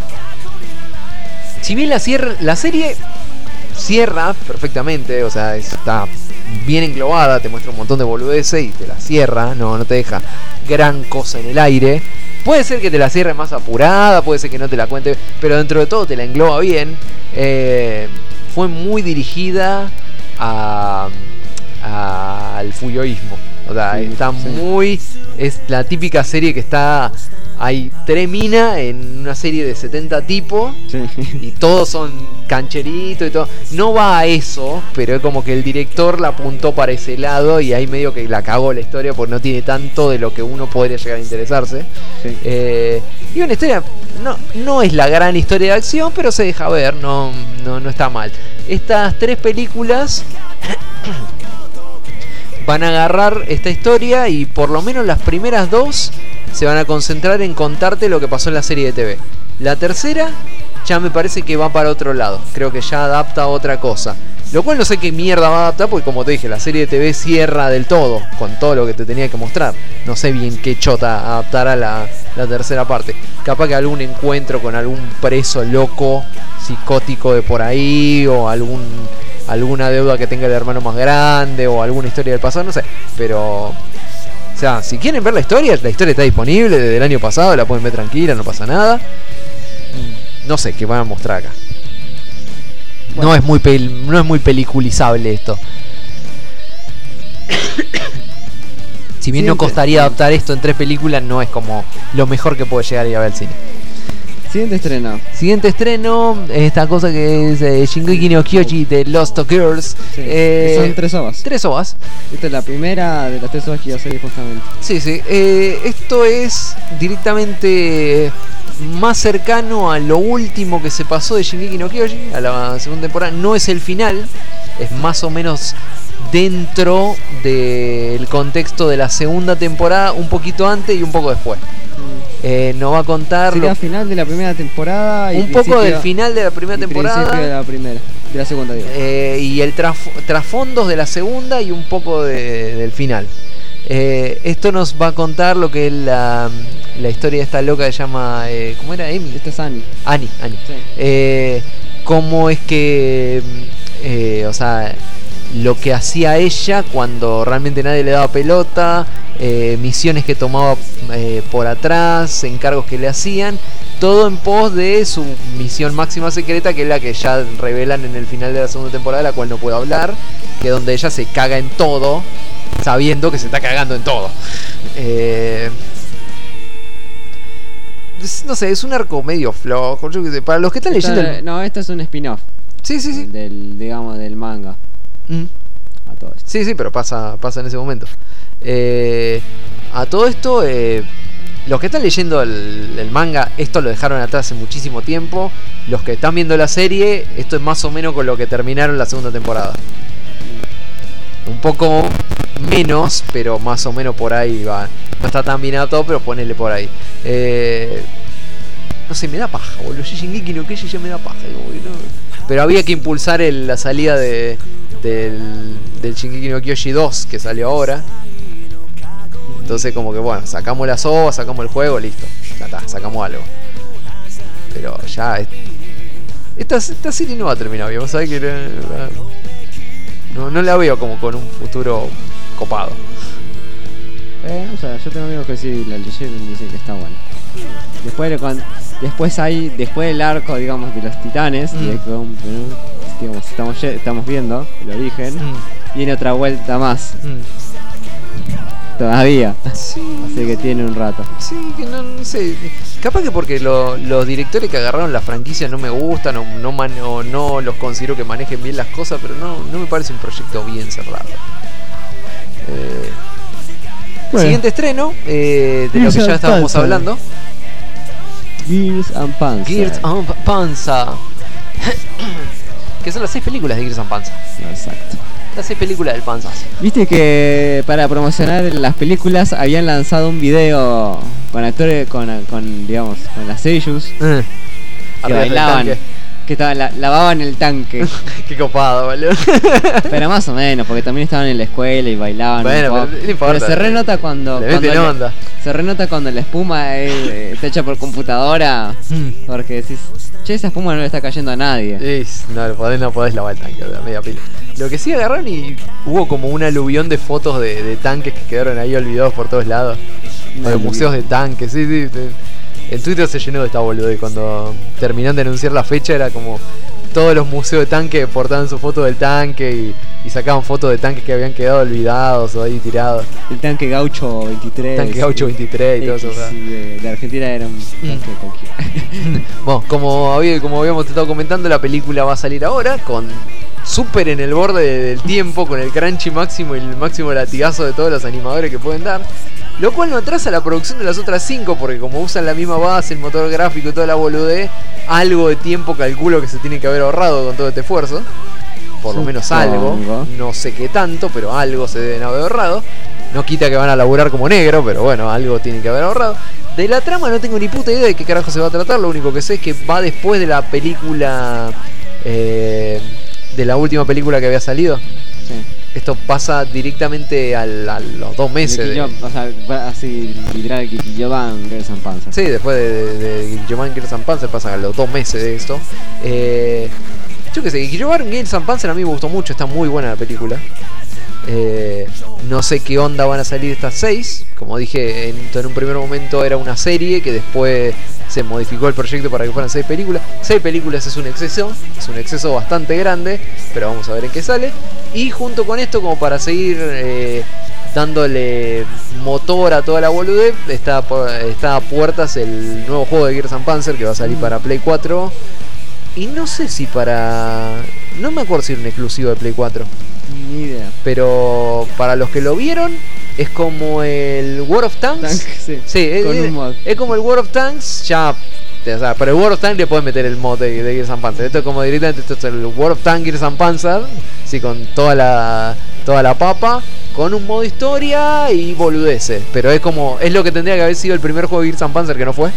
si bien la, cierra, la serie cierra perfectamente, o sea, está bien englobada, te muestra un montón de boludeces y te la cierra, no, no te deja gran cosa en el aire. Puede ser que te la cierre más apurada, puede ser que no te la cuente, pero dentro de todo te la engloba bien. Eh, fue muy dirigida a, a, al fuyoísmo. O sea, Sí, está sí. muy... Es la típica serie que está... Hay tres minas en una serie de setenta tipos Sí. y todos son cancheritos y todo. No va a eso, pero es como que el director la apuntó para ese lado y ahí medio que la cagó la historia porque no tiene tanto de lo que uno podría llegar a interesarse. Sí. Eh, y una historia, no, no es la gran historia de acción, pero se deja ver, no, no, no está mal. Estas tres películas van a agarrar esta historia y por lo menos las primeras dos se van a concentrar en contarte lo que pasó en la serie de T V. La tercera ya me parece que va para otro lado, creo que ya adapta a otra cosa. Lo cual no sé qué mierda va a adaptar porque como te dije, la serie de T V cierra del todo con todo lo que te tenía que mostrar. No sé bien qué chota adaptará la, la tercera parte. Capaz que algún encuentro con algún preso loco, psicótico de por ahí, o algún alguna deuda que tenga el hermano más grande, o alguna historia del pasado, no sé. Pero, o sea, si quieren ver la historia, la historia está disponible desde el año pasado, la pueden ver tranquila, no pasa nada. No sé qué van a mostrar acá. Bueno. No es muy pel- no es muy peliculizable esto. Si bien no Siguiente. costaría adaptar esto en tres películas, no es como lo mejor que puede llegar a ir a ver al cine. Siguiente estreno. Siguiente estreno, esta cosa que es eh, Shingeki no Kyoji de Lost Girls. Sí, Eh, que son tres ovas. Tres ovas. Esta es la primera de las tres ovas que iba a salir justamente. Sí, sí. Eh, esto es directamente más cercano a lo último que se pasó de Shingeki no Kyoji, a la segunda temporada. No es el final, es más o menos dentro del contexto de la segunda temporada, un poquito antes y un poco después. Eh, nos va a contar Sería lo- final de la primera temporada y un poco principio- del final de la primera y principio de temporada la primera, de la segunda digo. eh, y el traf- trasfondos de la segunda y un poco de- del final. Eh, esto nos va a contar lo que es la, la historia de esta loca que se llama eh, ¿cómo era? Emi. Esta es Annie. Annie, Annie. Sí. Eh, cómo es que eh, o sea, lo que hacía ella cuando realmente nadie le daba pelota, eh, misiones que tomaba eh, por atrás, encargos que le hacían, todo en pos de su misión máxima secreta, que es la que ya revelan en el final de la segunda temporada, de la cual no puedo hablar, que es donde ella se caga en todo, sabiendo que se está cagando en todo. Eh, es- no sé, es un arco medio flojo, yo qué sé, para los que están Esta- leyendo el... No, esto es un spin-off Sí, sí, sí. del, digamos, del manga. Mm. A todo esto. Sí, sí, pero pasa, pasa en ese momento. Eh, a todo esto, eh, los que están leyendo el, el manga, esto lo dejaron atrás hace muchísimo tiempo. Los que están viendo la serie, esto es más o menos con lo que terminaron la segunda temporada. Un poco menos, pero más o menos por ahí va. No está tan bien adaptado, pero ponele por ahí. Eh, no sé, me da paja, boludo. Shingeki no Kyoji ya me da paja, boludo. Pero había que impulsar el- la salida de, del, del Shingeki no Kyoji dos que salió ahora. Entonces como que bueno, sacamos las ovas, sacamos el juego, listo. Ya está, sacamos algo. Pero ya... es- Esta, esta serie no va a terminar bien, vos sabés que... la- la- no, no la veo como con un futuro copado. Eh, o sea, yo tengo amigos que sí la leyeron y dicen que está bueno. Después, le con- después hay, después del arco, digamos, de los titanes, Mm. de con- digamos, estamos, ye- estamos viendo el origen, Mm, viene otra vuelta más, mm. todavía. Sí, Así que tiene un rato. sí, que no, no sé. Capaz que porque lo- los directores que agarraron la franquicia no me gustan o no, man- o no los considero que manejen bien las cosas, pero no, no me parece un proyecto bien cerrado. Eh, Bueno. Siguiente estreno, eh, de lo Gears que ya and estábamos Panzer. hablando. Gears and Panzer. Gears and Panzer. Que son las seis películas de Gears and Panzer. Exacto. Las seis películas del Panzer. Viste que para promocionar las películas habían lanzado un video con actores, con, con digamos, con las Seiyus Eh. que Arriba del bailaban. tanque. que estaba, la, lavaban el tanque. Qué copado, boludo. Pero más o menos, porque también estaban en la escuela y bailaban. Bueno, un poco. pero no importa. Pero se renota cuando. Le cuando meten le- onda. Se renota cuando la espuma es, eh, está hecha por computadora. Porque decís, che, esa espuma no le está cayendo a nadie. Es, no, lo podés, no podés lavar el tanque, o sea, media pila. Lo que sí agarraron y hubo como un aluvión de fotos de, de tanques que quedaron ahí olvidados por todos lados. Un O de aluvión. museos de tanques, sí, sí. te- En Twitter se llenó de esta boludo y cuando terminaron de anunciar la fecha era como todos los museos de tanques portaban su foto del tanque y, y sacaban fotos de tanques que habían quedado olvidados o ahí tirados. El tanque Gaucho veintitrés. Tanque Gaucho veintitrés y todo eso, X, o sea. sí, de, de Argentina era un tanque cualquiera. Bueno, como, había- como habíamos estado comentando, la película va a salir ahora con súper en el borde del tiempo, con el crunchy máximo y el máximo latigazo de todos los animadores que pueden dar. Lo cual no atrasa la producción de las otras cinco, porque como usan la misma base, el motor gráfico y toda la boludez, algo de tiempo calculo que se tiene que haber ahorrado con todo este esfuerzo. Por lo menos algo, Supongo. no sé qué tanto, pero algo se deben haber ahorrado. No quita que van a laburar como negro, pero bueno, algo tienen que haber ahorrado. De la trama no tengo ni puta idea de qué carajo se va a tratar, lo único que sé es que va después de la película, eh, de la última película que había salido. Sí. Esto pasa directamente al- a los dos meses. de- Kikiyo- o sea, va así literal Kikiyoban Girls and Panzer. Sí, después de, de, de Giovanni Gears and Panzer pasan a los dos meses de esto. Eh, yo qué sé, Giovanni Gears and Panzer a mí me gustó mucho, está muy buena la película. Eh, no sé qué onda van a salir estas seis. Como dije, en, en un primer momento era una serie que después se modificó el proyecto para que fueran seis películas. Seis películas es un exceso, es un exceso bastante grande, pero vamos a ver en qué sale. Y junto con esto, como para seguir eh, dándole motor a toda la boludez, está, por- está a puertas el nuevo juego de Gears and Panzer que va a salir para Play cuatro. Y no sé si para... No me acuerdo si era un exclusivo de Play cuatro. Ni idea. Pero para los que lo vieron, es como el World of Tanks. Tank, sí. Sí, es, Con un mod. es como el World of Tanks. Ya, o sea, para el World of Tanks le puedes meter el mod de, de Gears and Panzer. Esto es como directamente, esto es el World of Tanks Gears and Panzer. Sí, con toda la, toda la papa. Con un modo historia y boludeces. Pero es como, es lo que tendría que haber sido el primer juego de Gears and Panzer que no fue.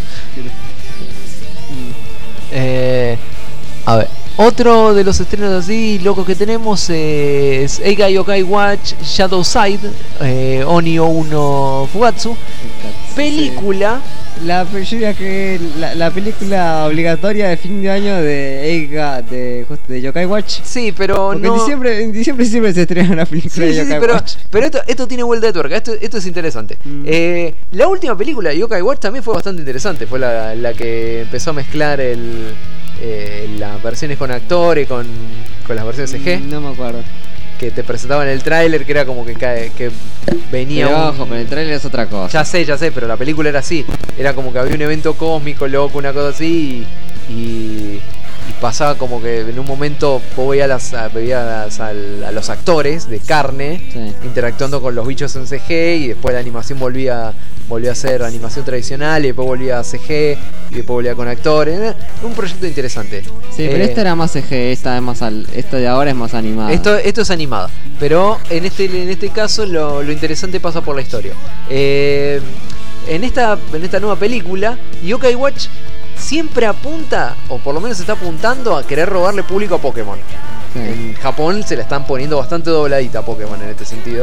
Eh, a ver, otro de los estrenos así locos que tenemos es Eiga Yokai Watch Shadow Side, eh, Onio uno Fugatsu, película. La, yo diría que la, la película obligatoria de fin de año de Eiga, de, justo de Yokai Watch. Sí, pero Porque no. en diciembre, en diciembre siempre se estrena una película Sí, de sí, sí, Yokai pero, Watch. pero esto, esto tiene vuelta de tuerca, esto, esto es interesante. Mm. Eh, la última película de Yokai Watch también fue bastante interesante, fue la, la que empezó a mezclar el, eh, las versiones con actores, con, con las versiones C G, No me acuerdo. que te presentaban el tráiler, que era como que, cae- que venía Pero un- ojo, pero el trailer es otra cosa. Ya sé, ya sé, pero la película era así. Era como que había un evento cósmico, loco, una cosa así. Y, y- y pasaba como que en un momento vos veías, las, a- veías las- al- a los actores de carne Sí. interactuando con los bichos en C G. Y después la animación volvía, volvía a ser animación tradicional. Y después volvía a C G. Y después volvía con actores. Era un proyecto interesante. Sí, pero Eh, esta era más C G, esta es más al, esta de ahora es más animada. Esto, esto es animada, pero en este, en este caso lo, lo interesante pasa por la historia. Eh, en, esta, en esta nueva película, Yokai Watch siempre apunta, o por lo menos está apuntando a querer robarle público a Pokémon. Sí. En Japón se la están poniendo bastante dobladita a Pokémon en este sentido.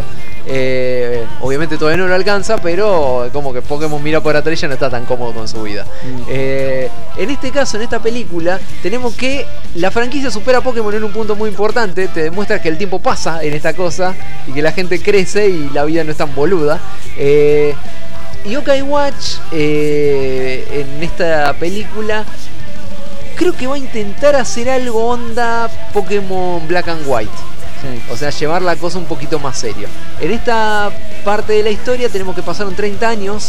Eh, obviamente todavía no lo alcanza, pero como que Pokémon mira por atrás y ya no está tan cómodo con su vida. Mm. Eh, en este caso, en esta película, tenemos que la franquicia supera a Pokémon en un punto muy importante. Te demuestra que el tiempo pasa en esta cosa y que la gente crece y la vida no es tan boluda. Eh, Yokai Watch eh, en esta película creo que va a intentar hacer algo onda Pokémon Black and White. Sí. O sea, llevar la cosa un poquito más serio. En esta parte de la historia tenemos que pasaron treinta años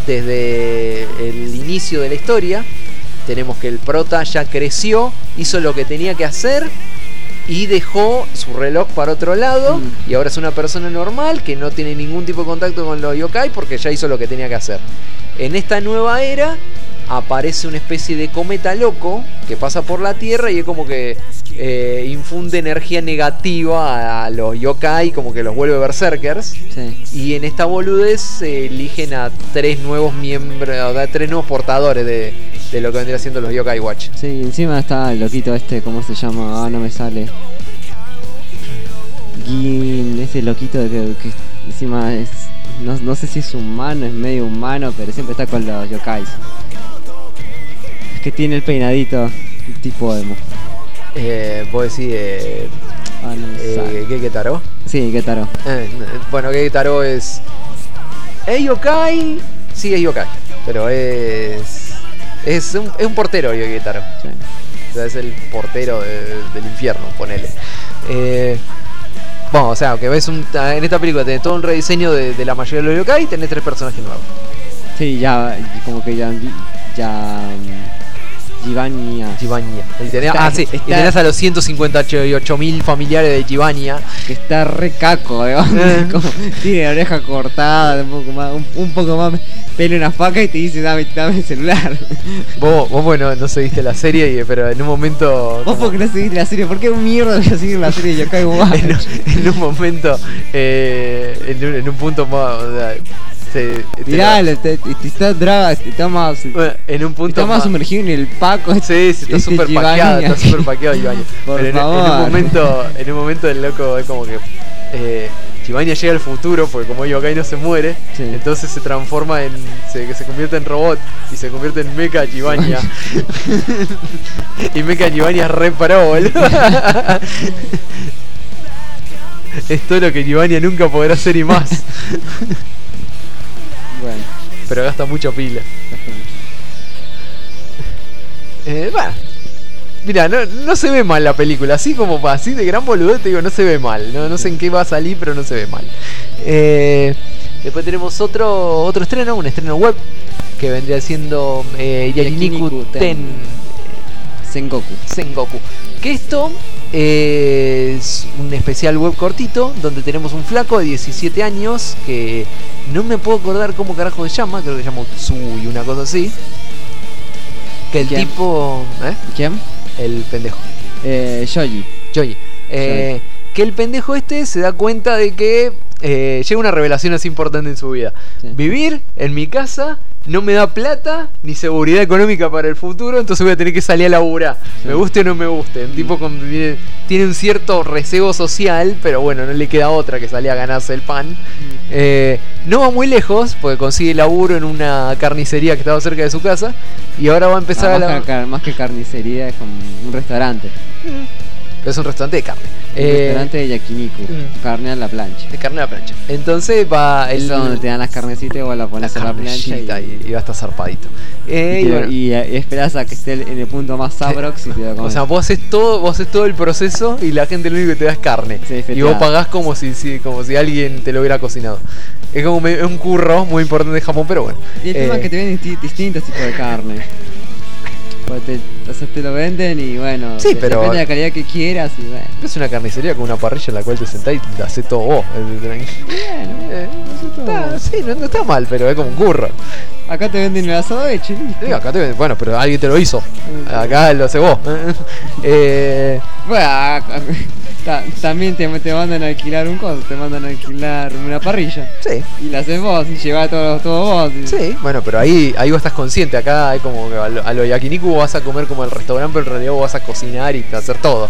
desde el inicio de la historia. Tenemos que el prota ya creció, hizo lo que tenía que hacer y dejó su reloj para otro lado. Mm. Y ahora es una persona normal que no tiene ningún tipo de contacto con los yokai porque ya hizo lo que tenía que hacer. En esta nueva era aparece una especie de cometa loco que pasa por la Tierra y es como que eh, infunde energía negativa a los yokai, como que los vuelve berserkers. Sí. Y en esta boludez se eligen a tres nuevos miembros, a tres nuevos portadores de, de lo que vendría siendo los Yokai Watch. Sí, encima está el loquito este, ¿cómo se llama? Ah, no me sale. Gin, ese loquito que, que encima es... No, no sé si es humano, es medio humano, pero siempre está con los yokais. Es que tiene el peinadito tipo emo. Eh, ¿Vos decís eh, Ah, no me eh, sale. Gege Taro? Sí, qué taro. Eh, bueno, Gege Taro es... ¿Es yokai? Sí, es yokai. Pero es... Es un, es un portero Gege Taro. Sí. O sea, es el portero de, del infierno, ponele. Eh... Bueno, o sea, que ves un, en esta película tenés todo un rediseño de, de la mayoría de los yokai y tenés tres personajes nuevos. Sí, ya, como que ya... ya Givania. Givania. Y tenés, Está- ah, sí, y está- tenés a los ciento cincuenta y ocho mil familiares de Givania. Que está re caco, ¿eh? Eh. Como tiene la oreja cortada, un poco más, un, un poco más pele una faca y te dice dame, dame el celular. Vos, vos bueno, no seguiste la serie, y- pero en un momento... Vos como- porque no seguiste la serie, ¿por qué mierda voy a seguir la serie de Yokai Watch? en, un, en un momento, eh, en, un, en un punto más... O sea, se, Mirá, te- le- te, te, te está draga, te está más, bueno, en un punto está más más... sumergido en el Paco. Sí, sí, está este súper Givania. paqueado, está súper paqueado Givania. Por Pero en, favor. en un momento, en un momento el loco es como que eh, Givania llega al futuro, porque como Yokai no se muere, Sí. entonces se transforma en, se, que se convierte en robot y se convierte en Mecha Givania. Y Mecha Givania es re paró, boludo. Es todo lo que Givania nunca podrá hacer y más. Bueno, Pero gasta mucha pila. Eh, bah. Mira, no, no se ve mal la película, así como pa- así de gran boludez, te digo, no se ve mal. No, no sé en qué va a salir, pero no se ve mal. Eh, después tenemos otro otro estreno, un estreno web, que vendría siendo eh, Yakiniku Yakiniku Ten Ten. Sengoku. Sengoku. Que esto es un especial web cortito, donde tenemos un flaco de diecisiete años, que no me puedo acordar cómo carajo se llama, creo que se llama Utsui, una cosa así. Que el ¿Quién? tipo... ¿eh? ¿Quién? El pendejo. Eh, Shoji. Joey. Eh, que el pendejo este se da cuenta de que eh, llega una revelación así importante en su vida. Sí. Vivir en mi casa no me da plata ni seguridad económica para el futuro, entonces voy a tener que salir a laburar. Sí. Me guste o no me guste. Un tipo con, tiene, tiene un cierto recebo social, pero bueno, no le queda otra que salir a ganarse el pan. Eh, no va muy lejos, porque consigue laburo en una carnicería que estaba cerca de su casa. Y ahora va a empezar Ah, a más, laburar. que, car- más que carnicería, es como un restaurante. Es un restaurante de carne. Un Eh, restaurante de yakiniku. mm. Carne a la plancha. De carne a la plancha. Entonces va el. Eso donde te dan las carnecitas y vos la la pones a la plancha carnecita y, y, y va a estar zarpadito. Eh, y, y bueno, y- y esperás a que esté en el punto más sabrox y te lo o comes. sea, vos haces todo, vos haces todo el proceso y la gente lo único que te da es carne. Sí, y feteada. vos pagás como si, si- como si alguien te lo hubiera cocinado. Es como me- un curro muy importante de Japón, pero bueno. Y el tema Eh, es que te venden disti- distintos tipos de carne. Pues te, o sea, te lo venden y bueno, Sí, de- pero- depende de la calidad que quieras y bueno. es una carnicería con una parrilla en la cual te sentás y te haces todo vos. Eh, está- sí, no, no está mal, pero es como un curro. Acá te venden el asado hecho, listo. Eh, acá te- bueno, pero alguien te lo hizo. Acá lo hace vos. Eh, Bueno, a- a- ta- también te, te mandan a alquilar un coso, te mandan a alquilar una parrilla. sí. Y la haces vos y llevas todo, todo vos. y- Sí, bueno, pero ahí, ahí vos estás consciente. Acá hay como que a lo, a lo yakiniku vos vas a comer como el restaurante, pero en realidad vos vas a cocinar y hacer todo.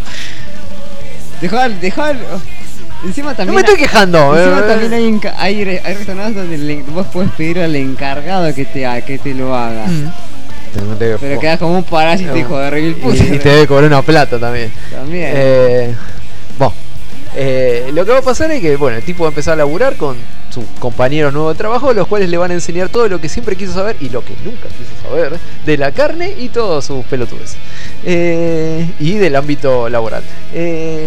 Dejar, dejar. Encima No también. me estoy quejando. Encima eh, también hay, enca- hay, re- hay restaurantes donde le- vos puedes pedir al encargado que te, ha- que te lo haga. Mm. Te- te- Pero quedas como un parásito, hijo de remil y, puta. y te debe cobrar una plata también. También. Eh, bueno, eh, lo que va a pasar es que bueno, el tipo va a empezar a laburar con sus compañeros nuevos de trabajo, los cuales le van a enseñar todo lo que siempre quiso saber y lo que nunca quiso saber de la carne y todos sus pelotudes. Eh, y del ámbito laboral. Eh,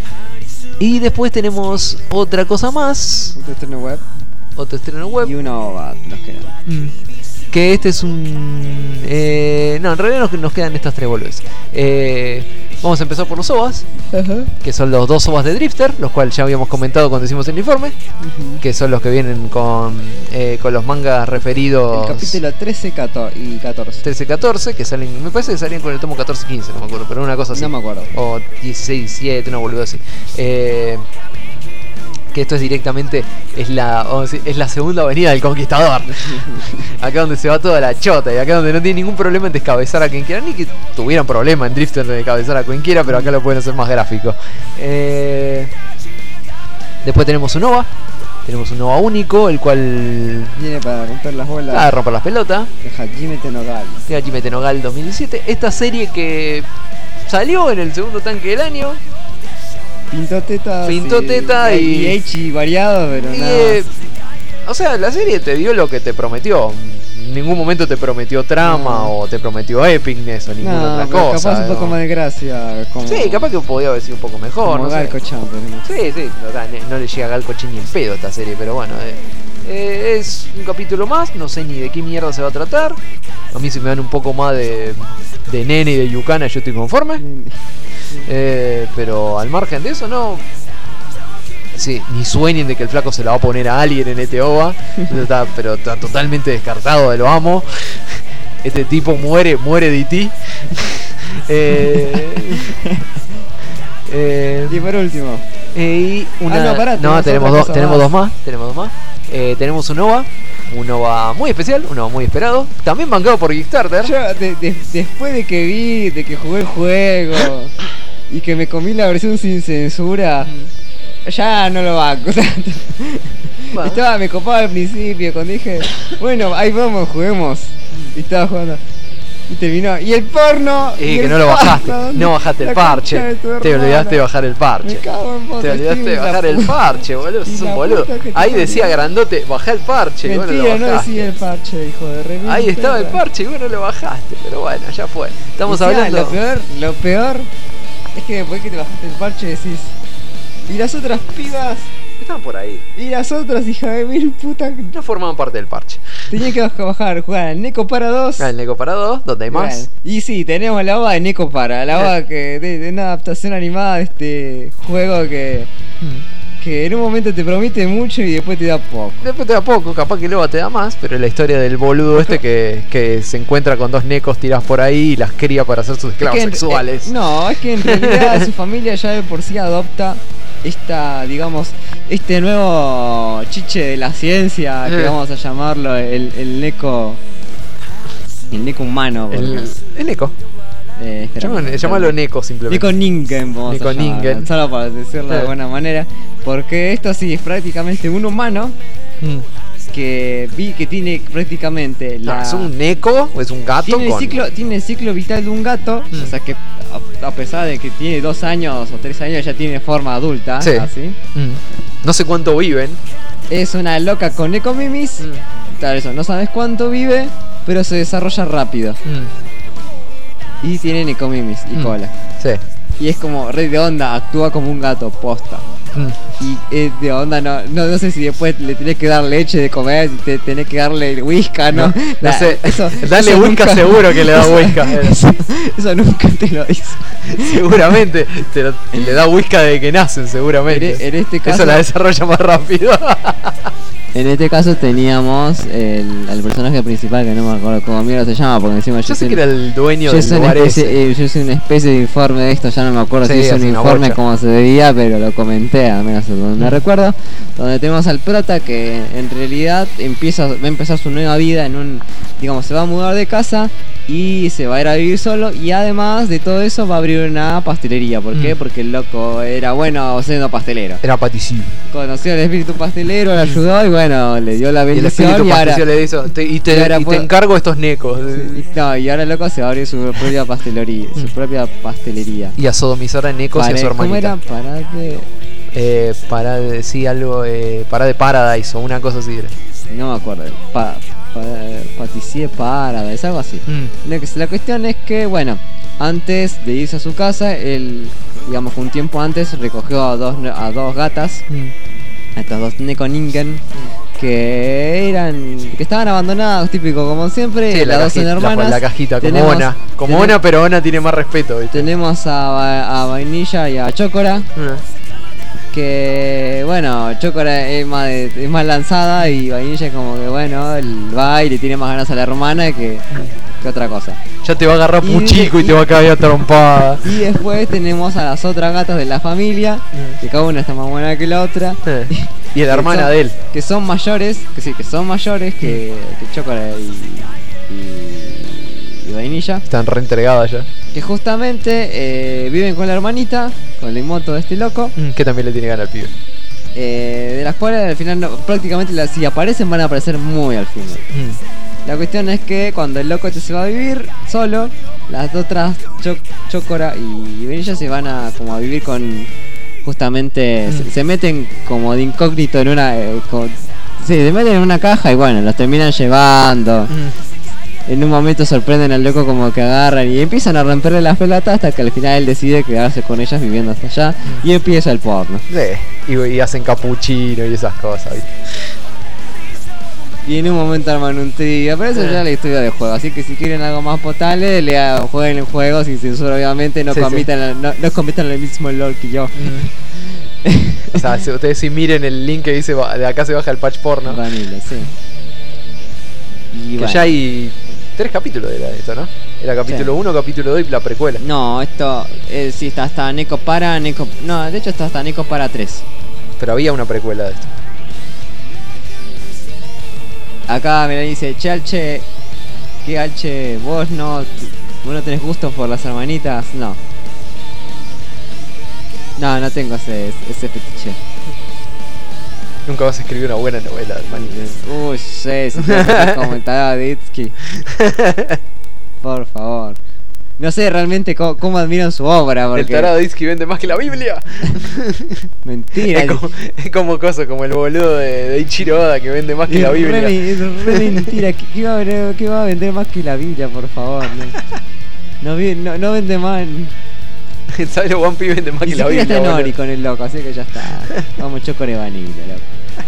y después tenemos otra cosa más, Otro estreno web otro estreno web. y una ova, nos quedan. Mm. Que este es un... eh, no, en realidad nos, nos quedan estas tres boludeces. Eh, Vamos a empezar por los O V As, Ajá. que son los dos O V As de Drifter, los cuales ya habíamos comentado cuando hicimos el informe, Ujú. que son los que vienen con, eh, con los mangas referidos El capítulo trece catorce y catorce. trece catorce, que salen, me parece que salían con el tomo catorce quince, no me acuerdo, pero una cosa así. No me acuerdo. O dieciséis diecisiete, una boluda así. Eh, que esto es directamente, es la, vamos a decir, es la segunda avenida del Conquistador. Acá donde se va toda la chota y acá donde no tiene ningún problema en descabezar a quien quiera, ni que tuvieran problema en Drifter de descabezar a quien quiera, pero acá lo pueden hacer más gráfico. Eh, después tenemos un O V A, tenemos un O V A único, el cual Viene para romper las bolas. ah, romper las pelotas. De Hajime Tenogal. De Hajime Tenogal dos mil diecisiete. Esta serie que salió en el segundo tanque del año. Pintó teta. Pintó teta y- Y Echi variado, pero Y, nada. eh, o sea, la serie te dio lo que te prometió. En ningún momento te prometió trama No. o te prometió epicness o ninguna No, otra pero cosa. capaz un poco ¿no? más de gracia. Como, Sí, capaz que podía haber sido un poco mejor. como No, sé. Galco-chan, por ejemplo. Sí, sí, o sea, ne- no le llega a Galco-chan ni en pedo esta serie, pero bueno. eh, eh, es un capítulo más, no sé ni de qué mierda se va a tratar. A mí si me dan un poco más de, de nene y de Yukana yo estoy conforme. Eh, pero al margen de eso, no. Sí, ni sueñen de que el flaco se la va a poner a alguien en este O V A. Eso está, pero está totalmente descartado, lo amo. Este tipo muere, muere de ti. eh, eh, Y por último, eh, y una, Ah, no, pará, tenemos tenemos, otra dos, cosa tenemos más. dos más. Tenemos dos más. Eh, tenemos un O V A. Un O V A muy especial, un O V A muy esperado. También bancado por Kickstarter. yo de- de- después de que vi, de que jugué el juego y que me comí la versión sin censura, ya no lo banco. O sea, Bueno. estaba, me copaba al principio cuando dije, bueno, ahí vamos, juguemos. Y estaba jugando. Y terminó. Y el porno. Y y que el no lo porno, bajaste, no bajaste la el concha parche. de tu Te olvidaste de hermana. bajar el Me parche. cago en vos, Te olvidaste Steam, de la bajar el puta. parche, boludo. Y Sos la un boludo. puta que te Ahí parió. decía grandote, bajá el parche. Y bueno, Mentira, lo no bajaste. decía el parche, hijo de remil. Ahí estaba el parche y bueno, lo bajaste. Pero bueno, ya fue. Estamos Encima, hablando. Lo peor, lo peor es que después que te bajaste el parche decís. Y las otras pibas. Estaban por ahí. Y las otras, hija de mil puta. No formaban parte del parche. Tenía que bajar, bajar, jugar al Neko para dos. Ah, el Neko para dos, donde hay más. Bueno, y sí, tenemos la O V A de Neko para. La O V A que de, de una adaptación animada de este juego que. Que en un momento te promete mucho y después te da poco. Después te da poco, capaz que luego te da más, pero la historia del boludo este que, que se encuentra con dos necos tirados por ahí y las cría para hacer sus esclavos Es que en- sexuales. eh, no, es que en realidad su familia ya de por sí adopta esta, digamos, este nuevo chiche de la ciencia, que Eh. vamos a llamarlo el, el Neko. El Neko humano. el, porque- el neco. eh, espera, Llámalo, espera. llámalo neco simplemente. Neko Ningen, vamos Neko a llamarlo, Ningen. solo para decirlo de Eh. buena manera. Porque esto sí es prácticamente un humano Mm. que vi que tiene prácticamente No, la. ¿es un neco o es un gato? Tiene el, con- ciclo, tiene el ciclo vital de un gato, Mm. o sea que a, a pesar de que tiene dos años o tres años ya tiene forma adulta, Sí. así. Mm. No sé cuánto viven. Es una loca con ecomimis, Mm. tal eso, no sabes cuánto vive, pero se desarrolla rápido. Mm. Y tiene ecomimis y Mm. cola. Sí. Y es como re de onda, actúa como un gato, posta. Mm. Y es de onda, no, no, no sé si después le tenés que dar leche de comer, si te tenés que darle whisky, ¿no? No, no La- sé. eso- Dale eso whisky nunca- seguro que le da eso- whisky. Eso, eso nunca te lo dice. Seguramente. Te lo- le da whisky desde que nacen, seguramente. En, en este caso, Eso la desarrolla más rápido. en este caso teníamos el, al personaje principal que no me acuerdo cómo mierda se llama, porque encima yo, Yo sé soy, que era el dueño yo del soy una lugar especie, ese. eh, yo soy una especie de informe de esto, ya no me acuerdo Sí, si es un hace una informe bocha. como se debía, pero lo comenté, al menos donde me Mm. recuerdo, donde tenemos al prota que en realidad empieza, va a empezar su nueva vida en un, digamos, se va a mudar de casa y se va a ir a vivir solo, y además de todo eso va a abrir una pastelería. ¿Por qué? Mm. Porque el loco era bueno siendo pastelero. Era paticillo. Conoció al espíritu pastelero, le ayudó y bueno, le dio la Y el bendición espíritu y ahora, pasticio le hizo. te- y te, y ahora y te puedo- encargo estos necos. y, no, y ahora el loco se va a abrir su propia pastelería, su Mm. propia pastelería. Y a sodomizar a necos y a Pare- su ¿Cómo era? hermanita. Para de... Eh, para de sí, algo. Eh, para de Paradise o una cosa así era. No me acuerdo. Pa, pa, Patissier Paradise, algo así. Mm. La, que- la cuestión es que, bueno, antes de irse a su casa, él, digamos que un tiempo antes, recogió a dos, a dos gatas, Mm. a estas dos Neko Ningen, que eran que estaban abandonados, típico como siempre. Sí, las la dos son cajita, hermanas. La, la cajita, como Tenemos- Ona. Como tenemos- Ona, pero Ona tiene más respeto, ¿viste? Tenemos a, Va- a Vainilla y a Chocora. Ah. Que bueno, Chocora es más, de- es más lanzada y Vainilla es como que bueno, él va y le tiene más ganas a la hermana que, que otra cosa. Ya te va a agarrar Y- Puchico y, y- te va a caer a trompada. Y después tenemos a las otras gatas de la familia, que cada una está más buena que la otra. Eh. Y la que hermana son- de él. Que son mayores, que sí, que son mayores que, que Chocora y, y, y Vainilla. Están reentregadas ya. Que justamente eh, viven con la hermanita, con la moto de este loco. Mm, Que también le tiene ganas al pibe. eh, de las cuales al final no- prácticamente las- si aparecen van a aparecer muy al final. Mm. La cuestión es que cuando el loco este se va a vivir solo, las otras Cho- Chocora y Vainilla se van a como a vivir con justamente se, se meten como de incógnito en una eh, como- sí, se meten en una caja y bueno, los terminan llevando. Mm. En un momento sorprenden al loco como que agarran y empiezan a romperle las pelotas hasta que al final él decide quedarse con ellas viviendo hasta allá y empieza el porno. Sí. Y, y hacen capuchino y esas cosas, ¿viste? Y en un momento arman un trío, pero eso ya es la historia del juego, así que si quieren algo más potable, lea, jueguen el juego sin censura obviamente, no Sí, sí. comitan no, no cometan el mismo LOL que yo. O sea, si ustedes si miren el link que dice "Va- de acá se baja el patch porno". Vanilla, sí. Y Que bueno. ya hay tres capítulos de esto, ¿no? Era capítulo Sí. uno, capítulo dos y la precuela. No, esto eh, sí está hasta Neko para, Neko. No, de hecho está hasta Neko para tres. Pero había una precuela de esto. Acá me dice, che Alche, ¿qué Alche? Vos no, vos no tenés gusto por las hermanitas, no. No, no tengo ese, ese fetiche. Nunca vas a escribir una buena novela, hermano. Uy, sí, si te comentaba Ditsky. Por favor. No sé realmente cómo, cómo admiran su obra, El porque... tarado dice que vende más que la Biblia. Mentira. Es como, es como cosa, como el boludo de, de Ichiro Oda que vende más que Es la re, Biblia. es re mentira. ¿Qué, qué va a vender, qué va a vender más que la Biblia, por favor? No, no, vi- no, no vende más. Ni ¿Sabes? One Piece vende más que la siquiera Biblia. está en boludo. Ori con el loco, así que ya está. Vamos, chocore vanilla, loco.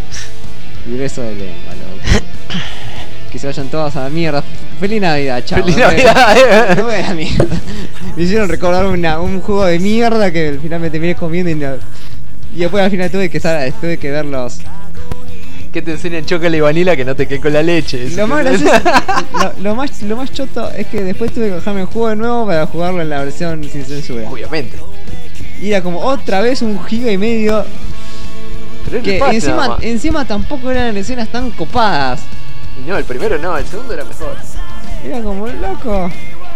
Y beso de lengua, loco. Que se vayan todos a la mierda. Feliz Navidad, chao. Feliz Me voy- Navidad, eh. me voy a la mierda. Me hicieron recordar una, un juego de mierda que al final me terminé comiendo y no. Y después al final tuve que, sal- tuve que ver los. Que te enseñan chocolate y vanilla que no te quede con la leche. Lo más gracioso, lo, lo más, lo más choto es que después tuve que bajarme el juego de nuevo para jugarlo en la versión sin censura. Obviamente. Y era como otra vez un giga y medio. Pero es Que el patch nada encima, más. encima tampoco eran escenas tan copadas. No, el primero no, el segundo era mejor. Era como loco.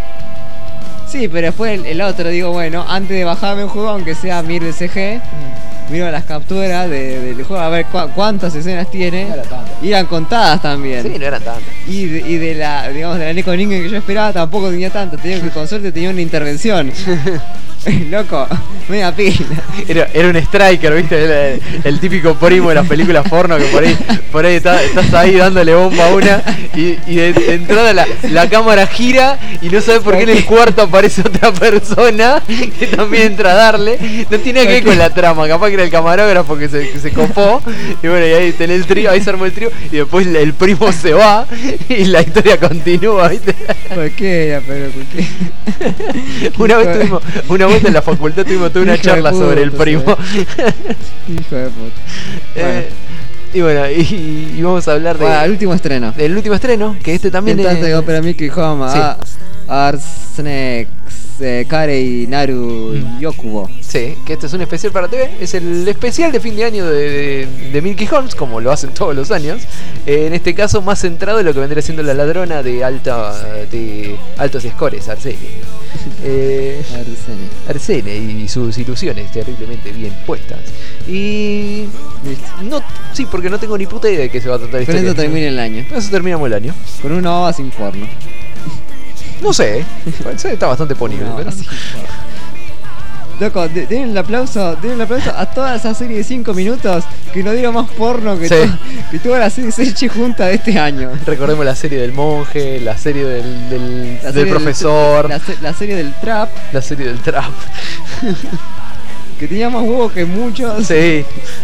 Sí, pero después el, el otro, digo, bueno, antes de bajarme un juego, aunque sea mir de C G, miro las capturas de- del juego a ver cua- cuántas escenas tiene. No era tanto. Y eran contadas también. Sí, no eran tantos. Y de, y de la, digamos, de la Neko Ningen que yo esperaba tampoco tenía tanto. Te digo que con suerte tenía una intervención. Loco, media pila. Era, era un striker, ¿viste? Era el, el típico primo de las películas porno que por ahí, por ahí está- estás ahí dándole bomba a una y, y de, de entrada la, la cámara gira y no sabes por qué en el cuarto aparece otra persona que también entra a darle. No tiene nada que ver con la trama, capaz que era el camarógrafo que se, que se copó. Y bueno, y ahí tenés el trío, ahí se armó el trío y después el, el primo se va y la historia continúa, ¿viste? Cualquiera, pero cualquiera. Una vez tuvimos, una vuelta en la facultad tuvimos toda una Hijo de charla sobre el puta, primo. Hijo de puta. Eh, y bueno, y, y vamos a hablar de, Bueno, el último estreno. del último estreno, que este también Entonces es... de Opera Mickey Home Sí. a Arsnex, eh, Kare y Naru Mm. Yokubo. Sí, que este es un especial para T V. Es el especial de fin de año de, de, de Milky Holmes, como lo hacen todos los años. Eh, en este caso, más centrado en lo que vendría siendo la ladrona de alta de altos scores, Arsene. Eh, Arsene. Arsene y sus ilusiones terriblemente bien puestas. Y. Listo. No, sí, porque no tengo ni puta idea de qué se va a tratar la Con historia. esto termina el año. Con eso terminamos el año. Con una ova sin porno. No sé, ¿eh? Parece que está bastante ponible. Una ova pero- sin porno. Loco, de- denle el aplauso, denle el aplauso a toda esa serie de cinco minutos que no dieron más porno que, Sí. to- que toda la serie Sechi junta de este año. Recordemos la serie del monje, la serie del, del, La del serie profesor, la, se- la serie del trap, la serie del trap. que tenía más huevos que muchos. Sí.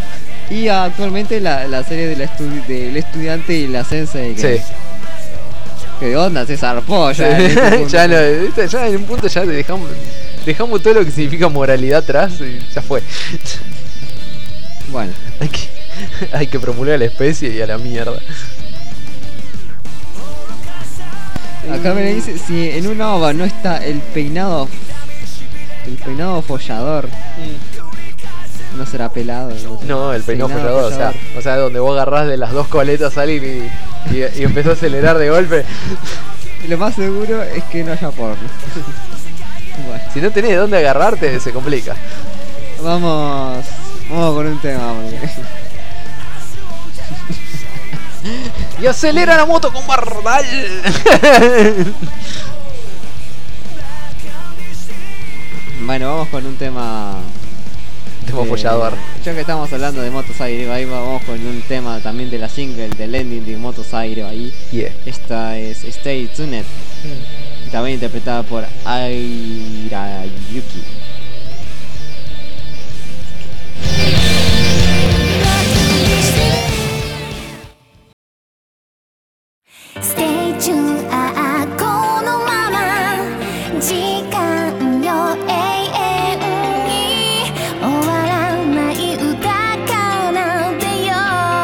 Y actualmente la, la serie del, estu- del estudiante y la sensei. Que, Sí. que de onda se zarpó ya. en este punto. ya, no, ¿viste? Ya en un punto ya dejamos, dejamos todo lo que significa moralidad atrás y ya fue. Bueno, Hay que, hay que promulgar a la especie y a la mierda. acá me dice si en una ova no está el peinado. El peinado follador. No será pelado. sé. No, el peinado follador, o sea, o sea, donde vos agarrás de las dos coletas a alguien y, y, y empezó a acelerar de golpe. Lo más seguro es que no haya porno. Bueno, Si no tenés de dónde agarrarte, se complica. vamos. Vamos con un tema, porque- Y acelera la moto con Bardal. Bueno, vamos con un tema. Tema eh, follador. Ya que estamos hablando de Motos Aire, ahí vamos con un tema también de la single del ending de Motos Aire ahí. Yeah. Esta es Stay Tuned, también interpretada por Aira Yuki. Stay tuned ああこのまま時間よ永遠に終わらない歌奏でよ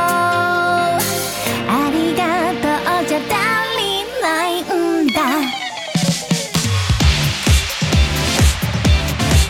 ありがとうじゃ足りないんだ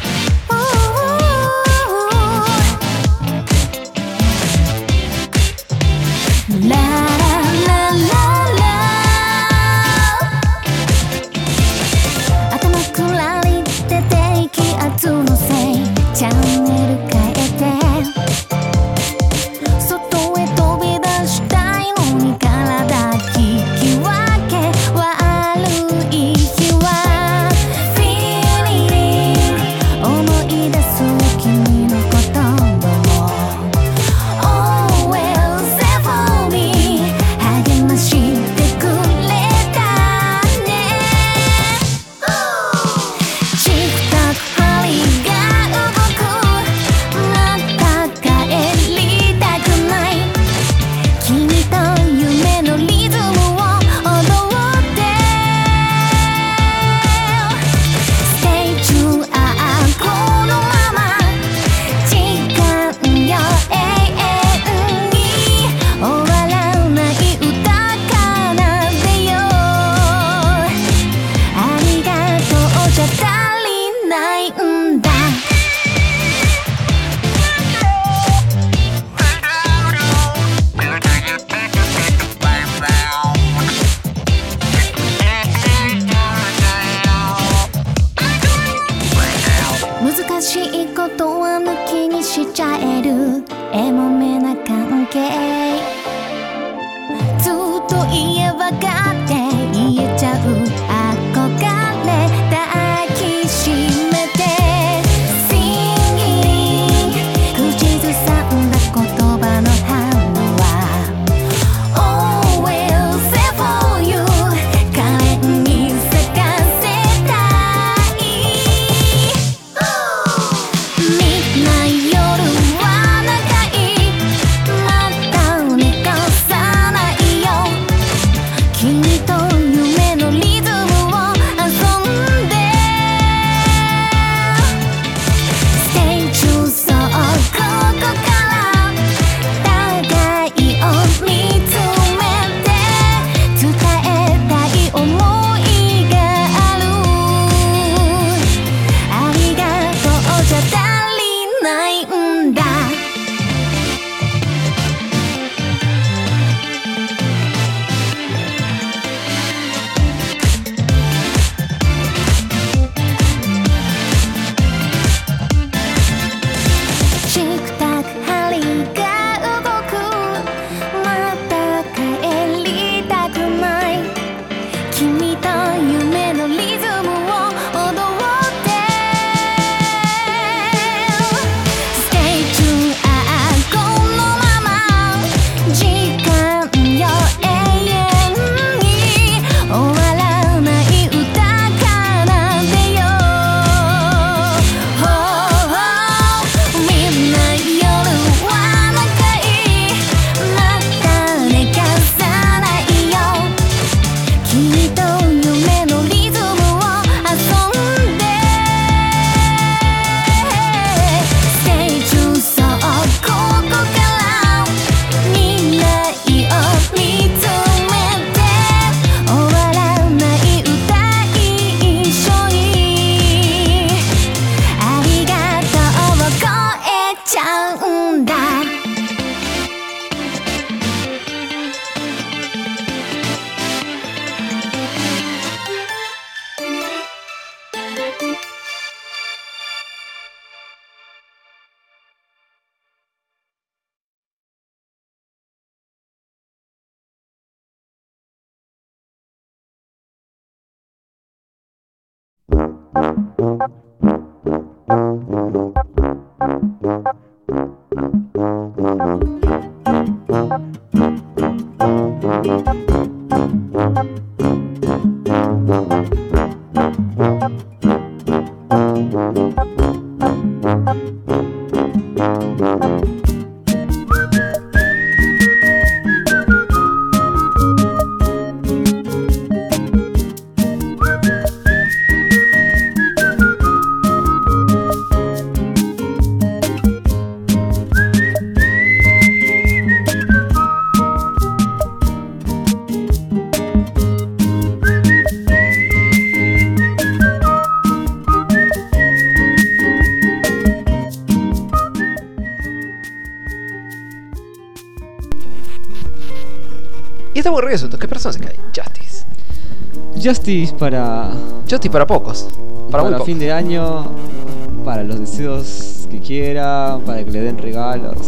Y estamos de regreso. ¿Qué personas se caen? Justice. Justice para, Justice para pocos. Para, muy para pocos. fin de año, para los deseos que quiera, para que le den regalos.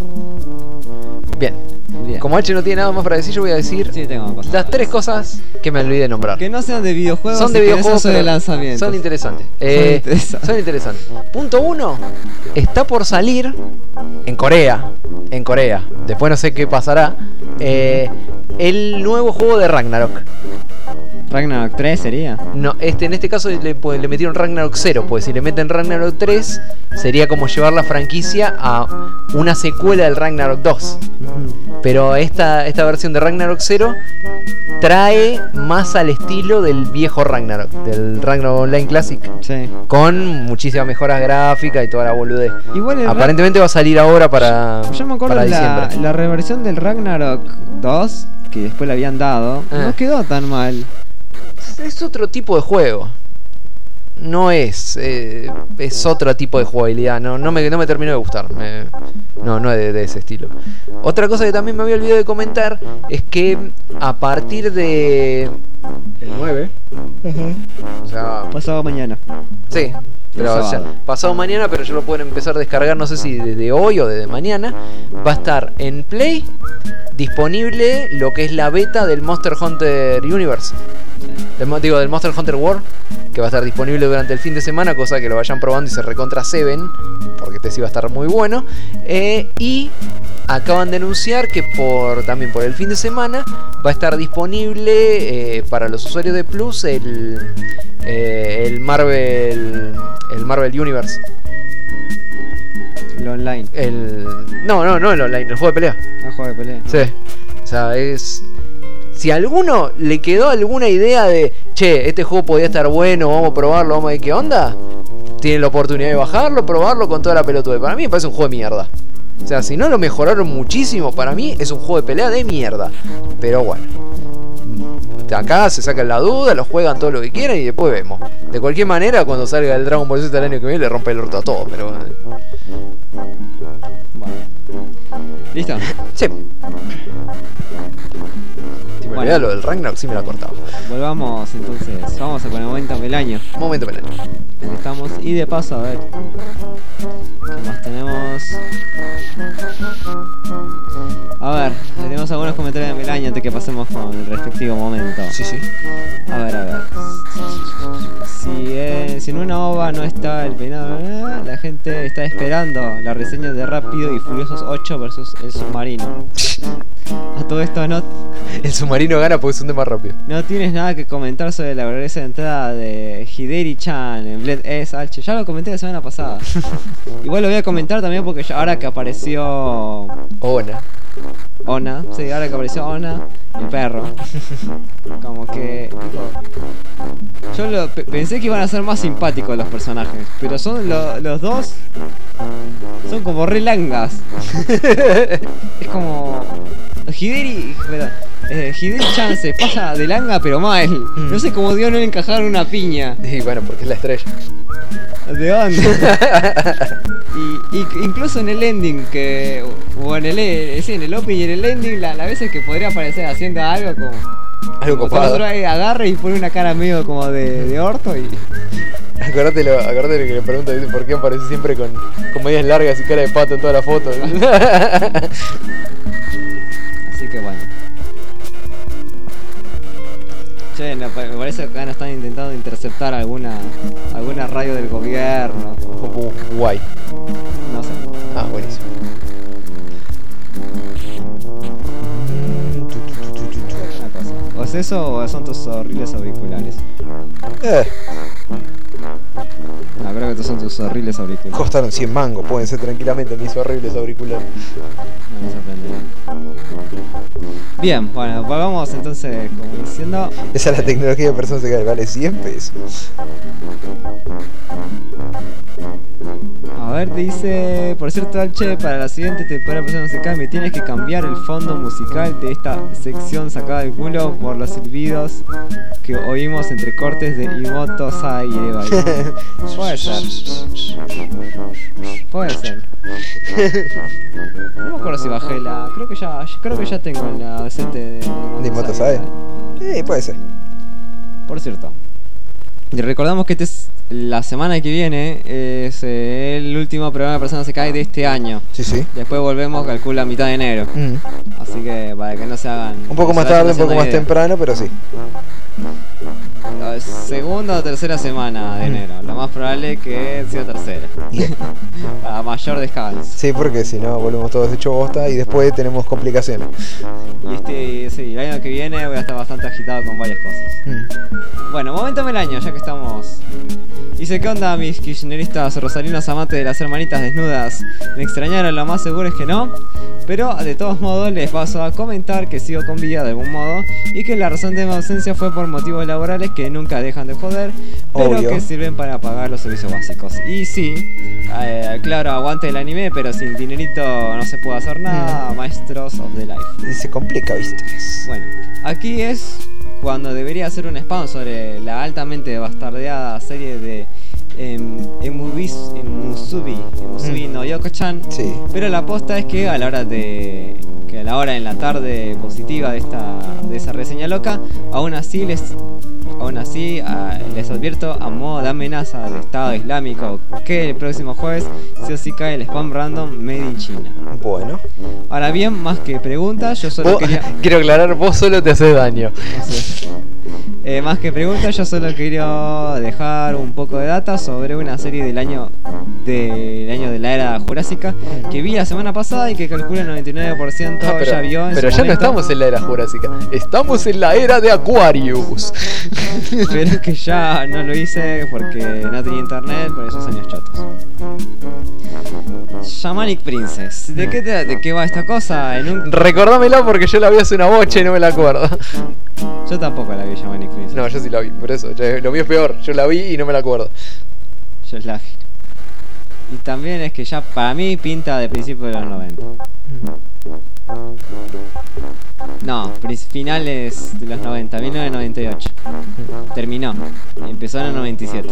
Bien. Bien. Como H no tiene nada más para decir, yo voy a decir Sí, tengo cosas. las tres cosas que me olvidé de nombrar. Que no sean de videojuegos, Son de y que no videojuegos, sean pero de lanzamientos. son interesantes. Eh, interesantes. son interesantes. Punto uno, está por salir en Corea. En Corea. Después no sé qué pasará. Eh, el nuevo juego de Ragnarok. Ragnarok tres sería. No, este, en este caso le, pues, le metieron Ragnarok cero, pues si le meten Ragnarok tres sería como llevar la franquicia a una secuela del Ragnarok dos. Pero esta, esta versión de Ragnarok cero trae más al estilo del viejo Ragnarok, del Ragnarok Online Classic, Sí. con muchísimas mejoras gráficas y toda la boludez. Igual el Aparentemente va a salir ahora para, Yo me acuerdo para la, diciembre. la reversión del Ragnarok dos, que después le habían dado, Ah. no quedó tan mal. Es otro tipo de juego. No es. Eh, es otro tipo de jugabilidad. No, no, me, no me terminó de gustar. Me- no, no es de, de ese estilo. Otra cosa que también me había olvidado de comentar es que a partir de. El nueve. O sea. Pasado mañana. Sí. Pero, El o sea, sábado. pasado mañana, pero yo lo pueden empezar a descargar, no sé si desde hoy o desde mañana. Va a estar en Play disponible lo que es la beta del Monster Hunter Universe. Del, mo- digo, del Monster Hunter World, que va a estar disponible durante el fin de semana, cosa que lo vayan probando y se recontra Seven, porque este sí va a estar muy bueno. Eh, y acaban de anunciar que por también por el fin de semana va a estar disponible eh, para los usuarios de Plus el, eh, el Marvel el Marvel Universe. El online. El, no, no, no el online, el juego de pelea. Un juego de pelea. Sí. O sea, es. Si a alguno le quedó alguna idea de, che, este juego podía estar bueno, vamos a probarlo, vamos a ver qué onda, tienen la oportunidad de bajarlo, probarlo con toda la pelotuda. Para mí me parece un juego de mierda. O sea, si no lo mejoraron muchísimo, para mí es un juego de pelea de mierda. Pero bueno. Acá se sacan la duda, lo juegan todo lo que quieran y después vemos. De cualquier manera, cuando salga el Dragon Ball Z el año que viene, le rompe el orto a todos. Pero. Bueno. ¿Listo? Sí. Si me Bueno. olvidaba lo del Ragnarok, sí me la cortaba. Volvamos entonces. Vamos a con el momento del año. Momento pelea. Donde estamos. Y de paso, a ver. ¿Qué más tenemos? A ver, tenemos algunos comentarios del año antes que pasemos con el respectivo momento. Sí, sí. A ver, a ver. Si, eh, si en una ova no está el peinado, eh, la gente está esperando la reseña de Rápido y Furiosos ocho versus El Submarino. A todo esto no, El submarino gana porque es un tema rápido. no tienes nada que comentar sobre la gloriosa entrada de Hideri-chan en Bled S H. Ya lo comenté la semana pasada. Igual lo voy a comentar también porque ya ahora que apareció Ona. Ona, sí, ahora que apareció Ona, el perro. Como que. Digo, yo lo, pe- pensé que iban a ser más simpáticos los personajes, pero son lo- los dos. Son como re langas. Es como. Hideri. Perdón. Eh, Hideri-chan se pasa de langa, pero mal. No sé cómo Dios no le encajaron una piña. Y bueno, porque es la estrella. ¿De dónde? y, y incluso en el ending que. O en el, eh, sí, en el opening y en el ending, la, las veces que podría aparecer haciendo algo como. Algo como que el copado. otro ahí agarra y pone una cara medio como de, de orto y. Acordate lo, acordate lo que le pregunto, ¿viste? ¿Por qué aparece siempre con, con medias largas y cara de pato en toda la foto? Así que bueno. Che, no, me parece que acá nos están intentando interceptar alguna alguna radio del gobierno. Como guay. No sé. Ah, buenísimo. Una cosa. ¿O es eso o son tus horribles auriculares? Eh, No, creo que estos son tus horribles auriculares. costaron cien mangos, pueden ser tranquilamente mis horribles auriculares. No me sorprende. Bien, bueno, volvamos entonces, como diciendo. Esa es la tecnología de personas que vale cien pesos. A ver, dice, por cierto, Alche, para la siguiente temporada de Personas no se cambie, tienes que cambiar el fondo musical de esta sección sacada del culo por los silbidos que oímos entre cortes de Imoto Sai y Eva. Puede ser. Puede ser. No me acuerdo si bajé la. Creo que ya, creo que ya tengo la decente de ¿De Imoto Sai? Eh, puede ser. Por cierto. Y recordamos que este es, la semana que viene es eh, el último programa de Personas se cae de este año. Sí, sí. Después volvemos, calcula, a mitad de enero. Mm. Así que para que no se hagan. Un poco no más se vayan tarde, un poco haciendo más idea. temprano, pero sí. La segunda o tercera semana de enero. Lo más probable que sea tercera. Bien. Para mayor descanso. Sí, porque si no volvemos todos hechos bosta y después tenemos complicaciones. Y este, sí, el año que viene voy a estar bastante agitado con varias cosas. Mm. Bueno, momento del año, ya que estamos. Dice, ¿qué onda mis kirchneristas rosarinos amantes de las hermanitas desnudas? ¿Me extrañaron? Lo más seguro es que no. Pero de todos modos les paso a comentar que sigo con vida de algún modo y que la razón de mi ausencia fue por motivos laborales que nunca dejan de joder, pero Obvio. que sirven para pagar los servicios básicos. Y sí, eh, claro, aguante el anime, pero sin dinerito no se puede hacer nada, maestros of the life. Y se complica, ¿viste? Bueno, aquí es cuando debería hacer un spam sobre la altamente bastardeada serie de em, Emubis, Emusubi, Emusubi no Yoko-chan. Sí. Pero la aposta es que a la hora de que a la hora en la tarde positiva de esta de esa reseña loca, aún así les aún así a, les advierto a modo de amenaza de Estado Islámico que el próximo jueves sí o sí cae el spam random made in China. Bueno. Ahora bien, más que preguntas, yo solo Vos- quería Quiero aclarar, vos solo te haces daño. no sé. Eh, más que preguntas, yo solo quería dejar un poco de data sobre una serie del año del año de la era jurásica que vi la semana pasada y que calcula el noventa y nueve por ciento Ah, pero ya vio en pero su ya no momento, estamos en la era jurásica, estamos en la era de Aquarius. pero que ya no lo hice porque no tenía internet por esos años chotos. Shamanic Princess, ¿de qué, te- de qué va esta cosa? En un... Recordámela porque yo la vi hace una bocha y no me la acuerdo. Yo tampoco la vi Shamanic Princess. No, yo sí la vi, por eso. ya- Lo mío es peor, yo la vi y no me la acuerdo. Yo es la... Y también es que ya para mí pinta de principios de los noventa. No, pri- finales de los noventa, mil novecientos noventa y ocho. Terminó. Empezó en el noventa y siete.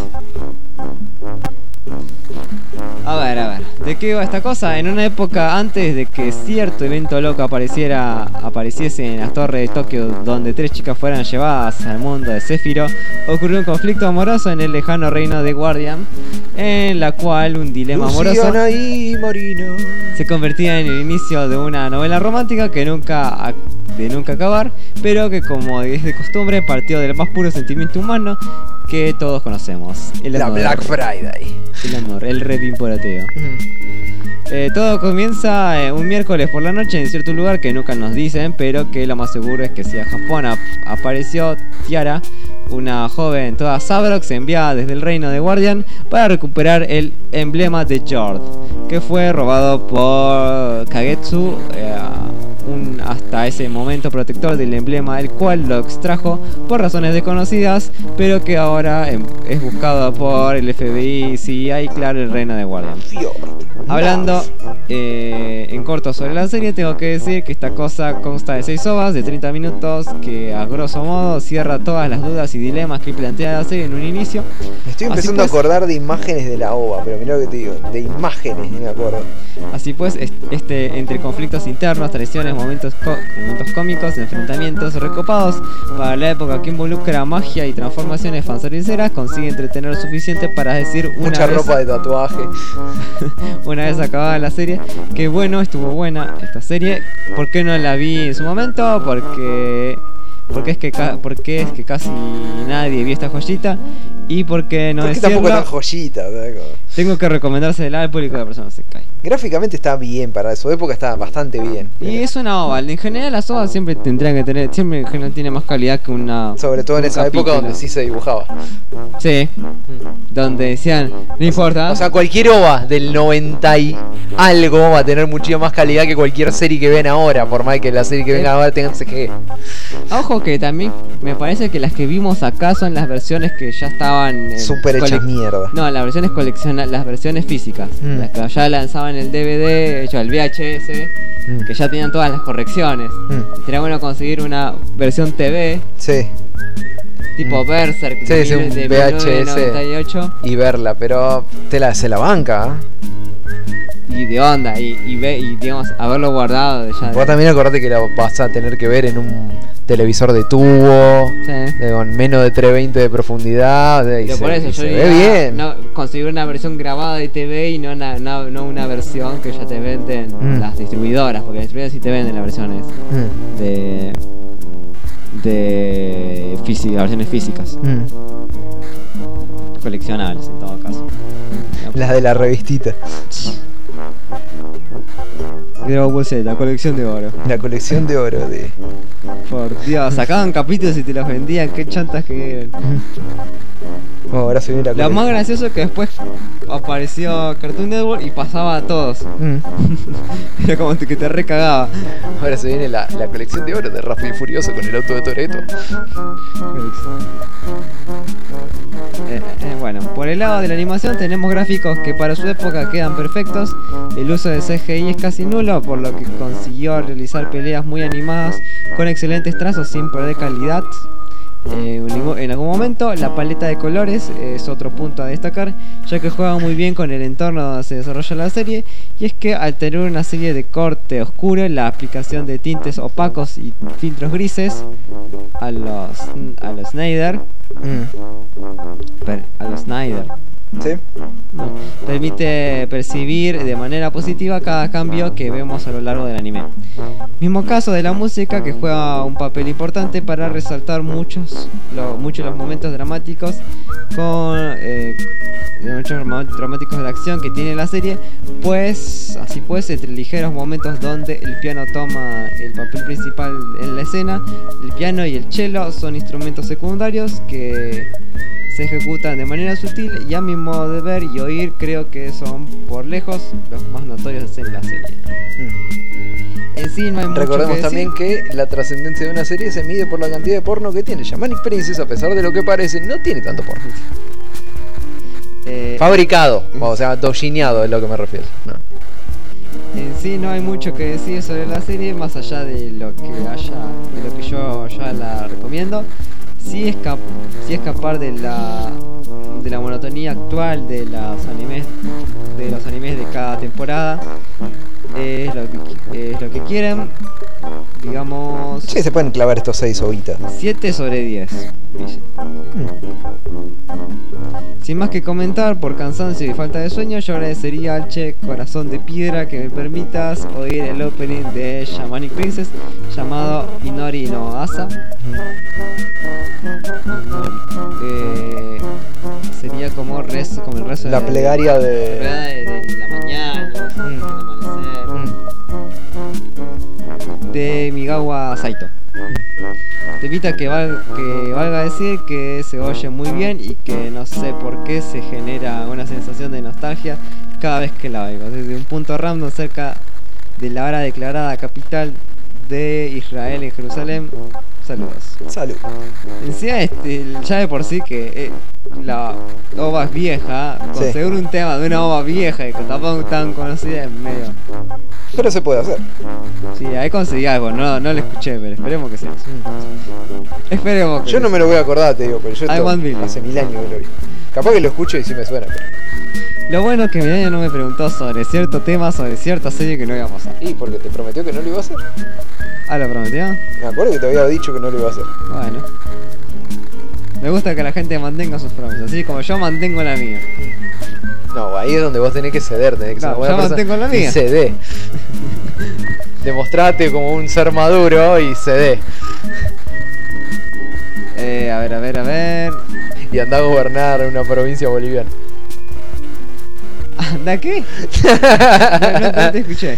A ver, a ver, ¿de qué va esta cosa? En una época antes de que cierto evento loco apareciera, apareciese en las torres de Tokio donde tres chicas fueran llevadas al mundo de Zephyro, ocurrió un conflicto amoroso en el lejano reino de Guardian, en la cual un dilema amoroso Luciana y Marina. se convertía en el inicio de una novela romántica que nunca ac- de nunca acabar, pero que como es de costumbre partió del más puro sentimiento humano que todos conocemos, el La amor. Black Friday. El amor, el repimporoteo. Mm. Eh, todo comienza eh, un miércoles por la noche en cierto lugar que nunca nos dicen, pero que lo más seguro es que si a Japón ap- apareció Tiara, una joven toda Sabrox enviada desde el reino de Guardian para recuperar el emblema de Jord, que fue robado por Kagetsu, eh, un hasta ese momento protector del emblema, el cual lo extrajo por razones desconocidas, pero que ahora em, es buscado por el F B I, C I A y claro, el reino de Guardian. Fior. Hablando eh, en corto sobre la serie, tengo que decir que esta cosa consta de seis ovas de treinta minutos que a grosso modo cierra todas las dudas y dilemas que plantea la serie en un inicio. Me estoy Así empezando pues- a acordar de imágenes de la ova, pero mirá lo que te digo, de imágenes, ni me acuerdo. Así pues, est- este entre conflictos internos, traiciones, momentos, co- momentos cómicos, enfrentamientos recopados para la época que involucra magia y transformaciones fanserviceras, consigue entretener lo suficiente para decir una Mucha vez, ropa de tatuaje. una vez acabada la serie que bueno, estuvo buena esta serie. ¿Por qué no la vi en su momento? Porque porque es que ca- porque es que casi nadie vio esta joyita y porque no ¿Por qué decirlo, tampoco tan joyita? O sea, como- tengo que recomendársela al público de Persona Sekai. Gráficamente está bien, para su época está bastante bien. Y es una ova, en general las ovas siempre tendrían que tener, siempre en general tiene más calidad que una... Sobre todo en un esa época capítulo. donde sí se dibujaba. Sí, donde decían, no importa. O sea, cualquier ova del noventa y algo va a tener muchísima más calidad que cualquier serie que ven ahora, por más que la serie que ven ahora tengan C G. Ojo que también me parece que las que vimos acá son las versiones que ya estaban... en Súper hechas colec- mierda. No, las versiones coleccionables, las versiones físicas. Mm. Las que ya lanzaban el D V D, hecho el V H S, Mm. que ya tenían todas las correcciones. Mm. Sería bueno conseguir una versión T V, Sí, tipo Mm. Berserk, Sí, de, sí, mil- un de V H S. mil novecientos noventa y ocho. y verla, pero te la, se la banca. ¿eh? Y de onda, y, y, ve, y digamos, haberlo guardado de ya. de- Vos también acordate que la vas a tener que ver en un televisor de tubo, Sí. de- con menos de trescientos veinte de profundidad. de- y Pero se, por eso y yo se diría, ve bien. no, conseguir una versión grabada de T V y no una, no, no una versión que ya te venden Mm. las distribuidoras, porque las distribuidoras sí te venden las versiones Mm, de de física, versiones físicas, mm. coleccionables en todo caso. Las de la revistita. Dragon Ball Z, colección de oro. La colección de oro de. Por Dios, sacaban capítulos y te los vendían, qué chantas que eran. Oh, ahora se viene la Lo colección. más gracioso es que después apareció Cartoon Network y pasaba a todos. Mm. Era como que te recagaba. Ahora se viene la, la colección de oro de Rápido y Furioso con el auto de Toretto. Eh, eh, bueno, por el lado de la animación tenemos gráficos que para su época quedan perfectos. El uso de C G I es casi nulo, por lo que consiguió realizar peleas muy animadas con excelentes trazos sin perder calidad. Eh, en ningún- en algún momento la paleta de colores es otro punto a destacar, ya que juega muy bien con el entorno donde se desarrolla la serie, y es que al tener una serie de corte oscuro, la aplicación de tintes opacos y filtros grises a los a los Snyder, Mm. per- a los Snyder ¿Sí? no, permite percibir de manera positiva cada cambio que vemos a lo largo del anime. Mismo caso de la música, que juega un papel importante para resaltar muchos lo, muchos los momentos dramáticos con eh, de muchos momentos dramáticos de la acción que tiene la serie, pues así pues entre ligeros momentos donde el piano toma el papel principal en la escena, el piano y el cello son instrumentos secundarios que se ejecutan de manera sutil, y a mi modo de ver y oír creo que son por lejos los más notorios en la serie. Mm. En sí no hay mucho Recordemos que también decir. que la trascendencia de una serie se mide por la cantidad de porno que tiene. Shamanic Princess, a pesar de lo que parece, no tiene tanto porno. Eh, Fabricado, o sea, dojineado es lo que me refiero. ¿no? En sí no hay mucho que decir sobre la serie, más allá de lo que haya, de lo que yo ya la recomiendo. Sí, escap sí escapar de la de la monotonía actual de los animes de los animes de cada temporada es lo que, es lo que quieren, digamos. Sí, se pueden clavar estos seis ovitas. siete sobre diez, dice. Sin más que comentar, por cansancio y falta de sueño, yo agradecería al Che Corazón de Piedra que me permitas oír el opening de Shamanic Princess llamado Inori no Asa. Eh, sería como rezo, como el rezo La de, plegaria la de. plegaria de, de la mañana, Mm. del amanecer, Mm. de Migawa Saito. Te invita que, val que valga decir que se oye muy bien y que no sé por qué se genera una sensación de nostalgia cada vez que la oigo. Desde un punto random cerca de la ahora declarada capital de Israel en Jerusalén. Saludos. Salud. Encima este, ya de por sí que eh, la ova es vieja, Sí. conseguir un tema de una ova vieja y que tampoco tan conocida es medio... Pero se puede hacer. Sí, ahí conseguí algo, no, no lo escuché, pero esperemos que sea eso. Esperemos que Yo no me lo voy a acordar, te digo, pero yo I esto want Billy. hace mil años que lo vi. Capaz que lo escucho y sí me suena, pero. Lo bueno es que mi año no me preguntó sobre cierto tema, sobre cierta serie que no iba a pasar. Y porque te prometió que no lo iba a hacer. Ah, ¿lo prometió? Me acuerdo que te había dicho que no lo iba a hacer. Bueno. Me gusta que la gente mantenga sus promesas, así como yo mantengo la mía. No, ahí es donde vos tenés que ceder, tenés que ser No, una buena yo persona mantengo la y mía. cedé. Demostrate como un ser maduro y cedé. Eh, a ver, a ver, a ver. Y anda a gobernar una provincia boliviana. ¿Anda qué? No, no, no te escuché.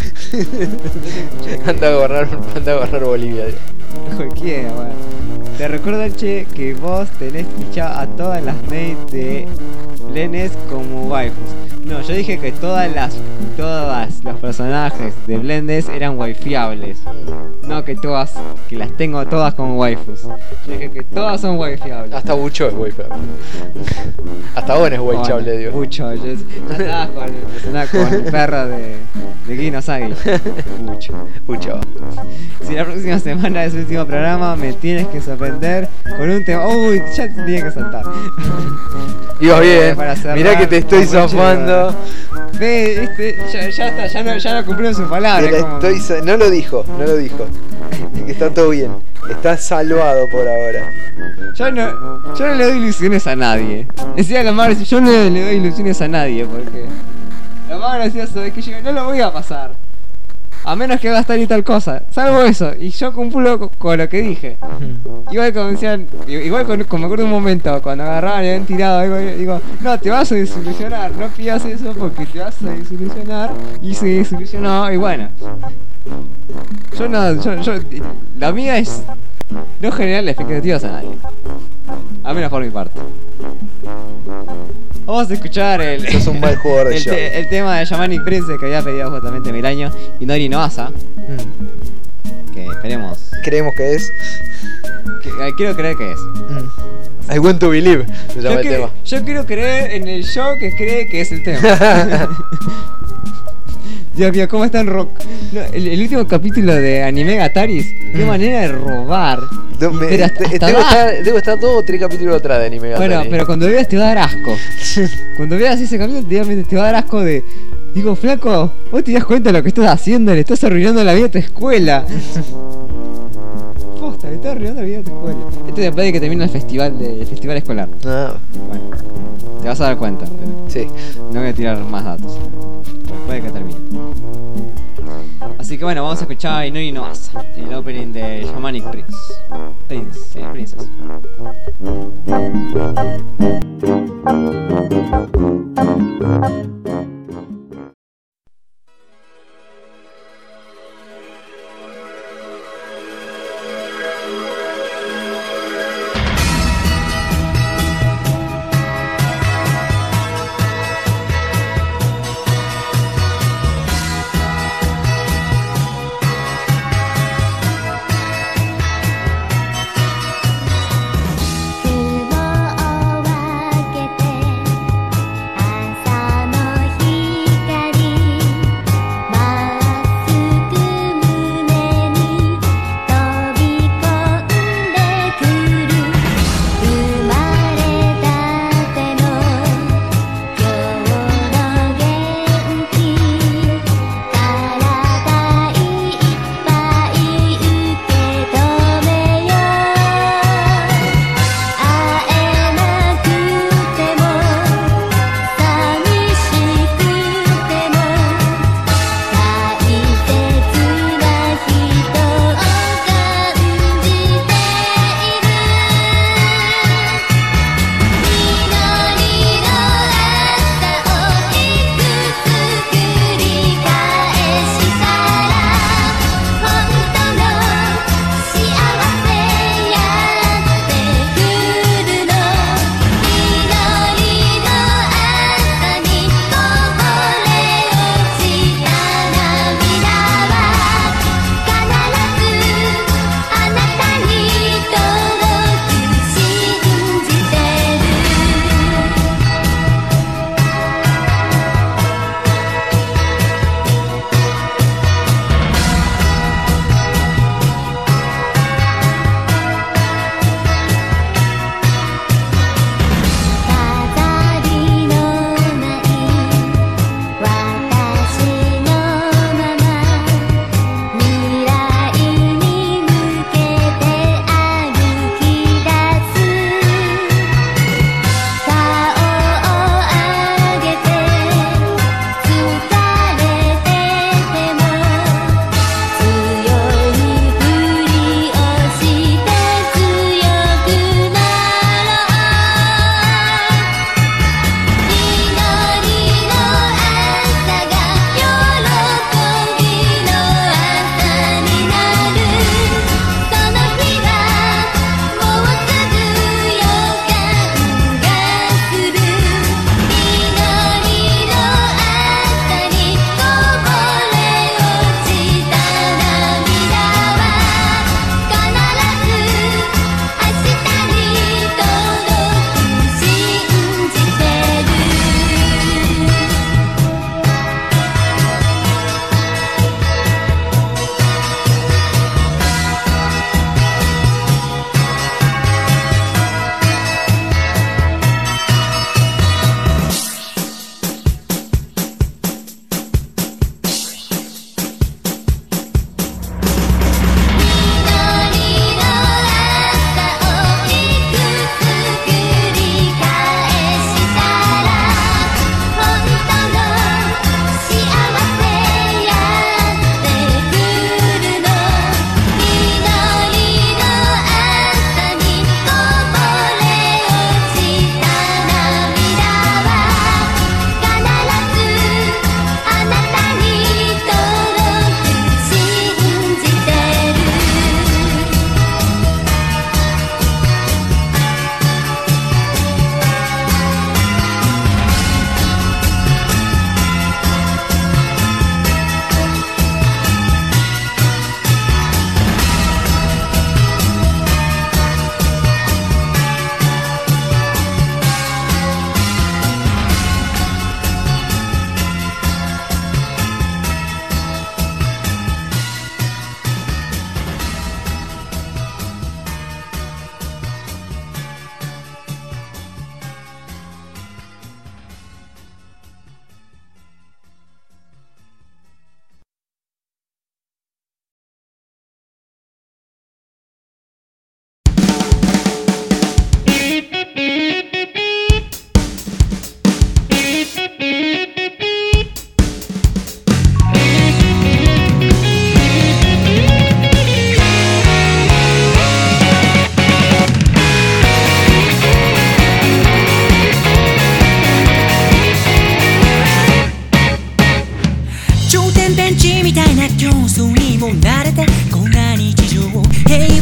Anda a gobernar, anda a gobernar Bolivia. Digo. Cualquiera, bueno. Te recuerdo, che, que vos tenés fichado a todas las mates de Blenes como waifus. No, yo dije que todas las todas los personajes de Blendes eran waifiables. No que todas, que las tengo todas como waifus. Yo dije que todas son waifiables. Hasta Bucho es waifiable. Hasta Bon es waifiable, digo. Mucho, yo estaba con el personaje con el perro de, de Gino Sagi. Mucho. Bucho. Si la próxima semana es el último programa, me tienes que sorprender con un tema. Uy, ya te tenía que saltar. Ibas bien. Para cerrar, Mirá que te estoy como zafando. Ve, este, ya, ya está, ya no, ya no cumplió su palabra. Te la como- estoy sa- No lo dijo, no lo dijo. Así que está todo bien. Está salvado por ahora. Yo no, yo no le doy ilusiones a nadie. Decía lo más gracioso, yo no le doy ilusiones a nadie porque lo más gracioso es que yo no lo voy a pasar. A menos que va a estar y tal cosa. Salvo eso. Y yo cumplo con, con lo que dije. Igual como decían, igual con, como me acuerdo un momento, cuando agarraban y habían tirado algo, digo, no, te vas a desilusionar, no pidas eso porque te vas a desilusionar. Y se desilusionó, y bueno. Yo no, yo, yo, la mía es no generarle expectativas a nadie. A menos por mi parte. Vamos a escuchar el, Sos un mal jugador de el, show. te- el tema de Shamanic Prince que había pedido justamente Milaño y Nori Noasa. Mm. Que esperemos. Creemos que es. Que, eh, quiero creer que es. Mm. I want to believe. Se llama Yo, el que- tema. yo quiero creer en el yo que cree que es el tema. Dios mío, ¿cómo está el rock? No, el, el último capítulo de Anime Gataris, qué Mm. manera de robar. Do- me- Pero hasta- te- hasta debo, da- estar, debo estar dos o tres capítulos atrás de anime. Bueno, Gatari. pero cuando veas te va a dar asco. Cuando veas ese capítulo te, te va a dar asco de... Digo, flaco, vos te das cuenta de lo que estás haciendo, le estás arruinando la vida a tu escuela. Posta, le estás arruinando la vida a tu escuela. Esto después de que termine el festival, de, el festival escolar. Ah, Bueno, te vas a dar cuenta, pero sí. no voy a tirar más datos. Después de que termine. Así que bueno, vamos a escuchar Inori no Asa, el opening de Shamanic Prince. Prince, sí, Princess. 雲を分けて朝の光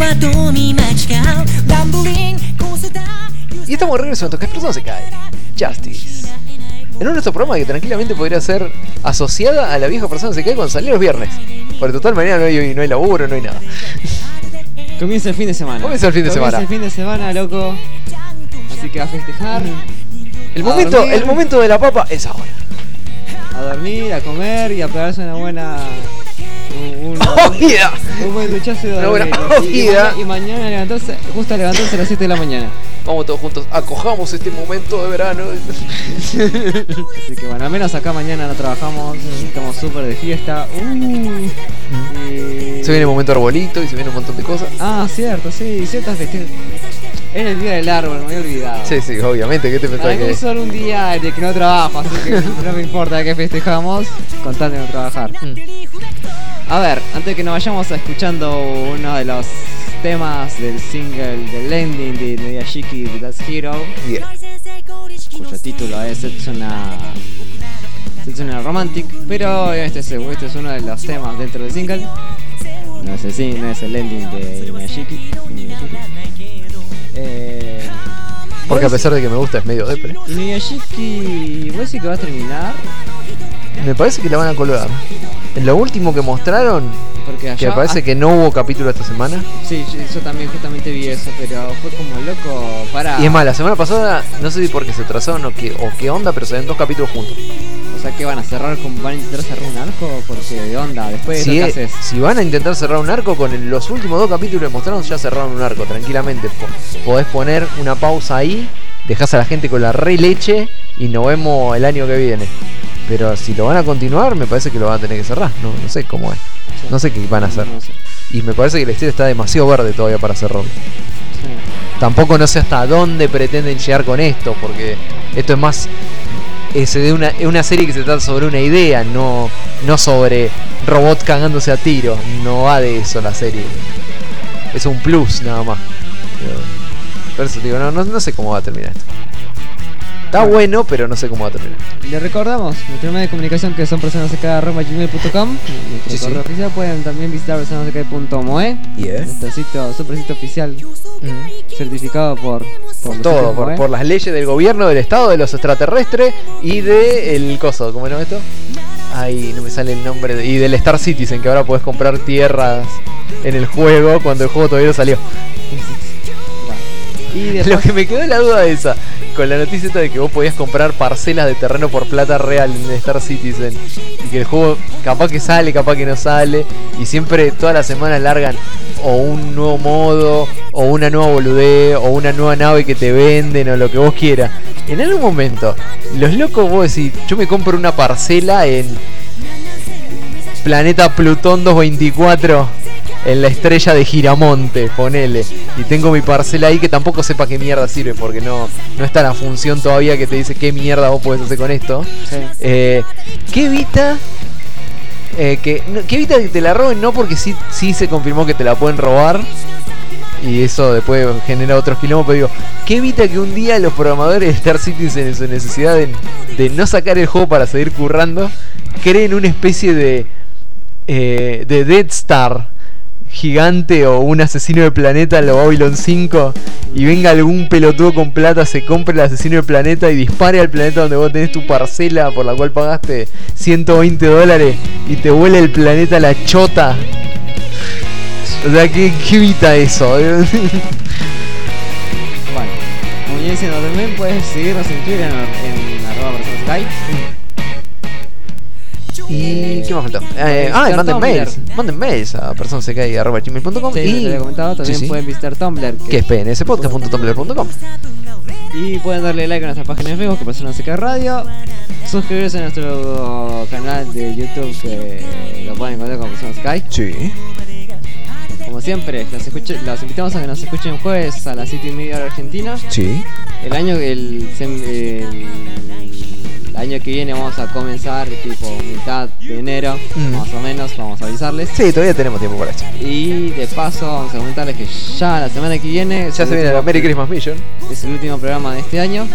窓に間違うランブリンコースター Y estamos de regreso en Tocas Personas se cae. Justice. En un nuestro programa que tranquilamente podría ser asociada a la vieja persona se cae cuando salía los viernes. Por de total manera no hay, no hay laburo, no hay nada. Comienza el fin de semana. Comienza el fin de Comienza semana. el fin de semana, loco. Así que a festejar. El A momento, dormir. el momento de la papa es ahora. A dormir, a comer y a pegarse una buena. Un, un, ¡Ojida! un buen duchazo de Una buena dormir. Y, y, ojida. mañana, y mañana levantarse, justo a levantarse a las siete de la mañana. Vamos todos juntos, acojamos este momento de verano. Así que bueno, al menos acá mañana no trabajamos, estamos súper de fiesta. Uh, y... Se viene el momento arbolito y se viene un montón de cosas. Ah, cierto, sí, ciertas festividades. Era el día del árbol, me había olvidado. Sí, sí, obviamente, ¿qué te pensás Para mí que es solo un día de que no trabajo, así que no me importa que festejamos con tal de no trabajar. Mm. A ver, antes de que nos vayamos a escuchando uno de los temas del single del ending de Miyashiki de That's Hero, Bien. cuyo título es Setsuna Setsuna Romantic, pero este es, este es uno de los temas dentro del single. No es el, sing- no es el ending de Miyashiki. Miyashiki. Eh, Porque a pesar de que me gusta es medio depre. ¿Y Miyashiki, vos decís que va a terminar? Me parece que la van a colgar. En lo último que mostraron, Porque allá, que me parece que no hubo capítulo esta semana. Sí, yo, yo también justamente vi eso, pero fue como loco para... Y es más, la semana pasada, no sé si porque se atrasaron o qué, o qué onda, pero se ven dos capítulos juntos. O sea, que van a cerrar, con, van a intentar cerrar un arco, porque de onda, después de Si, lo que es- haces... si van a intentar cerrar un arco, con el- los últimos dos capítulos que mostraron ya cerraron un arco, tranquilamente. Po- podés poner una pausa ahí, dejás a la gente con la re leche y nos vemos el año que viene. Pero si lo van a continuar, me parece que lo van a tener que cerrar. No, no sé cómo es. No sé qué van a hacer. No sé. Y me parece que la historia está demasiado verde todavía para cerrarlo. Sí. Tampoco no sé hasta dónde pretenden llegar con esto, porque esto es más es de una, es una serie que se trata sobre una idea, no, no sobre robots cagándose a tiro. No va de eso la serie. Es un plus nada más. Pero, por eso digo, no, no, no sé cómo va a terminar esto. Está bueno, pero no sé cómo va a terminar. Les recordamos nuestro medio de comunicación que son personas arroba gmail punto com. Nuestro Sí, sí. correo oficial pueden también visitar personas punto moe. Yes. Nuestro sitio, super sitio oficial Mm. certificado por, por los Todo, sitios por, Moe. por las leyes del gobierno, del estado, de los extraterrestres y de el coso, ¿cómo era esto? Ay, no me sale el nombre. de- y del Star Citizen, que ahora podés comprar tierras en el juego cuando el juego todavía no salió. Y Lo después, que me quedó la duda de esa, con la noticia esta de que vos podías comprar parcelas de terreno por plata real en el Star Citizen. Y que el juego capaz que sale, capaz que no sale. Y siempre todas las semanas largan o un nuevo modo, o una nueva boludez, o una nueva nave que te venden, o lo que vos quieras. En algún momento, los locos vos decís, yo me compro una parcela en Planeta Plutón doscientos veinticuatro. En la estrella de Giramonte, ponele. Y tengo mi parcela ahí que tampoco sepa qué mierda sirve, porque no, no está la función todavía que te dice qué mierda vos podés hacer con esto. sí. Eh, ¿Qué evita? Eh, que, no, ¿Qué evita que te la roben? No, porque sí, sí se confirmó que te la pueden robar. Y eso después genera otros quilombos. Pero digo, ¿qué evita que un día los programadores de Star Citizen, en su necesidad de, de no sacar el juego para seguir currando, creen una especie de, eh, de Death Star gigante o un asesino de planeta en lo Babylon cinco y venga algún pelotudo con plata, se compre el asesino de planeta y dispare al planeta donde vos tenés tu parcela por la cual pagaste ciento veinte dólares y te vuela el planeta a la chota? O sea, ¿qué, qué evita eso? Bueno, como ya diciendo, también puedes seguirnos en Twitter en, en arroba personas Skype. ¿Y qué más faltó? Eh, ah, y visitar manden Tumblr. mails. Manden mails a personasecai arroba gmail punto com Sí, y lo que había comentado, también sí, sí. pueden visitar Tumblr. que es p n s podcast punto tumblr punto com. Y pueden darle like a nuestra página de Facebook, que Personas Seca Radio. Suscribirse a nuestro canal de YouTube, que lo pueden encontrar como Personas Sky. Sí. Como siempre, los, escuche- los invitamos a que nos escuchen jueves a las siete y media hora Argentina. Sí. El año el, sem- el, el año que viene vamos a comenzar tipo mitad de enero, Mm. más o menos, vamos a avisarles. Sí, todavía tenemos tiempo para eso. Y de paso vamos a comentarles que ya la semana que viene es Ya el se viene la último- Merry Christmas Mission. es el último programa de este año.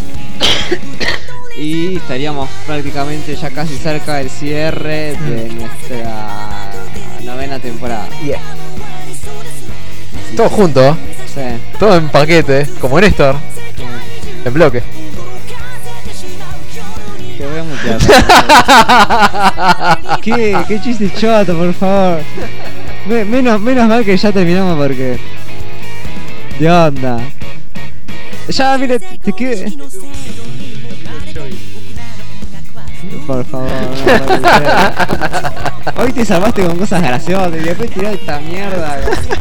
Y estaríamos prácticamente ya casi cerca del cierre de nuestra novena temporada. Yeah. Todo junto, ¿eh? Sí. Todo en paquete, como Néstor. En bloque. Te voy a mutear. ¿Qué? ¿Qué chiste choto, por favor? Me- menos, menos mal que ya terminamos porque... ¿De onda? Ya, mire, te quedé... Por favor, no, no, no. Hoy te salvaste con cosas graciosas y después tiró esta mierda.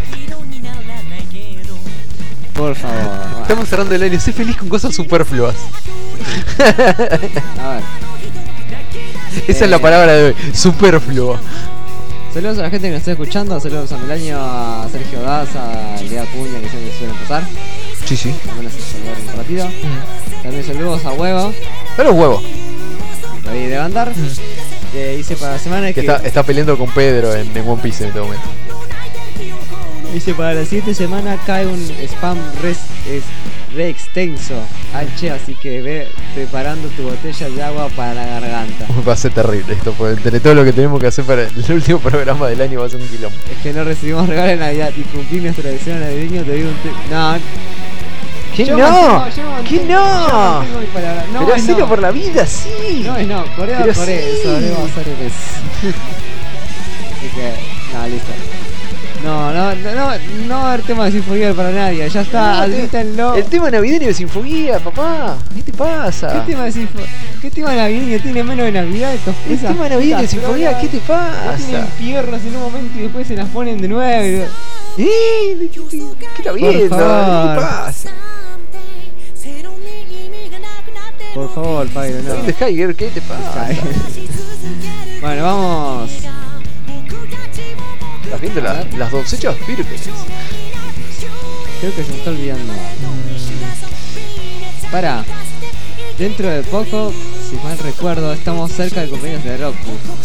Por favor. Estamos cerrando el año, sé feliz con cosas superfluas. A ver. Esa es la Eh. palabra de hoy, superflua. Saludos a la gente que nos está escuchando, saludos a Melanio, a Sergio Daza, a Lea Cuña, que siempre suelen pasar. Sí, sí. También nos saludar un ratito. También saludos a Huevo, Pero huevo, David de Bandar, que hice para la semana que que está, está peleando con Pedro en, en One Piece en este momento. dice para la siguiente semana cae un spam re, es, re extenso, H, así que ve preparando tu botella de agua para la garganta. Va a ser terrible esto, porque entre todo lo que tenemos que hacer para el último programa del año va a ser un quilombo. Es que no recibimos regalo de Navidad y cumplir nuestra tradición navideña, te digo un te no. ¿Qué Yo no? mantengo- yo mantengo- ¿Qué yo no? mantengo mi palabra. No, Pero es hacelo no. por la vida, sí. No es no, Corea Pero por sí. eso, debo hacer eso. Así que, no, listo. No, no, no, no, no va a haber tema de Sinfogía para nadie, ya está, No, te- admítanlo. El tema navideño de Sinfogía, papá. ¿Qué te pasa? ¿Qué tema de Sinfogía? ¿Qué tema navideño tiene menos de Navidad estos El esas tema navideño de putas Sinfogía, drogas? ¿qué te Ya tienen pasa? piernas en un momento y después se las ponen de nuevo. ¿Eh? ¿Qué, qué, qué está Por viendo? ¿Qué favor. pasa? Por favor, Pyro, no. David Heiger, ¿qué te pasa? Bueno, vamos. ¿Estás viendo la- las doncellas vírgenes? Creo que se me está olvidando. Para. Dentro de poco, si mal recuerdo, estamos cerca del cumpleaños de Roku.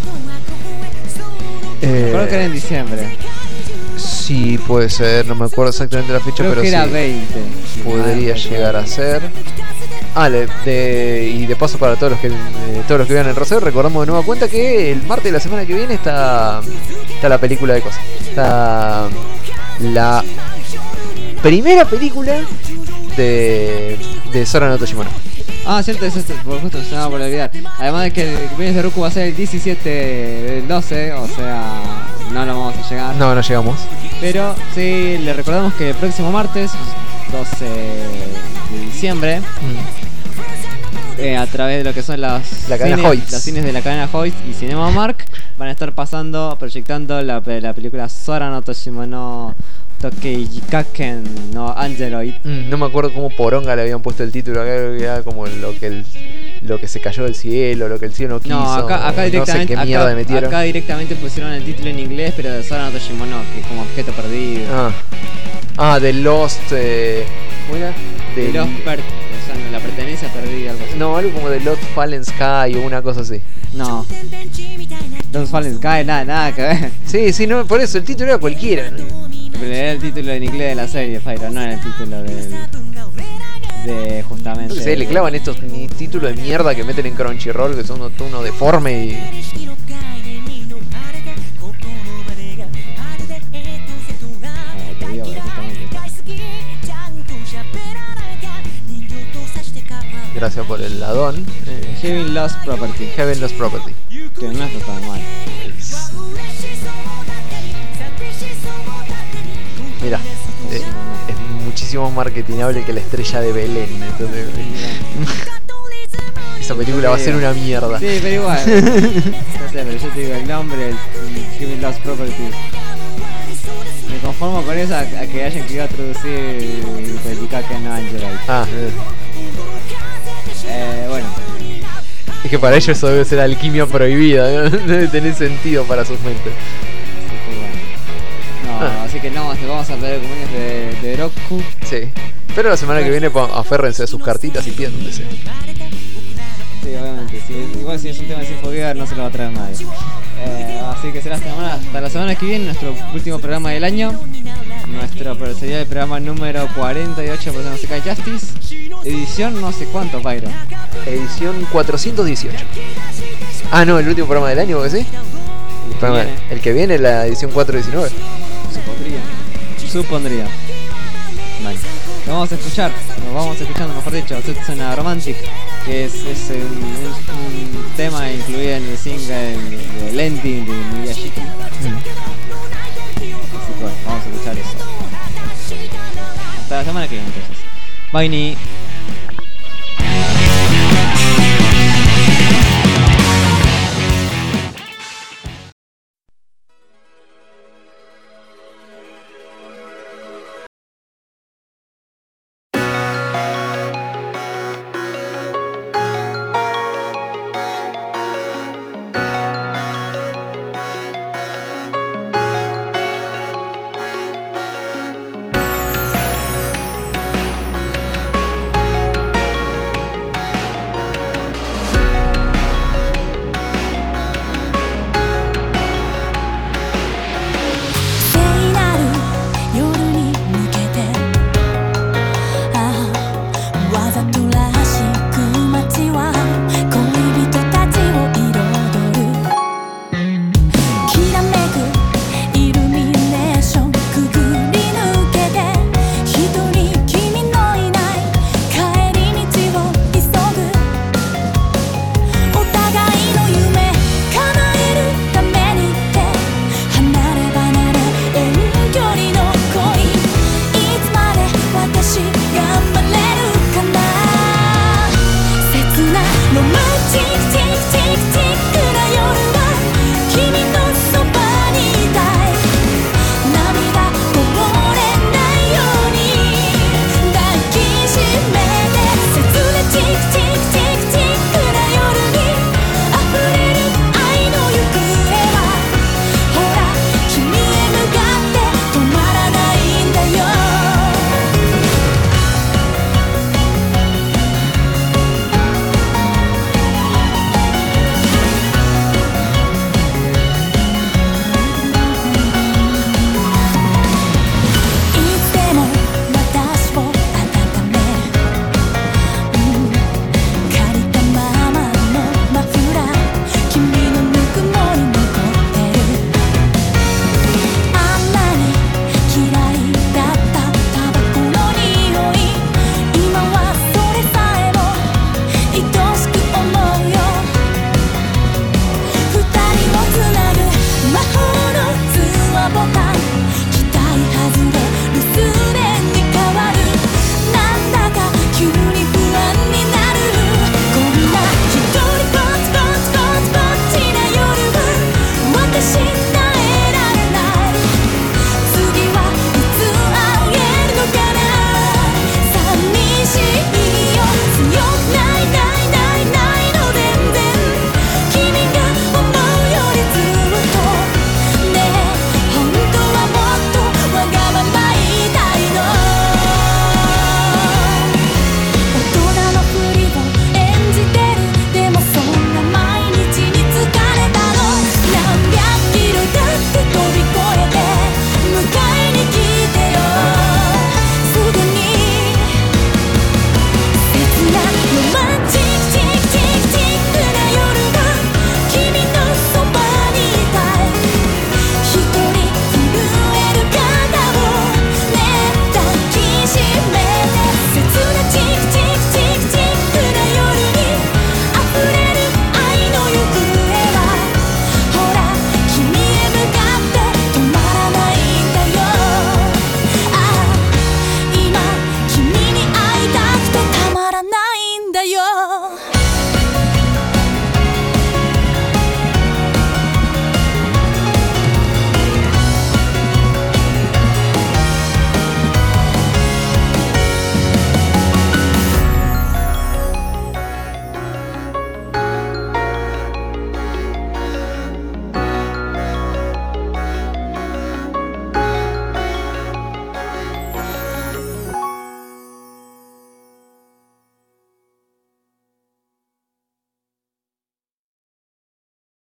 Creo que era en diciembre. Sí, puede ser, no me acuerdo exactamente la fecha, Creo pero que era sí. veinte. si mal Podría recuerdo. llegar a ser. Ah, le- de, y de paso para todos los que eh, todos los que vean el Rosero, recordamos de nueva cuenta que el martes de la semana que viene está está la película de cosas. Está la primera película de de Sora no Toshimono. Ah, cierto, eso es- por supuesto se me va por olvidar. Además de que el cumpleaños de Roku va a ser el diecisiete del doce, o sea, no lo vamos a llegar. No, no llegamos. Pero sí, le recordamos que el próximo martes, doce de diciembre, eh, a través de lo que son las La cadena cines, Hoyts. los cines de la cadena Hoyts y Cinema Mark, van a estar pasando, proyectando la, pe- la película Sora no Toshimono Tokeijikaken no Angeloid. Mm, no me acuerdo cómo poronga le habían puesto el título acá, creo que era como lo que el lo que se cayó del cielo, lo que el cielo no quiso. No, acá, acá directamente, no sé qué mierda acá, metieron. acá directamente pusieron el título en inglés, pero de Sora no Toshimono, que es como objeto perdido. Ah, ah de Lost. Eh, ¿Cómo era? De Del- los per- o sea, la pertenencia perdida, algo así. No, algo como de Lost Fallen Sky o una cosa así. No. Don't Fallen Sky, nada, nada que ver. Sí, sí, no, por eso el título era cualquiera. ¿no? Pero era el título en inglés de la serie, Fyro, no era el título del. De justamente. No sé, le clavan estos ni- títulos de mierda que meten en Crunchyroll, que son uno, uno deforme y. Ah, te digo, justamente. Gracias por el ladón. Eh, Heaven Lost Property, Heaven Lost Property. que no está tan mal. Mira, eh, es muchísimo más marketingable que la estrella de Belén. Entonces, esa película va a ser una mierda. Sí, pero igual. No sé, pero yo te digo el nombre, el Heaven Lost Property. Me conformo con eso a, a que hayan querido traducir el Kikaken no Angeloid. Ah, eh, Eh, bueno. es que para ellos eso debe ser alquimia prohibida. ¿no? Debe tener sentido para sus mentes. Así que bueno. No, Ah. así que no, vamos a hablar de cumpleaños de, de Roku. Sí. Pero la semana que viene pa- aférrense a sus cartitas y piéndense. Sí, obviamente. Si, igual si es un tema de Sinfogía no se lo va a traer nadie. Eh, así que será hasta, semana, hasta la semana que viene, nuestro último programa del año. Nuestro, pero sería el programa número cuarenta y ocho de Musical Justice. Edición no sé cuánto, Pyro. Edición cuatrocientos dieciocho. Ah, no, el último programa del año, ¿o que sí? El que Programa- viene, El que viene, la edición cuatrocientos diecinueve. se podría. supondría. Vale. Lo vamos a escuchar, lo vamos escuchando mejor dicho, Setsuna Romantic, que es, es un, un, un tema incluido en el single de Lending de Miyashiki. Mm. Así que bueno, vamos a escuchar eso. Hasta la semana que viene entonces. Bye ni.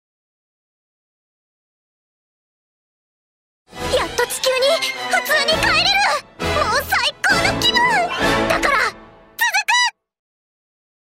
地球に普通に帰